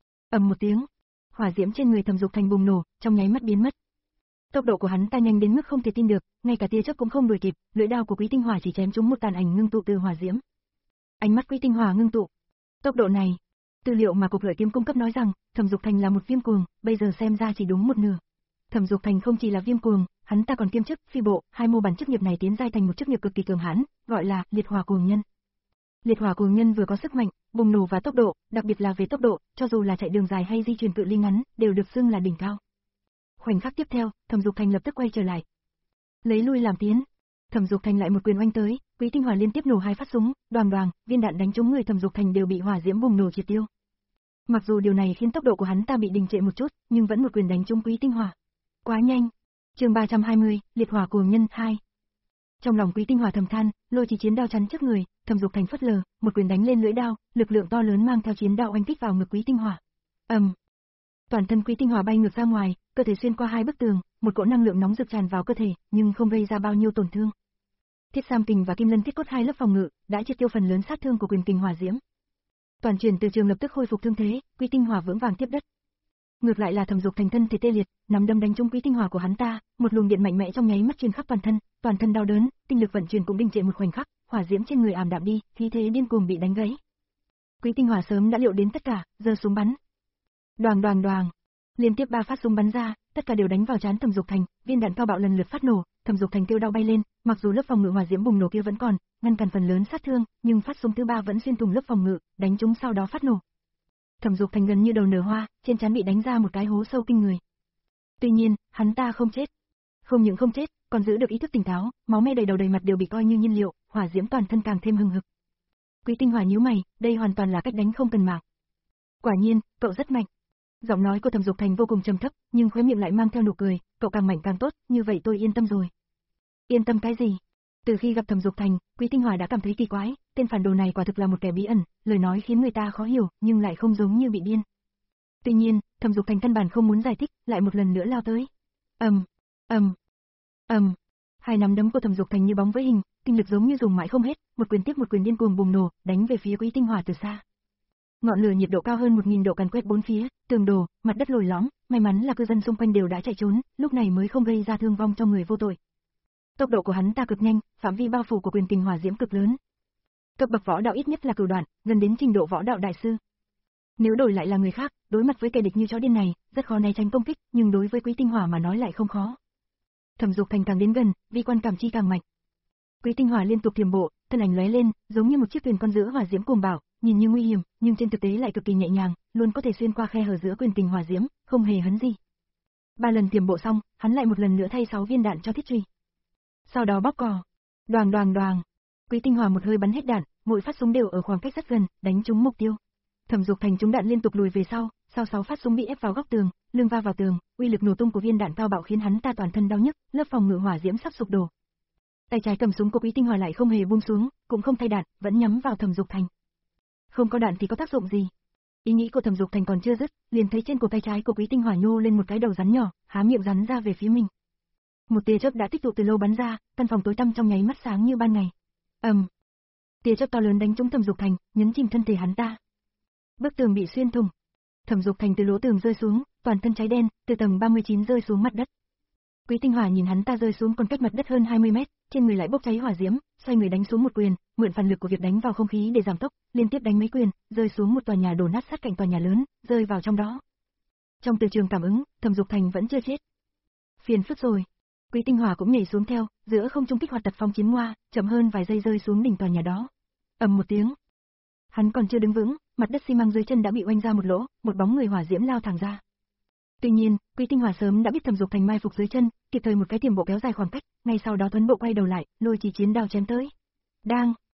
Ầm một tiếng, hỏa diễm trên người Thẩm Dục Thành bùng nổ, trong nháy mắt biến mất. Tốc độ của hắn ta nhanh đến mức không thể tin được, ngay cả tia chớp cũng không đuổi kịp, lưỡi đao của Quý Tinh Hỏa chỉ chém trúng một tàn ảnh ngưng tụ từ hỏa diễm. Ánh mắt Quý Tinh Hỏa ngưng tụ. Tốc độ này, tư liệu mà cục lợi kiếm cung cấp nói rằng, Thẩm Dục Thành là một viêm cuồng, bây giờ xem ra chỉ đúng một nửa. Thẩm Dục Thành không chỉ là viêm cuồng, hắn ta còn kiêm chức phi bộ, hai mô bản chức nghiệp này tiến giai thành một chức nghiệp cực kỳ cường hãn, gọi là liệt hỏa cuồng nhân. Liệt hỏa cuồng nhân vừa có sức mạnh, bùng nổ và tốc độ, đặc biệt là về tốc độ, cho dù là chạy đường dài hay di chuyển cự ly ngắn, đều được xưng là đỉnh cao. Khoảnh khắc tiếp theo, Thẩm Dục Thành lập tức quay trở lại, lấy lui làm tiến. Thẩm Dục Thành lại một quyền oanh tới, Quý Tinh Hỏa liên tiếp nổ hai phát súng, đoàng đoàng, viên đạn đánh trúng người Thẩm Dục Thành đều bị hỏa diễm bùng nổ triệt tiêu. Mặc dù điều này khiến tốc độ của hắn ta bị đình trệ một chút, nhưng vẫn một quyền đánh trúng Quý Tinh Hỏa. Quá nhanh. Chương ba trăm hai mươi, liệt hỏa cuồng nhân hai. Trong lòng Quý Tinh Hỏa thầm than, lôi chỉ chiến đao chắn trước người, Thẩm Dục Thành phất lờ, một quyền đánh lên lưỡi đao, lực lượng to lớn mang theo chiến đao oanh kích vào ngực Quý Tinh Hỏa. Ầm. Um. Toàn thân Quý Tinh Hỏa bay ngược ra ngoài, cơ thể xuyên qua hai bức tường, một cỗ năng lượng nóng rực tràn vào cơ thể, nhưng không gây ra bao nhiêu tổn thương. Thiết Sam kình và Kim Lân thiết cốt hai lớp phòng ngự đã triệt tiêu phần lớn sát thương của quyền kình hỏa diễm. Toàn truyền từ trường lập tức khôi phục thương thế, Quý Tinh Hỏa vững vàng tiếp đất. Ngược lại là Thẩm Dục Thành thân thể tê liệt, nắm đấm đánh trúng Quý Tinh Hỏa của hắn ta, một luồng điện mạnh mẽ trong nháy mắt truyền khắp toàn thân, toàn thân đau đớn, tinh lực vận chuyển cũng đình trệ một khoảnh khắc, hỏa diễm trên người ảm đạm đi, khí thế điên cuồng bị đánh gãy. Quý Tinh Hỏa sớm đã liệu đến tất cả, giơ súng bắn. Đoàng đoàng đoàng, liên tiếp ba phát súng bắn ra, tất cả đều đánh vào trán Thẩm Dục Thành, viên đạn cao bạo lần lượt phát nổ, Thẩm Dục Thành kêu đau bay lên, mặc dù lớp phòng ngự hỏa diễm bùng nổ kia vẫn còn, ngăn cản phần lớn sát thương, nhưng phát súng thứ ba vẫn xuyên thủng lớp phòng ngự, đánh trúng sau đó phát nổ. Thẩm Dục Thành gần như đầu nở hoa, trên trán bị đánh ra một cái hố sâu kinh người. Tuy nhiên, hắn ta không chết. Không những không chết, còn giữ được ý thức tỉnh táo, máu me đầy đầu đầy mặt đều bị coi như nhiên liệu, hỏa diễm toàn thân càng thêm hừng hực. Quý Tinh Hỏa nhíu mày, đây hoàn toàn là cách đánh không cần mạng. Quả nhiên, cậu rất mạnh. Giọng nói của Thẩm Dục Thành vô cùng trầm thấp, nhưng khóe miệng lại mang theo nụ cười, cậu càng mạnh càng tốt, như vậy tôi yên tâm rồi. Yên tâm cái gì? Từ khi gặp Thẩm Dục Thành, Quý Tinh Hỏa đã cảm thấy kỳ quái, tên phản đồ này quả thực là một kẻ bí ẩn, lời nói khiến người ta khó hiểu, nhưng lại không giống như bị điên. Tuy nhiên, Thẩm Dục Thành căn bản không muốn giải thích, lại một lần nữa lao tới. Ầm, ầm, ầm. Hai nắm đấm của Thẩm Dục Thành như bóng với hình, tinh lực giống như dùng mãi không hết, một quyền tiếp một quyền điên cuồng bùng nổ, đánh về phía Quý Tinh Hỏa từ xa. Ngọn lửa nhiệt độ cao hơn một nghìn độ càn quét bốn phía, tường đổ, mặt đất lồi lõm, may mắn là cư dân xung quanh đều đã chạy trốn, lúc này mới không gây ra thương vong cho người vô tội. Tốc độ của hắn ta cực nhanh, phạm vi bao phủ của quyền kình hỏa diễm cực lớn. Cấp bậc võ đạo ít nhất là cửu đoạn, gần đến trình độ võ đạo đại sư. Nếu đổi lại là người khác, đối mặt với kẻ địch như chó điên này, rất khó né tránh công kích, nhưng đối với Quý Tinh Hỏa mà nói lại không khó. Thẩm Dục Thành càng đến gần, vi quan cảm chi càng mạnh. Quý Tinh Hỏa liên tục tiềm bộ, thân ảnh lóe lên, giống như một chiếc thuyền con giữa hỏa diễm cuồng bạo, nhìn như nguy hiểm, nhưng trên thực tế lại cực kỳ nhẹ nhàng, luôn có thể xuyên qua khe hở giữa quyền kình hỏa diễm, không hề hấn gì. Ba lần tiềm bộ xong, hắn lại một lần nữa thay sáu viên đạn cho thiết truy. Sau đó bóp cò, đoàng đoàng đoàng, Quý Tinh Hỏa một hơi bắn hết đạn, mỗi phát súng đều ở khoảng cách rất gần, đánh trúng mục tiêu. Thẩm Dục Thành trúng đạn liên tục lùi về sau, sau sáu phát súng bị ép vào góc tường, lưng va vào tường, uy lực nổ tung của viên đạn cao bạo khiến hắn ta toàn thân đau nhức, lớp phòng ngự hỏa diễm sắp sụp đổ. Tay trái cầm súng của Quý Tinh Hỏa lại không hề buông xuống, cũng không thay đạn, vẫn nhắm vào Thẩm Dục Thành. Không có đạn thì có tác dụng gì? Ý nghĩ của Thẩm Dục Thành còn chưa dứt, liền thấy trên cổ tay trái của Quý Tinh Hỏa nhô lên một cái đầu rắn nhỏ, há miệng rắn ra về phía mình. Một tia chớp đã tích tụ từ lâu bắn ra, căn phòng tối tăm trong nháy mắt sáng như ban ngày. Ầm. Um. Tia chớp to lớn đánh trúng Thẩm Dục Thành, nhấn chìm thân thể hắn ta. Bức tường bị xuyên thủng. Thẩm Dục Thành từ lỗ tường rơi xuống, toàn thân cháy đen, từ tầng ba mươi chín rơi xuống mặt đất. Quý Tinh Hỏa nhìn hắn ta rơi xuống còn cách mặt đất hơn hai mươi mét, trên người lại bốc cháy hỏa diễm, xoay người đánh xuống một quyền, mượn phản lực của việc đánh vào không khí để giảm tốc, liên tiếp đánh mấy quyền, rơi xuống một tòa nhà đổ nát sát cạnh tòa nhà lớn, rơi vào trong đó. Trong từ trường cảm ứng, Thẩm Dục Thành vẫn chưa chết. Phiền phức rồi. Quý Tinh Hỏa cũng nhảy xuống theo, giữa không trung kích hoạt tật phong chiến hoa, chậm hơn vài giây rơi xuống đỉnh tòa nhà đó. Ầm một tiếng. Hắn còn chưa đứng vững, mặt đất xi măng dưới chân đã bị oanh ra một lỗ, một bóng người hỏa diễm lao thẳng ra. Tuy nhiên, Quý Tinh Hỏa sớm đã biết Thẩm Dục Thành mai phục dưới chân, kịp thời một cái tiềm bộ kéo dài khoảng cách, ngay sau đó thuấn bộ quay đầu lại, lôi chỉ chiến đao chém tới. Đang.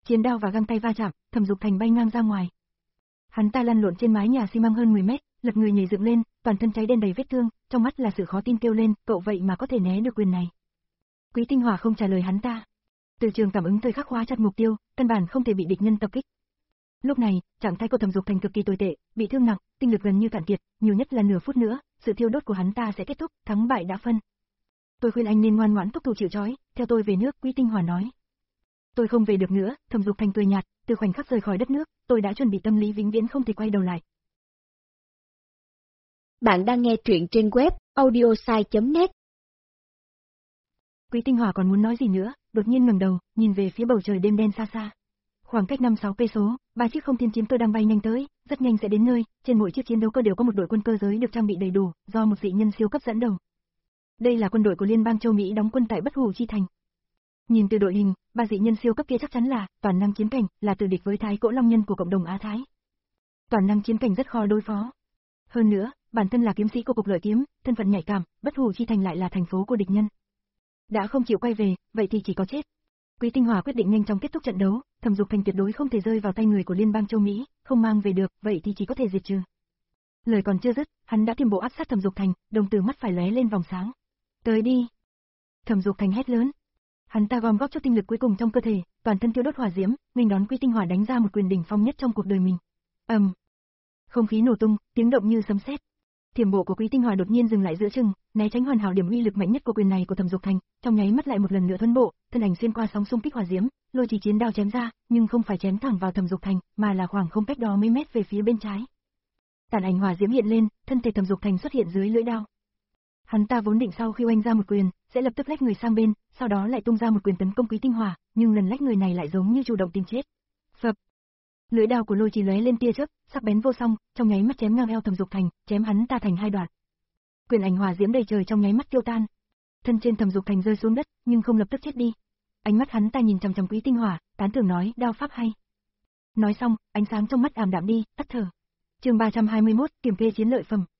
Chiến đao và găng tay va chạm, Thẩm Dục Thành bay ngang ra ngoài. Hắn ta lăn lộn trên mái nhà xi măng hơn mười mét, lật người nhảy dựng lên, toàn thân cháy đen đầy vết thương, trong mắt là sự khó tin kêu lên, cậu vậy mà có thể né được quyền này. Quý Tinh Hỏa không trả lời hắn ta. Từ trường cảm ứng thời khắc khóa chặt mục tiêu, căn bản không thể bị địch nhân tập kích. Lúc này, trạng thái của Thẩm Dục Thành cực kỳ tồi tệ, bị thương nặng, tinh lực gần như cạn kiệt, nhiều nhất là nửa phút nữa, sự thiêu đốt của hắn ta sẽ kết thúc, thắng bại đã phân. Tôi khuyên anh nên ngoan ngoãn thúc thủ chịu trói, theo tôi về nước, Quý Tinh Hỏa nói. Tôi không về được nữa, Thẩm Dục Thành cười nhạt, từ khoảnh khắc rời khỏi đất nước, tôi đã chuẩn bị tâm lý vĩnh viễn không thể quay đầu lại. Bạn đang nghe truyện trên web audiosai chấm net. Quý Tinh Hỏa còn muốn nói gì nữa, đột nhiên ngẩng đầu, nhìn về phía bầu trời đêm đen xa xa. Khoảng cách năm sáu cây số, ba chiếc không thiên chiến cơ đang bay nhanh tới, rất nhanh sẽ đến nơi, trên mỗi chiếc chiến đấu cơ đều có một đội quân cơ giới được trang bị đầy đủ, do một dị nhân siêu cấp dẫn đầu. Đây là quân đội của Liên bang châu Mỹ đóng quân tại Bất Hủ Chi Thành. Nhìn từ đội hình, ba dị nhân siêu cấp kia chắc chắn là toàn năng chiến cảnh, là tử địch với Thái Cỗ Long Nhân của cộng đồng Á Thái. Toàn năng chiến cảnh rất khó đối phó. Hơn nữa, bản thân là kiếm sĩ của cục lợi kiếm, thân phận nhạy cảm, Bất Hủ Chi Thành lại là thành phố của địch nhân. Đã không chịu quay về, vậy thì chỉ có chết. Quý Tinh Hỏa quyết định nhanh chóng kết thúc trận đấu, Thẩm Dục Thành tuyệt đối không thể rơi vào tay người của Liên bang châu Mỹ, không mang về được, vậy thì chỉ có thể diệt trừ. Lời còn chưa dứt, hắn đã tiêm bộ áp sát Thẩm Dục Thành, đồng tử mắt phải lóe lên vòng sáng. Tới đi! Thẩm Dục Thành hét lớn. Hắn ta gom góp chút tinh lực cuối cùng trong cơ thể, toàn thân thiêu đốt hỏa diễm, nghênh đón Quý Tinh Hỏa đánh ra một quyền đỉnh phong nhất trong cuộc đời mình. ầm, um. Không khí nổ tung, tiếng động như sấm sét. Thiểm bộ của Quý Tinh Hỏa đột nhiên dừng lại giữa chừng, né tránh hoàn hảo điểm uy lực mạnh nhất của quyền này của Thẩm Dục Thành, trong nháy mắt lại một lần nữa thuần bộ, thân ảnh xuyên qua sóng xung kích hỏa diễm, lôi chỉ chiến đao chém ra, nhưng không phải chém thẳng vào Thẩm Dục Thành, mà là khoảng không cách đó mấy mét về phía bên trái. Tàn ảnh hỏa diễm hiện lên, thân thể Thẩm Dục Thành xuất hiện dưới lưỡi đao. Hắn ta vốn định sau khi oanh ra một quyền, sẽ lập tức lách người sang bên, sau đó lại tung ra một quyền tấn công Quý Tinh Hỏa, nhưng lần lách người này lại giống như chủ động tìm chết. Phập. Lưỡi đao của lôi chỉ lóe lên tia chớp, sắc bén vô song, trong nháy mắt chém ngang eo Thẩm Dục Thành, chém hắn ta thành hai đoạn. Quyền ảnh hỏa diễm đầy trời trong nháy mắt tiêu tan. Thân trên Thẩm Dục Thành rơi xuống đất, nhưng không lập tức chết đi. Ánh mắt hắn ta nhìn chằm chằm Quý Tinh Hỏa, tán thưởng nói, đao pháp hay. Nói xong, ánh sáng trong mắt ảm đạm đi, tắt thở. Chương ba trăm hai mươi mốt, kiểm kê chiến lợi phẩm.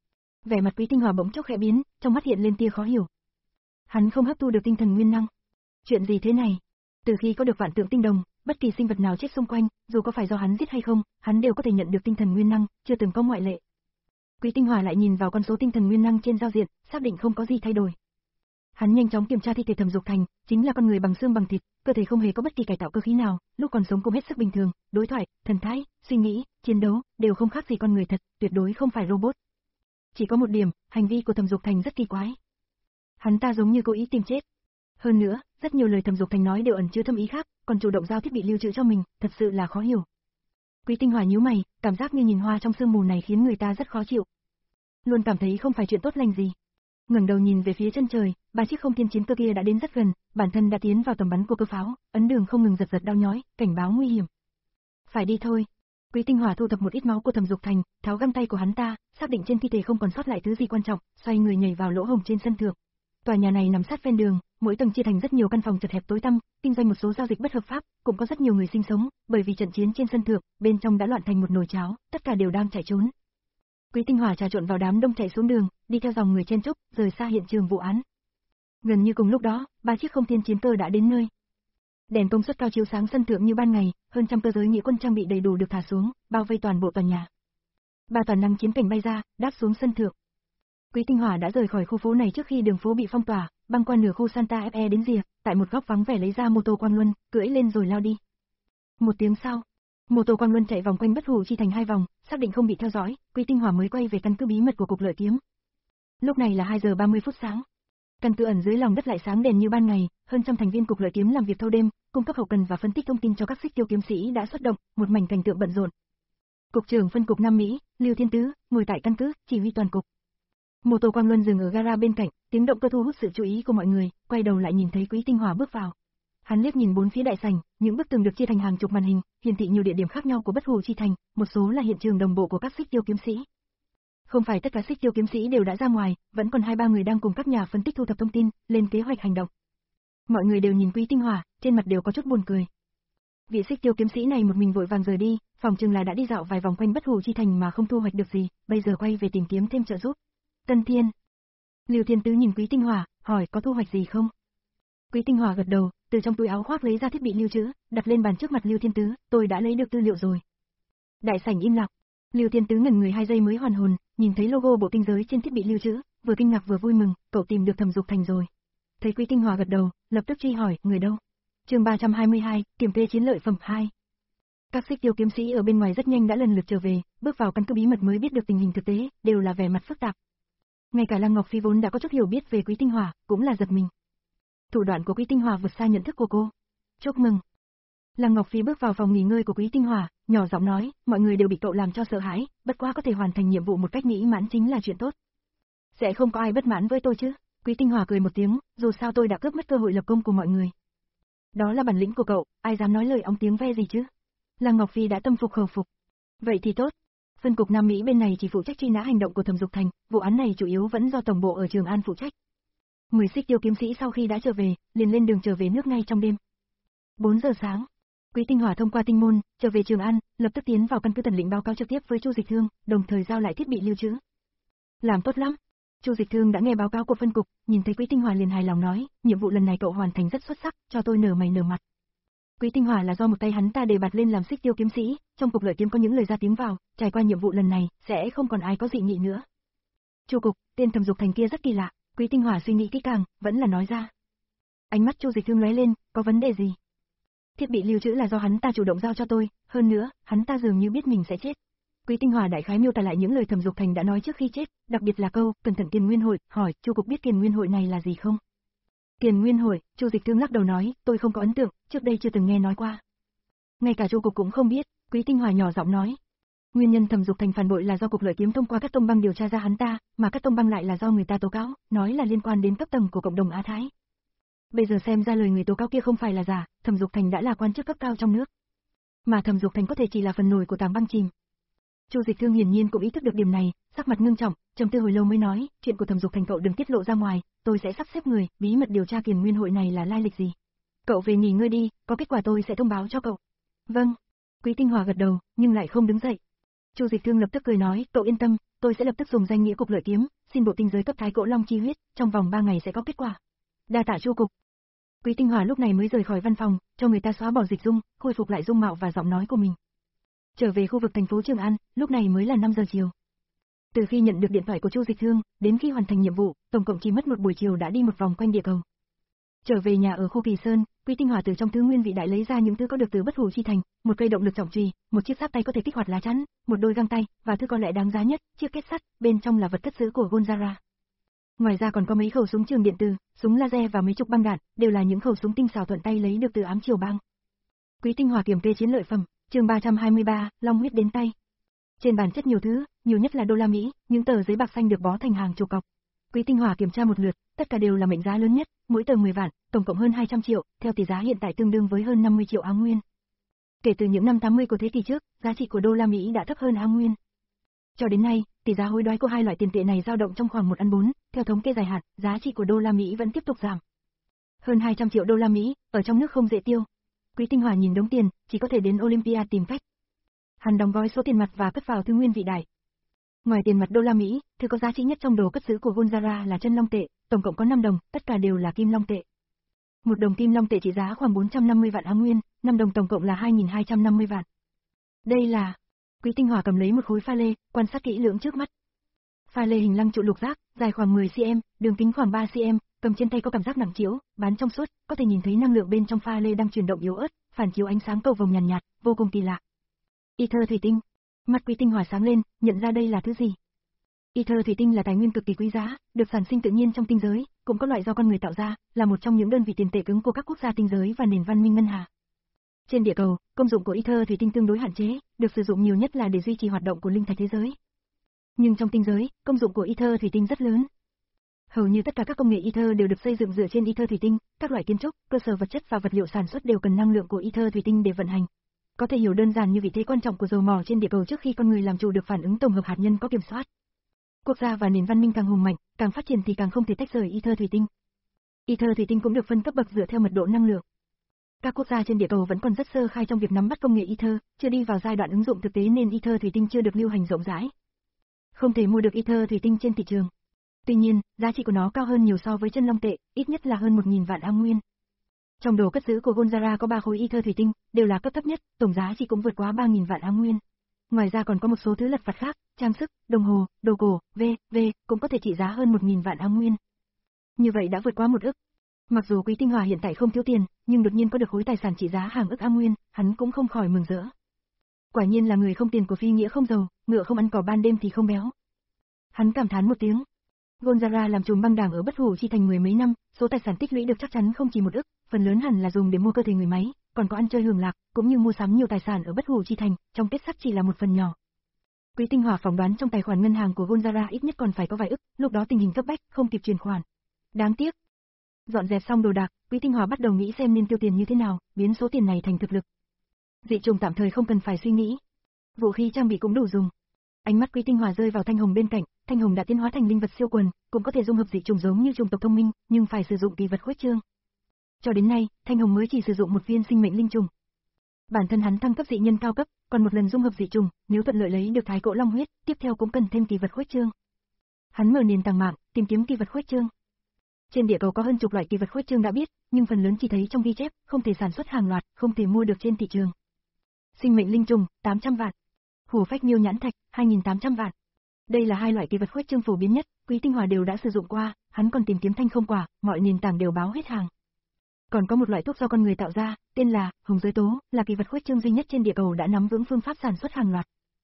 Vẻ mặt Quý Tinh Hỏa bỗng chốc khẽ biến, trong mắt hiện lên tia khó hiểu. Hắn không hấp thu được tinh thần nguyên năng. Chuyện gì thế này? Từ khi có được vạn tượng tinh đồng, bất kỳ sinh vật nào chết xung quanh, dù có phải do hắn giết hay không, hắn đều có thể nhận được tinh thần nguyên năng, chưa từng có ngoại lệ. Quý Tinh Hỏa lại nhìn vào con số tinh thần nguyên năng trên giao diện, xác định không có gì thay đổi. Hắn nhanh chóng kiểm tra thi thể Thẩm Dục Thành, chính là con người bằng xương bằng thịt, cơ thể không hề có bất kỳ cải tạo cơ khí nào, lúc còn sống cũng hết sức bình thường, đối thoại, thần thái, suy nghĩ, chiến đấu đều không khác gì con người thật, tuyệt đối không phải robot. Chỉ có một điểm, hành vi của Thẩm Dục Thành rất kỳ quái. Hắn ta giống như cố ý tìm chết. Hơn nữa, rất nhiều lời Thẩm Dục Thành nói đều ẩn chứa thâm ý khác, còn chủ động giao thiết bị lưu trữ cho mình, thật sự là khó hiểu. Quý Tinh Hỏa nhíu mày, cảm giác như nhìn hoa trong sương mù này khiến người ta rất khó chịu. Luôn cảm thấy không phải chuyện tốt lành gì. Ngẩng đầu nhìn về phía chân trời, ba chiếc không thiên chiến cơ kia đã đến rất gần, bản thân đã tiến vào tầm bắn của cơ pháo, ấn đường không ngừng giật giật đau nhói, cảnh báo nguy hiểm. Phải đi thôi. Quý Tinh Hỏa thu thập một ít máu của Thẩm Dục Thành, tháo găng tay của hắn ta, xác định trên thi thể không còn sót lại thứ gì quan trọng, xoay người nhảy vào lỗ hổng trên sân thượng. Tòa nhà này nằm sát ven đường, mỗi tầng chia thành rất nhiều căn phòng chật hẹp tối tăm, kinh doanh một số giao dịch bất hợp pháp, cũng có rất nhiều người sinh sống, bởi vì trận chiến trên sân thượng, bên trong đã loạn thành một nồi cháo, tất cả đều đang chạy trốn. Quý Tinh Hỏa trà trộn vào đám đông chạy xuống đường, đi theo dòng người chen chúc, rời xa hiện trường vụ án. Gần như cùng lúc đó, ba chiếc không thiên chiến cơ đã đến nơi. Đèn công suất cao chiếu sáng sân thượng như ban ngày, hơn trăm cơ giới nghĩa quân trang bị đầy đủ được thả xuống, bao vây toàn bộ tòa nhà. Ba toàn năng chiến cảnh bay ra, đáp xuống sân thượng. Quý Tinh Hỏa đã rời khỏi khu phố này trước khi đường phố bị phong tỏa, băng qua nửa khu Santa Fe đến rìa, tại một góc vắng vẻ lấy ra mô tô Quang Luân, cưỡi lên rồi lao đi. Một tiếng sau, mô tô Quang Luân chạy vòng quanh Bất Hủ Chi Thành hai vòng, xác định không bị theo dõi, Quý Tinh Hỏa mới quay về căn cứ bí mật của cục lợi kiếm. Lúc này là hai giờ ba mươi phút sáng. Căn cứ ẩn dưới lòng đất lại sáng đèn như ban ngày, hơn trăm thành viên cục lợi kiếm làm việc thâu đêm, cung cấp hậu cần và phân tích thông tin cho các xích tiêu kiếm sĩ đã xuất động, một mảnh cảnh tượng bận rộn. Cục trưởng phân cục Nam Mỹ, Lưu Thiên Tứ, ngồi tại căn cứ, chỉ huy toàn cục. Mô tô Quang Luân dừng ở gara bên cạnh, tiếng động cơ thu hút sự chú ý của mọi người, quay đầu lại nhìn thấy Quý Tinh Hỏa bước vào. Hắn liếc nhìn bốn phía đại sảnh, những bức tường được chia thành hàng chục màn hình, hiển thị nhiều địa điểm khác nhau của Bất Hủ Chi Thành, một số là hiện trường đồng bộ của các xích tiêu kiếm sĩ. Không phải tất cả xích tiêu kiếm sĩ đều đã ra ngoài, vẫn còn hai ba người đang cùng các nhà phân tích thu thập thông tin, lên kế hoạch hành động. Mọi người đều nhìn Quý Tinh Hỏa, trên mặt đều có chút buồn cười. Vị xích tiêu kiếm sĩ này một mình vội vàng rời đi, phòng chừng là đã đi dạo vài vòng quanh Bất Hủ Chi Thành mà không thu hoạch được gì, bây giờ quay về tìm kiếm thêm trợ giúp. Tân Thiên. Lưu Thiên Tứ nhìn Quý Tinh Hỏa, hỏi có thu hoạch gì không? Quý Tinh Hỏa gật đầu, từ trong túi áo khoác lấy ra thiết bị lưu trữ, đặt lên bàn trước mặt Lưu Thiên Tứ, tôi đã lấy được tư liệu rồi. Đại sảnh im lặng. Lưu Thiên Tứ ngẩn người hai giây mới hoàn hồn, nhìn thấy logo bộ tinh giới trên thiết bị lưu trữ, vừa kinh ngạc vừa vui mừng, cậu tìm được Thẩm Dục Thành rồi. Thấy Quý Tinh Hòa gật đầu, lập tức truy hỏi, người đâu? Chương ba trăm hai mươi hai, kiểm kê chiến lợi phẩm hai. Các Xích Tiêu kiếm sĩ ở bên ngoài rất nhanh đã lần lượt trở về, bước vào căn cứ bí mật mới biết được tình hình thực tế, đều là vẻ mặt phức tạp. Ngay cả Lăng Ngọc Phi vốn đã có chút hiểu biết về Quý Tinh Hòa, cũng là giật mình. Thủ đoạn của Quý Tinh Hòa vượt xa nhận thức của cô. Chúc mừng. Lăng Ngọc Phi bước vào phòng nghỉ ngơi của Quý Tinh Hòa, nhỏ giọng nói, mọi người đều bị cậu làm cho sợ hãi, bất quá có thể hoàn thành nhiệm vụ một cách mỹ mãn chính là chuyện tốt. Sẽ không có ai bất mãn với tôi chứ? Quý Tinh Hòa cười một tiếng, dù sao tôi đã cướp mất cơ hội lập công của mọi người. Đó là bản lĩnh của cậu, ai dám nói lời óng tiếng ve gì chứ? Lăng Ngọc Phi đã tâm phục khẩu phục. Vậy thì tốt. Phân cục Nam Mỹ bên này chỉ phụ trách truy nã hành động của Thẩm Dục Thành, vụ án này chủ yếu vẫn do tổng bộ ở Trường An phụ trách. Mười Xích Tiêu kiếm sĩ sau khi đã trở về, liền lên đường trở về nước ngay trong đêm. bốn giờ sáng, Quý Tinh Hòa thông qua tinh môn, trở về Trường An, lập tức tiến vào căn cứ Tần Lĩnh báo cáo trực tiếp với Chu Dịch Thương, đồng thời giao lại thiết bị lưu trữ. Làm tốt lắm. Chu Dịch Thương đã nghe báo cáo của phân cục, nhìn thấy Quý Tinh Hòa liền hài lòng nói, nhiệm vụ lần này cậu hoàn thành rất xuất sắc, cho tôi nở mày nở mặt. Quý Tinh Hòa là do một tay hắn ta đề bạt lên làm Xích Tiêu kiếm sĩ, trong cục lợi kiếm có những lời ra tiếng vào, trải qua nhiệm vụ lần này, sẽ không còn ai có dị nghị nữa. Chu cục, tên Thẩm Dục Thành kia rất kỳ lạ, Quý Tinh Hòa suy nghĩ kỹ càng, vẫn là nói ra. Ánh mắt Chu Dịch Thương lóe lên, có vấn đề gì? Thiết bị lưu trữ là do hắn ta chủ động giao cho tôi, hơn nữa, hắn ta dường như biết mình sẽ chết. Quý Tinh Hòa đại khái miêu tả lại những lời Thẩm Dục Thành đã nói trước khi chết, đặc biệt là câu, cẩn thận Kiền Nguyên hội, hỏi, Chu cục biết Kiền Nguyên hội này là gì không? Kiền Nguyên hội, Chu Dịch Thương lắc đầu nói, tôi không có ấn tượng, trước đây chưa từng nghe nói qua. Ngay cả Chu cục cũng không biết, Quý Tinh Hòa nhỏ giọng nói. Nguyên nhân Thẩm Dục Thành phản bội là do cục lợi kiếm thông qua các tông băng điều tra ra hắn ta, mà các tông băng lại là do người ta tố cáo, nói là liên quan đến cấp tầng của cộng đồng Á Thái. Bây giờ xem ra lời người tố cáo kia không phải là giả, Thẩm Dục Thành đã là quan chức cấp cao trong nước. Mà Thẩm Dục Thành có thể chỉ là phần nổi của tảng băng chìm. Chu Dịch Thương hiển nhiên cũng ý thức được điểm này, sắc mặt ngưng trọng, trầm tư hồi lâu mới nói, chuyện của Thẩm Dục Thành cậu đừng tiết lộ ra ngoài, tôi sẽ sắp xếp người, bí mật điều tra Kiền Nguyên hội này là lai lịch gì. Cậu về nghỉ ngơi đi, có kết quả tôi sẽ thông báo cho cậu. Vâng. Quý Tinh Hòa gật đầu, nhưng lại không đứng dậy. Chu Dịch Thương lập tức cười nói, cậu yên tâm, tôi sẽ lập tức dùng danh nghĩa cục lợi kiếm, xin bộ tinh giới cấp Thái Cổ Long chi huyết, trong vòng ba ngày sẽ có kết quả. Đa tạ Chu cục. Quý Tinh Hòa lúc này mới rời khỏi văn phòng, cho người ta xóa bỏ dịch dung, khôi phục lại dung mạo và giọng nói của mình. Trở về khu vực thành phố Trường An, lúc này mới là năm giờ chiều. Từ khi nhận được điện thoại của Chu Dịch Thương, đến khi hoàn thành nhiệm vụ, tổng cộng chỉ mất một buổi chiều đã đi một vòng quanh địa cầu. Trở về nhà ở khu Kỳ Sơn, Quý Tinh Hòa từ trong thứ nguyên vị đại lấy ra những thứ có được từ Bất Hủ chi thành, một cây động lực trọng chùy, một chiếc giáp tay có thể kích hoạt lá chắn, một đôi găng tay, và thứ có lẽ đáng giá nhất, chiếc kết sắt, bên trong là vật cất giữ của Gonzara. Ngoài ra còn có mấy khẩu súng trường điện tử, súng laser và mấy chục băng đạn, đều là những khẩu súng tinh xảo thuận tay lấy được từ Ám Triều Bang. Quý Tinh Hòa kiểm kê chiến lợi phẩm, chương ba trăm hai mươi ba, Long huyết đến tay. Trên bàn chất nhiều thứ, nhiều nhất là đô la Mỹ, những tờ giấy bạc xanh được bó thành hàng chục cọc. Quý Tinh Hòa kiểm tra một lượt, tất cả đều là mệnh giá lớn nhất, mỗi tờ mười vạn, tổng cộng hơn hai trăm triệu, theo tỷ giá hiện tại tương đương với hơn năm mươi triệu Á Nguyên. Kể từ những năm tám mươi của thế kỷ trước, giá trị của đô la Mỹ đã thấp hơn Á Nguyên. Cho đến nay, tỷ giá hối đoái của hai loại tiền tệ này dao động trong khoảng một ăn bốn, theo thống kê dài hạn, giá trị của đô la Mỹ vẫn tiếp tục giảm. Hơn hai trăm triệu đô la Mỹ, ở trong nước không dễ tiêu. Quý Tinh Hòa nhìn đống tiền, chỉ có thể đến Olympia tìm cách. Hắn đóng gói số tiền mặt và cất vào thư nguyên vị đại. Ngoài tiền mặt đô la Mỹ, thứ có giá trị nhất trong đồ cất giữ của Gonzara là chân long tệ, tổng cộng có năm đồng, tất cả đều là kim long tệ. Một đồng kim long tệ trị giá khoảng bốn trăm năm mươi vạn Á Nguyên, năm đồng tổng cộng là hai nghìn hai trăm năm mươi vạn. Đây là... Quý Tinh Hòa cầm lấy một khối pha lê, quan sát kỹ lưỡng trước mắt. Pha lê hình lăng trụ lục giác, dài khoảng mười xăng-ti-mét, đường kính khoảng ba xăng-ti-mét, cầm trên tay có cảm giác nặng trĩu, bán trong suốt, có thể nhìn thấy năng lượng bên trong pha lê đang chuyển động yếu ớt, phản chiếu ánh sáng cầu vồng nhàn nhạt, nhạt, vô cùng kỳ lạ. Ether thủy tinh. Mắt Quý Tinh Hòa sáng lên, nhận ra đây là thứ gì. Ether thủy tinh là tài nguyên cực kỳ quý giá, được sản sinh tự nhiên trong tinh giới, cũng có loại do con người tạo ra, là một trong những đơn vị tiền tệ cứng của các quốc gia tinh giới và nền văn minh ngân hà. Trên địa cầu, công dụng của Ether thủy tinh tương đối hạn chế, được sử dụng nhiều nhất là để duy trì hoạt động của linh thạch thế giới. Nhưng trong tinh giới, công dụng của Ether thủy tinh rất lớn. Hầu như tất cả các công nghệ Ether đều được xây dựng dựa trên Ether thủy tinh, các loại kiến trúc, cơ sở vật chất và vật liệu sản xuất đều cần năng lượng của Ether thủy tinh để vận hành. Có thể hiểu đơn giản như vị thế quan trọng của dầu mỏ trên địa cầu trước khi con người làm chủ được phản ứng tổng hợp hạt nhân có kiểm soát. Quốc gia và nền văn minh càng hùng mạnh, càng phát triển thì càng không thể tách rời Ether thủy tinh. Ether thủy tinh cũng được phân cấp bậc dựa theo mật độ năng lượng. Các quốc gia trên địa cầu vẫn còn rất sơ khai trong việc nắm bắt công nghệ Ether, chưa đi vào giai đoạn ứng dụng thực tế nên Ether thủy tinh chưa được lưu hành rộng rãi. Không thể mua được Ether thủy tinh trên thị trường. Tuy nhiên, giá trị của nó cao hơn nhiều so với chân long tệ, ít nhất là hơn một nghìn vạn Á Nguyên. Trong đồ cất giữ của Gonzara có ba khối y thơ thủy tinh, đều là cấp thấp nhất, tổng giá trị cũng vượt quá ba nghìn vạn á nguyên. Ngoài ra còn có một số thứ lặt vặt khác, trang sức, đồng hồ, đồ cổ, v, v, cũng có thể trị giá hơn một nghìn vạn á nguyên. Như vậy đã vượt quá một ức. Mặc dù Quý Tinh Hòa hiện tại không thiếu tiền, nhưng đột nhiên có được khối tài sản trị giá hàng ức á nguyên, hắn cũng không khỏi mừng rỡ. Quả nhiên là người không tiền của phi nghĩa không giàu, ngựa không ăn cỏ ban đêm thì không béo. Hắn cảm thán một tiếng. Gonzara làm trùm băng đảng ở Bất Hủ Chi Thành mười mấy năm, số tài sản tích lũy được chắc chắn không chỉ một ức, phần lớn hẳn là dùng để mua cơ thể người máy, còn có ăn chơi hưởng lạc, cũng như mua sắm nhiều tài sản ở Bất Hủ Chi Thành, trong kết sắt chỉ là một phần nhỏ. Quý Tinh Hòa phỏng đoán trong tài khoản ngân hàng của Gonzara ít nhất còn phải có vài ức, lúc đó tình hình cấp bách, không kịp chuyển khoản. Đáng tiếc. Dọn dẹp xong đồ đạc, Quý Tinh Hòa bắt đầu nghĩ xem nên tiêu tiền như thế nào, biến số tiền này thành thực lực. Dị trùng tạm thời không cần phải suy nghĩ. Vũ khí trang bị cũng đủ dùng. Ánh mắt Quý Tinh Hòa rơi vào Thanh Hồng bên cạnh, Thanh Hồng đã tiến hóa thành linh vật siêu quần, cũng có thể dung hợp dị trùng giống như trùng tộc thông minh, nhưng phải sử dụng kỳ vật khuếch trương. Cho đến nay, Thanh Hồng mới chỉ sử dụng một viên sinh mệnh linh trùng. Bản thân hắn thăng cấp dị nhân cao cấp, còn một lần dung hợp dị trùng, nếu thuận lợi lấy được thái cổ long huyết, tiếp theo cũng cần thêm kỳ vật khuếch trương. Hắn mở nền tảng mạng, tìm kiếm kỳ vật khuếch trương. Trên địa cầu có hơn chục loại kỳ vật khuếch trương đã biết, nhưng phần lớn chỉ thấy trong ghi chép, không thể sản xuất hàng loạt, không thể mua được trên thị trường. Sinh mệnh linh trùng, tám trăm vạn. Hổ phách miêu nhãn thạch, hai nghìn tám trăm vạn. Đây là hai loại kỳ vật khuếch trương phổ biến nhất, Quý Tinh Hòa đều đã sử dụng qua, hắn còn tìm kiếm thanh không quả, mọi nền tảng đều báo hết hàng. Còn có một loại thuốc do con người tạo ra, tên là hồng giới tố, là kỳ vật khuếch trương duy nhất trên địa cầu đã nắm vững phương pháp sản xuất hàng loạt.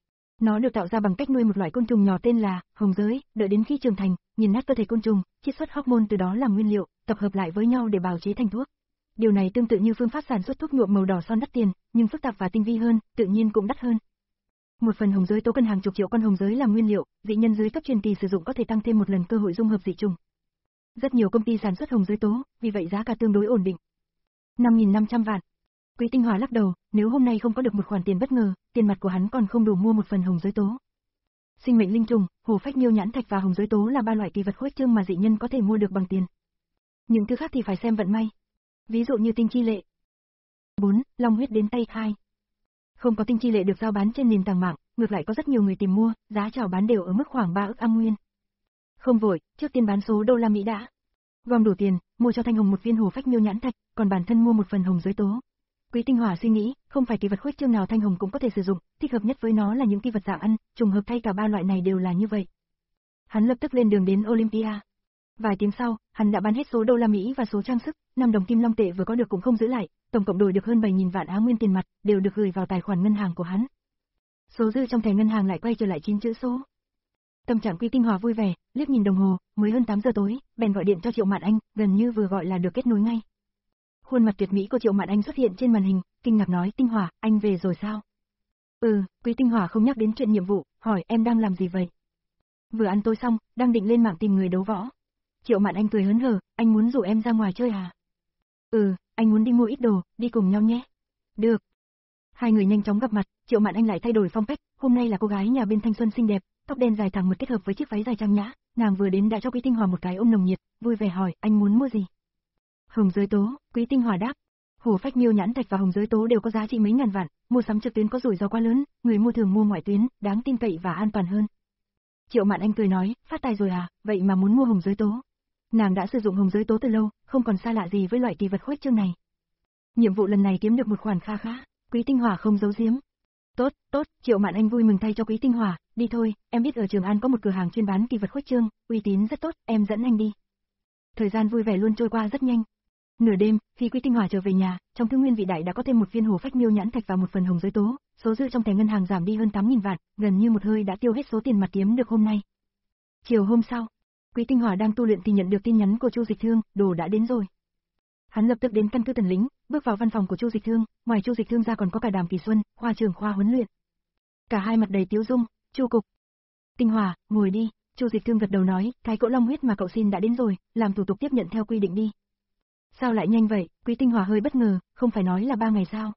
Nó được tạo ra bằng cách nuôi một loại côn trùng nhỏ tên là hồng giới, đợi đến khi trưởng thành, nghiền nát cơ thể côn trùng, chiết xuất hormone từ đó làm nguyên liệu, tập hợp lại với nhau để bào chế thành thuốc. Điều này tương tự như phương pháp sản xuất thuốc nhuộm màu đỏ son đắt tiền, nhưng phức tạp và tinh vi hơn, tự nhiên cũng đắt hơn. Một phần hồng giới tố cần hàng chục triệu con hồng giới làm nguyên liệu, dị nhân dưới cấp truyền kỳ sử dụng có thể tăng thêm một lần cơ hội dung hợp dị trùng. Rất nhiều công ty sản xuất hồng giới tố, vì vậy giá cả tương đối ổn định. năm nghìn năm trăm vạn. Quý Tinh Hòa lắc đầu, nếu hôm nay không có được một khoản tiền bất ngờ, tiền mặt của hắn còn không đủ mua một phần hồng giới tố. Sinh mệnh linh trùng, hổ phách miêu nhãn thạch và hồng giới tố là ba loại kỳ vật khuếch trương mà dị nhân có thể mua được bằng tiền. Những thứ khác thì phải xem vận may. Ví dụ như tinh chi lệ. bốn. Long huyết đến tay hai. Không có tinh chi lệ được giao bán trên nền tảng mạng, ngược lại có rất nhiều người tìm mua, giá chào bán đều ở mức khoảng ba ức am nguyên. Không vội, trước tiên bán số đô la Mỹ đã. Gom đủ tiền, mua cho Thanh Hồng một viên hổ phách miêu nhãn thạch, còn bản thân mua một phần hồng giới tố. Quý Tinh Hòa suy nghĩ, không phải kỳ vật khuếch trương nào Thanh Hồng cũng có thể sử dụng, thích hợp nhất với nó là những kỳ vật dạng ăn, trùng hợp thay cả ba loại này đều là như vậy. Hắn lập tức lên đường đến Olympia. Vài tiếng sau, hắn đã bán hết số đô la Mỹ và số trang sức, năm đồng kim long tệ vừa có được cũng không giữ lại, tổng cộng đổi được hơn bảy nghìn vạn á nguyên tiền mặt, đều được gửi vào tài khoản ngân hàng của hắn. Số dư trong thẻ ngân hàng lại quay trở lại chín chữ số. Tâm trạng Quý Tinh Hòa vui vẻ, liếc nhìn đồng hồ, mới hơn tám giờ tối, bèn gọi điện cho Triệu Mạn Anh, gần như vừa gọi là được kết nối ngay. Khuôn mặt tuyệt mỹ của Triệu Mạn Anh xuất hiện trên màn hình, kinh ngạc nói, Tinh Hòa, anh về rồi sao? Ừ, Quý Tinh Hòa không nhắc đến chuyện nhiệm vụ, hỏi em đang làm gì vậy? Vừa ăn tối xong, đang định lên mạng tìm người đấu võ. Triệu Mạn Anh cười hớn hở, anh muốn rủ em ra ngoài chơi à? Ừ, anh muốn đi mua ít đồ, đi cùng nhau nhé. Được. Hai người nhanh chóng gặp mặt, Triệu Mạn Anh lại thay đổi phong cách, hôm nay là cô gái nhà bên thanh xuân xinh đẹp, tóc đen dài thẳng mượt kết hợp với chiếc váy dài trang nhã, nàng vừa đến đã cho Quý Tinh Hòa một cái ôm nồng nhiệt, vui vẻ hỏi, anh muốn mua gì? Hồng giới tố, Quý Tinh Hòa đáp. Hổ phách miêu nhãn thạch và hồng giới tố đều có giá trị mấy ngàn vạn, mua sắm trực tuyến có rủi ro quá lớn, người mua thường mua ngoại tuyến, đáng tin cậy và an toàn hơn. Triệu Mạn Anh cười nói, phát tài rồi à, vậy mà muốn mua hồng giới tố. Nàng đã sử dụng hồng giới tố từ lâu, không còn xa lạ gì với loại kỳ vật khuếch trương này. Nhiệm vụ lần này kiếm được một khoản kha khá, Quý Tinh Hòa không giấu giếm. Tốt, tốt, Triệu Mạn Anh vui mừng thay cho Quý Tinh Hòa, đi thôi, em biết ở Trường An có một cửa hàng chuyên bán kỳ vật khuếch trương, uy tín rất tốt, em dẫn anh đi. Thời gian vui vẻ luôn trôi qua rất nhanh. Nửa đêm, khi Quý Tinh Hòa trở về nhà, trong thư nguyên vị đại đã có thêm một viên hổ phách miêu nhãn thạch và một phần hồng giới tố, số dư trong thẻ ngân hàng giảm đi hơn tám nghìn vạn, gần như một hơi đã tiêu hết số tiền mặt kiếm được hôm nay. Chiều hôm sau, Quý Tinh Hòa đang tu luyện thì nhận được tin nhắn của Chu Dịch Thương, đồ đã đến rồi. Hắn lập tức đến căn cứ Tần Lĩnh, bước vào văn phòng của Chu Dịch Thương, ngoài Chu Dịch Thương ra còn có cả Đàm Kỳ Xuân, khoa trưởng khoa huấn luyện. Cả hai mặt đầy tiếu dung, Chu cục. Tinh Hòa, ngồi đi, Chu Dịch Thương gật đầu nói, cái cỗ long huyết mà cậu xin đã đến rồi, làm thủ tục tiếp nhận theo quy định đi. Sao lại nhanh vậy? Quý Tinh Hòa hơi bất ngờ, không phải nói là ba ngày sao?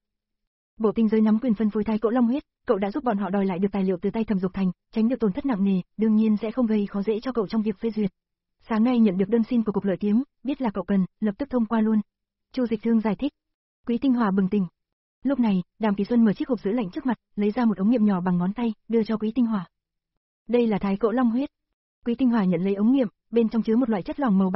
Bộ tinh giới nắm quyền phân phối thai cỗ long huyết, cậu đã giúp bọn họ đòi lại được tài liệu từ tay Thẩm Dục Thành, tránh được tổn thất nặng nề, đương nhiên sẽ không gây khó dễ cho cậu trong việc phê duyệt. Sáng nay nhận được đơn xin của cục lợi kiếm, biết là cậu cần, lập tức thông qua luôn. Chu Dịch Thương giải thích. Quý Tinh Hòa bừng tỉnh. Lúc này, Đàm Kỳ Xuân mở chiếc hộp giữ lạnh trước mặt, lấy ra một ống nghiệm nhỏ bằng ngón tay, đưa cho Quý Tinh Hòa. Đây là thái cỗ long huyết. Quý Tinh Hòa nhận lấy ống nghiệm, bên trong chứa một loại chất lỏng màu bạc nhạt,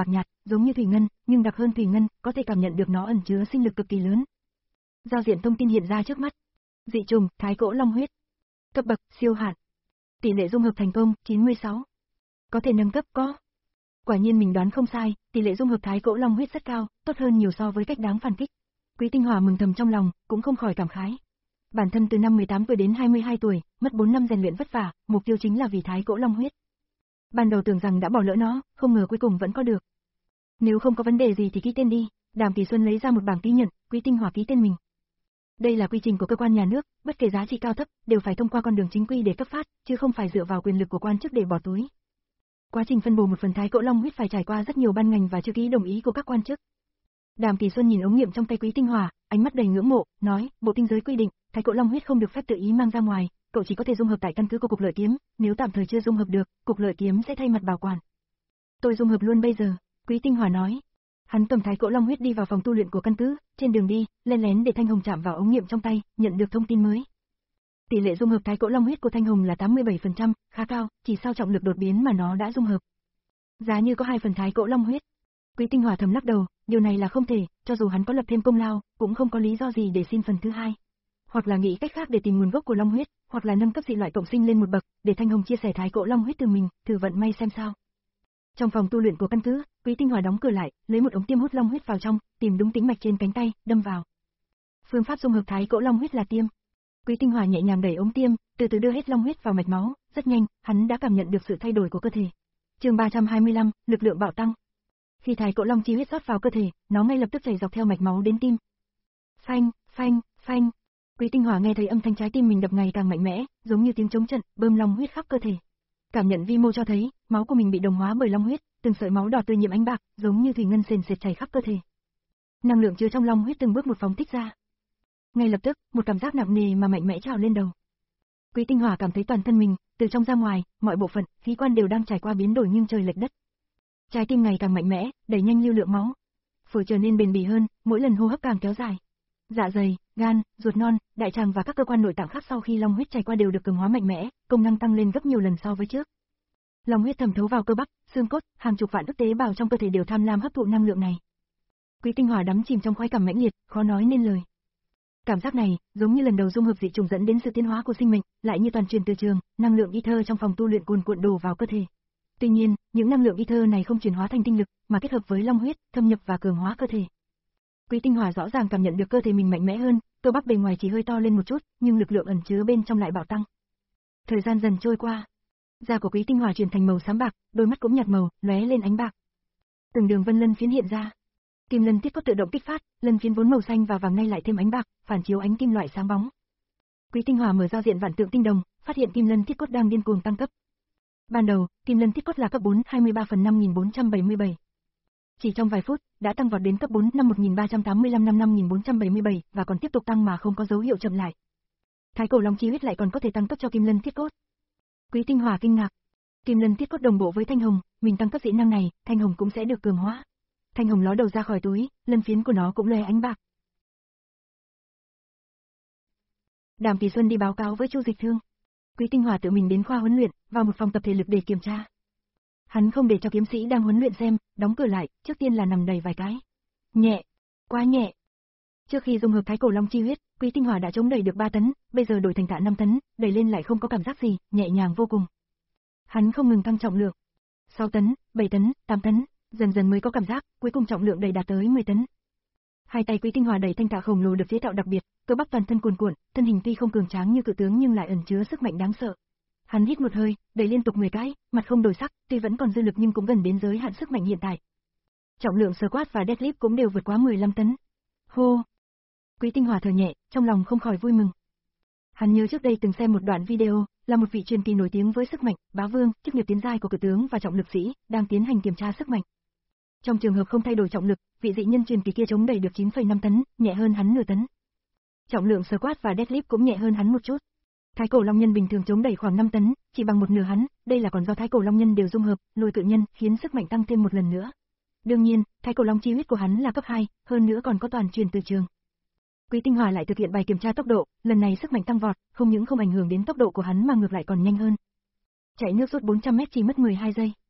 giống như thủy ngân, nhưng đặc hơn thủy ngân, có thể cảm nhận được nó ẩn chứa sinh lực cực kỳ lớn. Giao diện thông tin hiện ra trước mắt. Dị trùng, thái cổ long huyết. Cấp bậc, siêu hạn. Tỷ lệ dung hợp thành công, chín mươi sáu. Có thể nâng cấp có. Quả nhiên mình đoán không sai, tỷ lệ dung hợp thái cổ long huyết rất cao, tốt hơn nhiều so với cách đáng phản kích. Quý Tinh Hòa mừng thầm trong lòng, cũng không khỏi cảm khái. Bản thân từ năm mười tám tuổi đến hai mươi hai tuổi, mất bốn năm rèn luyện vất vả, mục tiêu chính là vì thái cổ long huyết. Ban đầu tưởng rằng đã bỏ lỡ nó, không ngờ cuối cùng vẫn có được. Nếu không có vấn đề gì thì ký tên đi. Đàm Kỳ Xuân lấy ra một bảng ký nhận, Quý Tinh Hòa ký tên mình. Đây là quy trình của cơ quan nhà nước, bất kể giá trị cao thấp, đều phải thông qua con đường chính quy để cấp phát, chứ không phải dựa vào quyền lực của quan chức để bỏ túi. Quá trình phân bổ một phần thái cổ long huyết phải trải qua rất nhiều ban ngành và chữ ký đồng ý của các quan chức. Đàm Kỳ Xuân nhìn ống nghiệm trong tay Quý Tinh Hòa, ánh mắt đầy ngưỡng mộ, nói, bộ tinh giới quy định, thái cổ long huyết không được phép tự ý mang ra ngoài, cậu chỉ có thể dung hợp tại căn cứ của cục lợi kiếm, nếu tạm thời chưa dung hợp được, cục lợi kiếm sẽ thay mặt bảo quản. Tôi dung hợp luôn bây giờ, Quý Tinh Hòa nói. Hắn cầm thái cổ long huyết đi vào phòng tu luyện của căn cứ, trên đường đi, lén lén để Thanh Hồng chạm vào ống nghiệm trong tay, nhận được thông tin mới. Tỷ lệ dung hợp thái cổ long huyết của Thanh Hồng là tám mươi bảy phần trăm, khá cao, chỉ sau trọng lực đột biến mà nó đã dung hợp. Giá như có hai phần thái cổ long huyết. Quý Tinh Hòa thầm lắc đầu, điều này là không thể, cho dù hắn có lập thêm công lao, cũng không có lý do gì để xin phần thứ hai. Hoặc là nghĩ cách khác để tìm nguồn gốc của long huyết, hoặc là nâng cấp dị loại cộng sinh lên một bậc, để Thanh Hồng chia sẻ thái cổ long huyết từ mình, thử vận may xem sao. Trong phòng tu luyện của căn cứ, Quý Tinh Hòa đóng cửa lại, lấy một ống tiêm hút long huyết vào trong, tìm đúng tĩnh mạch trên cánh tay, đâm vào. Phương pháp dung hợp thái cổ long huyết là tiêm. Quý Tinh Hòa nhẹ nhàng đẩy ống tiêm, từ từ đưa hết long huyết vào mạch máu, rất nhanh, hắn đã cảm nhận được sự thay đổi của cơ thể. Chương ba trăm hai mươi lăm, lực lượng bạo tăng. Khi thái cổ long chi huyết rót vào cơ thể, nó ngay lập tức chảy dọc theo mạch máu đến tim. Phanh, phanh, phanh. Quý Tinh Hòa nghe thấy âm thanh trái tim mình đập ngày càng mạnh mẽ, giống như tiếng trống trận, bơm long huyết khắp cơ thể. Cảm nhận vi mô cho thấy, máu của mình bị đồng hóa bởi long huyết, từng sợi máu đỏ tươi nhiễm ánh bạc, giống như thủy ngân sền sệt chảy khắp cơ thể. Năng lượng chứa trong long huyết từng bước một phóng thích ra. Ngay lập tức, một cảm giác nặng nề mà mạnh mẽ trào lên đầu. Quý Tinh Hòa cảm thấy toàn thân mình, từ trong ra ngoài, mọi bộ phận, khí quan đều đang trải qua biến đổi nghiêng trời lệch đất. Trái tim ngày càng mạnh mẽ, đẩy nhanh lưu lượng máu. Phổi trở nên bền bỉ hơn, mỗi lần hô hấp càng kéo dài. Dạ dày, gan, ruột non, đại tràng và các cơ quan nội tạng khác sau khi long huyết chảy qua đều được cường hóa mạnh mẽ, công năng tăng lên gấp nhiều lần so với trước. Long huyết thẩm thấu vào cơ bắp, xương cốt, hàng chục vạn ức tế bào trong cơ thể đều tham lam hấp thụ năng lượng này. Quý Tinh Hòa đắm chìm trong khoái cảm mãnh liệt, khó nói nên lời. Cảm giác này, giống như lần đầu dung hợp dị trùng dẫn đến sự tiến hóa của sinh mệnh, lại như toàn truyền từ trường, năng lượng ether trong phòng tu luyện cuồn cuộn đổ vào cơ thể. Tuy nhiên, những năng lượng ether này không chuyển hóa thành tinh lực, mà kết hợp với long huyết, thâm nhập và cường hóa cơ thể. Quý Tinh Hòa rõ ràng cảm nhận được cơ thể mình mạnh mẽ hơn, cơ bắp bề ngoài chỉ hơi to lên một chút, nhưng lực lượng ẩn chứa bên trong lại bạo tăng. Thời gian dần trôi qua, da của Quý Tinh Hòa chuyển thành màu xám bạc, đôi mắt cũng nhạt màu, lóe lên ánh bạc. Từng đường vân lân phiến hiện ra. Kim lân tiết có tự động kích phát, lân phiến vốn màu xanh và vàng nay lại thêm ánh bạc, phản chiếu ánh kim loại sáng bóng. Quý Tinh Hòa mở giao diện vạn tượng tinh đồng, phát hiện kim lân thiết cốt đang điên cuồng tăng cấp. Ban đầu, kim lân thiết cốt là cấp bốn, hai mươi ba phần năm nghìn bốn trăm bảy mươi bảy. Chỉ trong vài phút, đã tăng vọt đến cấp bốn năm một nghìn ba trăm tám mươi lăm năm năm nghìn bốn trăm bảy mươi bảy và còn tiếp tục tăng mà không có dấu hiệu chậm lại. Thái cổ long chi huyết lại còn có thể tăng cấp cho kim lân thiết cốt. Quý Tinh Hòa kinh ngạc. Kim lân thiết cốt đồng bộ với Thanh Hồng, mình tăng cấp kỹ năng này, Thanh Hồng cũng sẽ được cường hóa. Thanh Hồng ló đầu ra khỏi túi, lân phiến của nó cũng lóe ánh bạc. Đàm Kỳ Xuân đi báo cáo với Chu Dịch Thương. Quý Tinh Hòa tự mình đến khoa huấn luyện, vào một phòng tập thể lực để kiểm tra. Hắn không để cho kiếm sĩ đang huấn luyện xem, đóng cửa lại, trước tiên là nằm đầy vài cái. Nhẹ, quá nhẹ. Trước khi dung hợp thái cổ long chi huyết, Quý Tinh Hòa đã chống đẩy được ba tấn, bây giờ đổi thành tạ năm tấn, đẩy lên lại không có cảm giác gì, nhẹ nhàng vô cùng. Hắn không ngừng tăng trọng lượng. sáu tấn, bảy tấn, tám tấn, dần dần mới có cảm giác, cuối cùng trọng lượng đẩy đạt tới mười tấn. Hai tay Quý Tinh Hòa đẩy thanh tạ khổng lồ được chế tạo đặc biệt, cơ bắp toàn thân cuồn cuộn, thân hình tuy không cường tráng như cự tướng nhưng lại ẩn chứa sức mạnh đáng sợ. Hắn hít một hơi, đẩy liên tục mười cái, mặt không đổi sắc, tuy vẫn còn dư lực nhưng cũng gần đến giới hạn sức mạnh hiện tại. Trọng lượng squat và deadlift cũng đều vượt quá mười lăm tấn. Hô! Quý Tinh Hòa thở nhẹ, trong lòng không khỏi vui mừng. Hắn nhớ trước đây từng xem một đoạn video, là một vị truyền kỳ nổi tiếng với sức mạnh, bá vương, chức nghiệp tiến giai của cự tướng và trọng lực sĩ, đang tiến hành kiểm tra sức mạnh. Trong trường hợp không thay đổi trọng lực, vị dị nhân truyền kỳ kia chống đẩy được chín phẩy năm tấn, nhẹ hơn hắn nửa tấn. Trọng lượng squat và deadlift cũng nhẹ hơn hắn một chút. Thái cổ long nhân bình thường chống đẩy khoảng năm tấn, chỉ bằng một nửa hắn, đây là còn do thái cổ long nhân đều dung hợp, lôi cự nhân, khiến sức mạnh tăng thêm một lần nữa. Đương nhiên, thái cổ long chi huyết của hắn là cấp hai, hơn nữa còn có toàn truyền từ trường. Quý Tinh Hòa lại thực hiện bài kiểm tra tốc độ, lần này sức mạnh tăng vọt, không những không ảnh hưởng đến tốc độ của hắn mà ngược lại còn nhanh hơn. Chạy nước rút bốn trăm mét chỉ mất mười hai giây.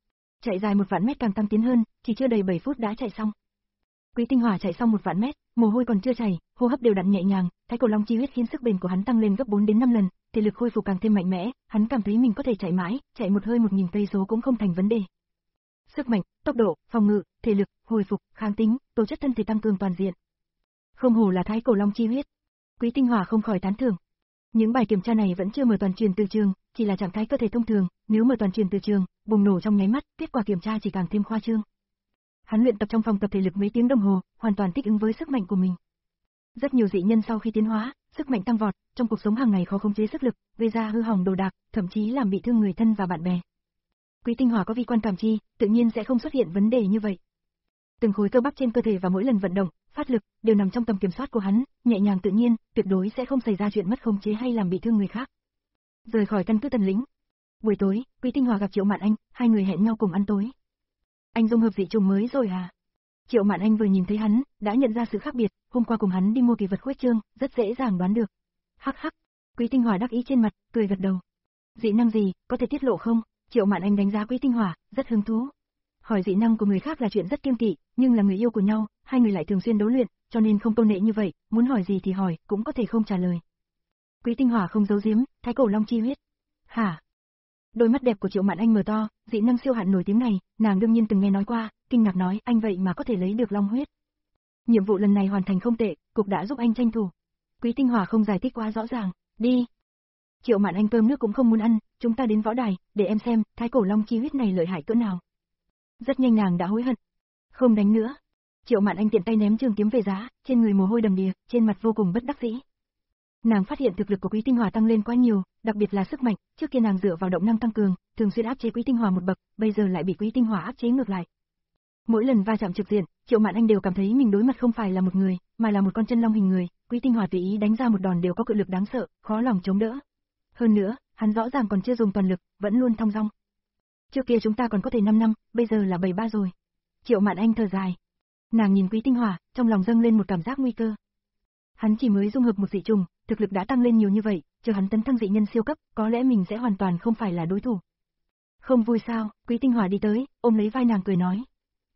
chạy dài một vạn mét càng tăng tiến hơn, chỉ chưa đầy bảy phút đã chạy xong. Quý Tinh Hỏa chạy xong một vạn mét, mồ hôi còn chưa chảy, hô hấp đều đặn nhẹ nhàng, Thái Cổ Long chi huyết khiến sức bền của hắn tăng lên gấp bốn đến năm lần, thể lực khôi phục càng thêm mạnh mẽ, hắn cảm thấy mình có thể chạy mãi, chạy một hơi một nghìn cây số cũng không thành vấn đề. Sức mạnh, tốc độ, phòng ngự, thể lực, hồi phục, kháng tính, tố chất thân thể tăng cường toàn diện. Không hổ là Thái Cổ Long chi huyết. Quý Tinh Hỏa không khỏi tán thưởng. Những bài kiểm tra này vẫn chưa mở toàn truyền từ trường, chỉ là trạng thái cơ thể thông thường, nếu mở toàn truyền từ trường, bùng nổ trong nháy mắt, kết quả kiểm tra chỉ càng thêm khoa trương. Hắn luyện tập trong phòng tập thể lực mấy tiếng đồng hồ, hoàn toàn thích ứng với sức mạnh của mình. Rất nhiều dị nhân sau khi tiến hóa, sức mạnh tăng vọt, trong cuộc sống hàng ngày khó khống chế sức lực, gây ra hư hỏng đồ đạc, thậm chí làm bị thương người thân và bạn bè. Quý Tinh Hỏa có vi quan cảm chi, tự nhiên sẽ không xuất hiện vấn đề như vậy. Từng khối cơ bắp trên cơ thể và mỗi lần vận động, phát lực đều nằm trong tầm kiểm soát của hắn, nhẹ nhàng tự nhiên, tuyệt đối sẽ không xảy ra chuyện mất khống chế hay làm bị thương người khác. Rời khỏi căn cứ Tần Lĩnh. Buổi tối, Quý Tinh Hỏa gặp Triệu Mạn Anh, hai người hẹn nhau cùng ăn tối. Anh dung hợp dị trùng mới rồi à? Triệu Mạn Anh vừa nhìn thấy hắn, đã nhận ra sự khác biệt, hôm qua cùng hắn đi mua kỳ vật khuếch trương, rất dễ dàng đoán được. Hắc hắc, Quý Tinh Hỏa đắc ý trên mặt, cười gật đầu. Dị năng gì, có thể tiết lộ không? Triệu Mạn Anh đánh giá Quý Tinh Hỏa, rất hứng thú. Hỏi dị năng của người khác là chuyện rất kiêng kỵ, nhưng là người yêu của nhau, hai người lại thường xuyên đấu luyện, cho nên không tôn nệ như vậy, muốn hỏi gì thì hỏi, cũng có thể không trả lời. Quý Tinh Hỏa không giấu giếm, Thái Cổ Long chi huyết. Hả? Đôi mắt đẹp của Triệu Mạn Anh mở to, dị năng siêu hạn nổi tiếng này, nàng đương nhiên từng nghe nói qua, kinh ngạc nói, anh vậy mà có thể lấy được long huyết. Nhiệm vụ lần này hoàn thành không tệ, cục đã giúp anh tranh thủ. Quý Tinh Hỏa không giải thích quá rõ ràng, đi. Triệu Mạn Anh cơm nước cũng không muốn ăn, chúng ta đến võ đài, để em xem, Thái Cổ Long chi huyết này lợi hại cỡ nào. Rất nhanh nàng đã hối hận. Không đánh nữa. Triệu Mạn Anh tiện tay ném trường kiếm về giá, trên người mồ hôi đầm đìa, trên mặt vô cùng bất đắc dĩ. Nàng phát hiện thực lực của Quý Tinh Hỏa tăng lên quá nhiều, đặc biệt là sức mạnh, trước kia nàng dựa vào động năng tăng cường, thường xuyên áp chế Quý Tinh Hỏa một bậc, bây giờ lại bị Quý Tinh Hỏa áp chế ngược lại. Mỗi lần va chạm trực diện, Triệu Mạn Anh đều cảm thấy mình đối mặt không phải là một người, mà là một con chân long hình người, Quý Tinh Hỏa tùy ý đánh ra một đòn đều có cự lực đáng sợ, khó lòng chống đỡ. Hơn nữa, hắn rõ ràng còn chưa dùng toàn lực, vẫn luôn thong dong. Trước kia chúng ta còn có thể năm năm, bây giờ là bảy ba rồi. Triệu Mạn Anh thở dài. Nàng nhìn Quý Tinh Hỏa, trong lòng dâng lên một cảm giác nguy cơ. Hắn chỉ mới dung hợp một dị trùng, thực lực đã tăng lên nhiều như vậy, chờ hắn tấn thăng dị nhân siêu cấp, có lẽ mình sẽ hoàn toàn không phải là đối thủ. Không vui sao? Quý Tinh Hỏa đi tới, ôm lấy vai nàng cười nói.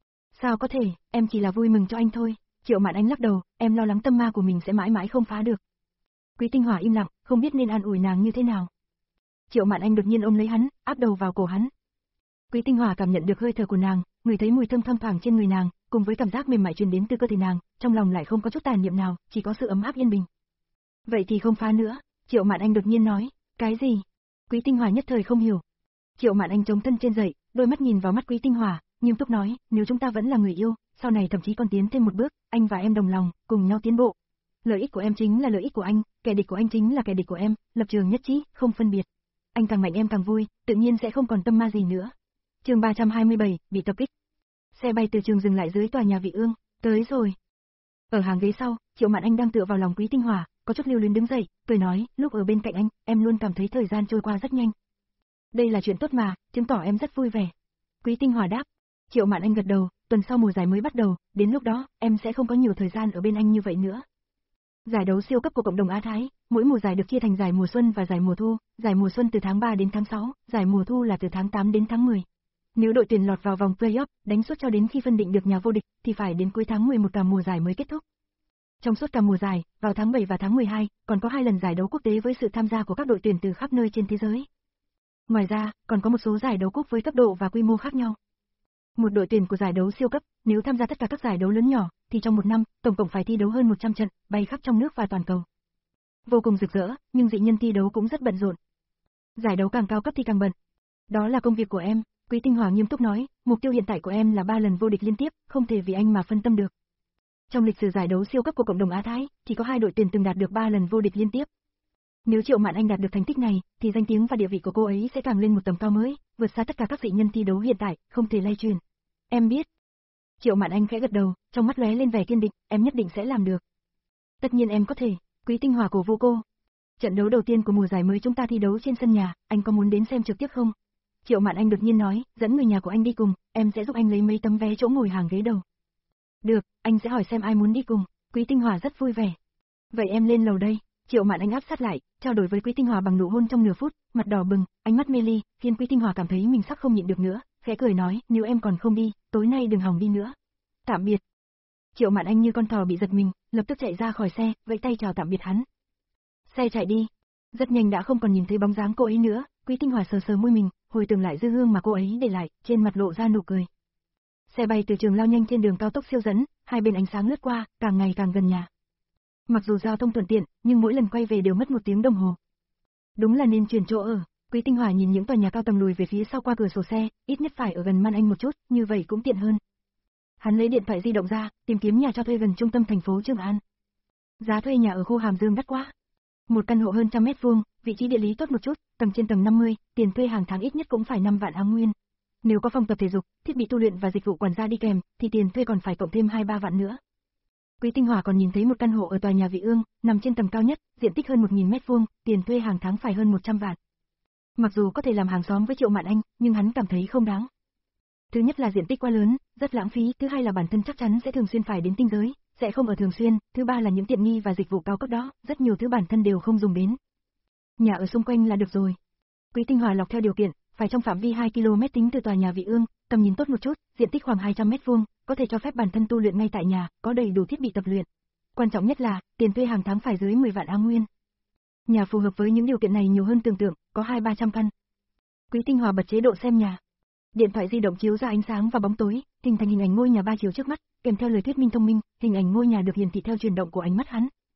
Sao có thể, em chỉ là vui mừng cho anh thôi. Triệu Mạn Anh lắc đầu, em lo lắng tâm ma của mình sẽ mãi mãi không phá được. Quý Tinh Hỏa im lặng, không biết nên an ủi nàng như thế nào. Triệu Mạn Anh đột nhiên ôm lấy hắn, áp đầu vào cổ hắn. Quý Tinh Hỏa cảm nhận được hơi thở của nàng, ngửi thấy mùi thơm thoang thoảng trên người nàng, cùng với cảm giác mềm mại truyền đến từ cơ thể nàng, trong lòng lại không có chút tàn niệm nào, chỉ có sự ấm áp yên bình. Vậy thì không phá nữa, Triệu Mạn Anh đột nhiên nói. Cái gì? Quý Tinh Hỏa nhất thời không hiểu. Triệu Mạn Anh chống thân trên dậy, đôi mắt nhìn vào mắt Quý Tinh Hỏa, nghiêm túc nói, nếu chúng ta vẫn là người yêu, sau này thậm chí còn tiến thêm một bước, anh và em đồng lòng, cùng nhau tiến bộ. Lợi ích của em chính là lợi ích của anh, kẻ địch của anh chính là kẻ địch của em, lập trường nhất trí, không phân biệt. Anh càng mạnh em càng vui, tự nhiên sẽ không còn tâm ma gì nữa. Chương ba trăm hai mươi bảy, bị tập kích. Xe bay từ trường dừng lại dưới tòa nhà Vị Ương, tới rồi. Ở hàng ghế sau, Triệu Mạn Anh đang tựa vào lòng Quý Tinh Hỏa, có chút lưu luyến đứng dậy, cười nói, lúc ở bên cạnh anh, em luôn cảm thấy thời gian trôi qua rất nhanh. Đây là chuyện tốt mà, chứng tỏ em rất vui vẻ. Quý Tinh Hỏa đáp. Triệu Mạn Anh gật đầu, tuần sau mùa giải mới bắt đầu, đến lúc đó, em sẽ không có nhiều thời gian ở bên anh như vậy nữa. Giải đấu siêu cấp của cộng đồng Á Thái, mỗi mùa giải được chia thành giải mùa xuân và giải mùa thu, giải mùa xuân từ tháng ba đến tháng sáu, giải mùa thu là từ tháng tám đến tháng mười. Nếu đội tuyển lọt vào vòng play-off, đánh suốt cho đến khi phân định được nhà vô địch, thì phải đến cuối tháng mười một cả mùa giải mới kết thúc. Trong suốt cả mùa giải, vào tháng bảy và tháng mười hai, còn có hai lần giải đấu quốc tế với sự tham gia của các đội tuyển từ khắp nơi trên thế giới. Ngoài ra, còn có một số giải đấu quốc với cấp độ và quy mô khác nhau. Một đội tuyển của giải đấu siêu cấp, nếu tham gia tất cả các giải đấu lớn nhỏ, thì trong một năm, tổng cộng phải thi đấu hơn một trăm trận, bay khắp trong nước và toàn cầu. Vô cùng rực rỡ, nhưng dị nhân thi đấu cũng rất bận rộn. Giải đấu càng cao cấp thì càng bận. Đó là công việc của em, Quý Tinh Hỏa nghiêm túc nói, mục tiêu hiện tại của em là ba lần vô địch liên tiếp, không thể vì anh mà phân tâm được. Trong lịch sử giải đấu siêu cấp của cộng đồng Á Thái, chỉ có hai đội tuyển từng đạt được ba lần vô địch liên tiếp. Nếu Triệu Mạn Anh đạt được thành tích này, thì danh tiếng và địa vị của cô ấy sẽ càng lên một tầm cao mới, vượt xa tất cả các dị nhân thi đấu hiện tại, không thể lay truyền. Em biết. Triệu Mạn Anh khẽ gật đầu, trong mắt lóe lên vẻ kiên định, em nhất định sẽ làm được. Tất nhiên em có thể, Quý Tinh Hỏa cổ vũ cô. Trận đấu đầu tiên của mùa giải mới chúng ta thi đấu trên sân nhà, anh có muốn đến xem trực tiếp không? Triệu Mạn Anh đột nhiên nói, dẫn người nhà của anh đi cùng, em sẽ giúp anh lấy mấy tấm vé chỗ ngồi hàng ghế đầu. Được, anh sẽ hỏi xem ai muốn đi cùng, Quý Tinh Hỏa rất vui vẻ. Vậy em lên lầu đây. Triệu Mạn Anh áp sát lại, trao đổi với Quý Tinh Hỏa bằng nụ hôn trong nửa phút, mặt đỏ bừng, ánh mắt mê ly, khiến Quý Tinh Hỏa cảm thấy mình sắp không nhịn được nữa, khẽ cười nói, nếu em còn không đi, tối nay đừng hòng đi nữa. Tạm biệt. Triệu Mạn Anh như con thỏ bị giật mình, lập tức chạy ra khỏi xe, vẫy tay chào tạm biệt hắn. Xe chạy đi. Rất nhanh đã không còn nhìn thấy bóng dáng cô ấy nữa, Quý Tinh Hòa sờ sờ môi mình, hồi tưởng lại dư hương mà cô ấy để lại, trên mặt lộ ra nụ cười. Xe bay từ trường lao nhanh trên đường cao tốc siêu dẫn, hai bên ánh sáng lướt qua, càng ngày càng gần nhà. Mặc dù giao thông thuận tiện, nhưng mỗi lần quay về đều mất một tiếng đồng hồ. Đúng là nên chuyển chỗ ở. Quý Tinh Hòa nhìn những tòa nhà cao tầng lùi về phía sau qua cửa sổ xe, ít nhất phải ở gần Man Anh một chút, như vậy cũng tiện hơn. Hắn lấy điện thoại di động ra, tìm kiếm nhà cho thuê gần trung tâm thành phố Trường An. Giá thuê nhà ở khu Hàm Dương đắt quá. Một căn hộ hơn trăm mét vuông, vị trí địa lý tốt một chút, tầng trên tầng năm mươi, tiền thuê hàng tháng ít nhất cũng phải năm vạn Á Nguyên. Nếu có phòng tập thể dục, thiết bị tu luyện và dịch vụ quản gia đi kèm, thì tiền thuê còn phải cộng thêm hai ba vạn nữa. Quý Tinh Hòa còn nhìn thấy một căn hộ ở tòa nhà Vị Ương, nằm trên tầng cao nhất, diện tích hơn một nghìn mét vuông, tiền thuê hàng tháng phải hơn một trăm vạn. Mặc dù có thể làm hàng xóm với Triệu Mạn Anh, nhưng hắn cảm thấy không đáng. Thứ nhất là diện tích quá lớn, rất lãng phí, thứ hai là bản thân chắc chắn sẽ thường xuyên phải đến tinh giới, sẽ không ở thường xuyên, thứ ba là những tiện nghi và dịch vụ cao cấp đó, rất nhiều thứ bản thân đều không dùng đến. Nhà ở xung quanh là được rồi. Quý Tinh Hòa lọc theo điều kiện, phải trong phạm vi hai ki lô mét tính từ tòa nhà Vị Ương, tầm nhìn tốt một chút, diện tích khoảng hai trăm mét vuông, có thể cho phép bản thân tu luyện ngay tại nhà, có đầy đủ thiết bị tập luyện. Quan trọng nhất là, tiền thuê hàng tháng phải dưới mười vạn Á Nguyên. Nhà phù hợp với những điều kiện này nhiều hơn tưởng tượng, có hai ba trăm căn. Quý Tinh Hòa bật chế độ xem nhà. Điện thoại di động chiếu ra ánh sáng và bóng tối, hình thành hình ảnh ngôi nhà ba chiều trước mắt, kèm theo lời thuyết minh thông minh, hình ảnh ngôi nhà được hiển thị theo chuyển động của ánh mắt hắn,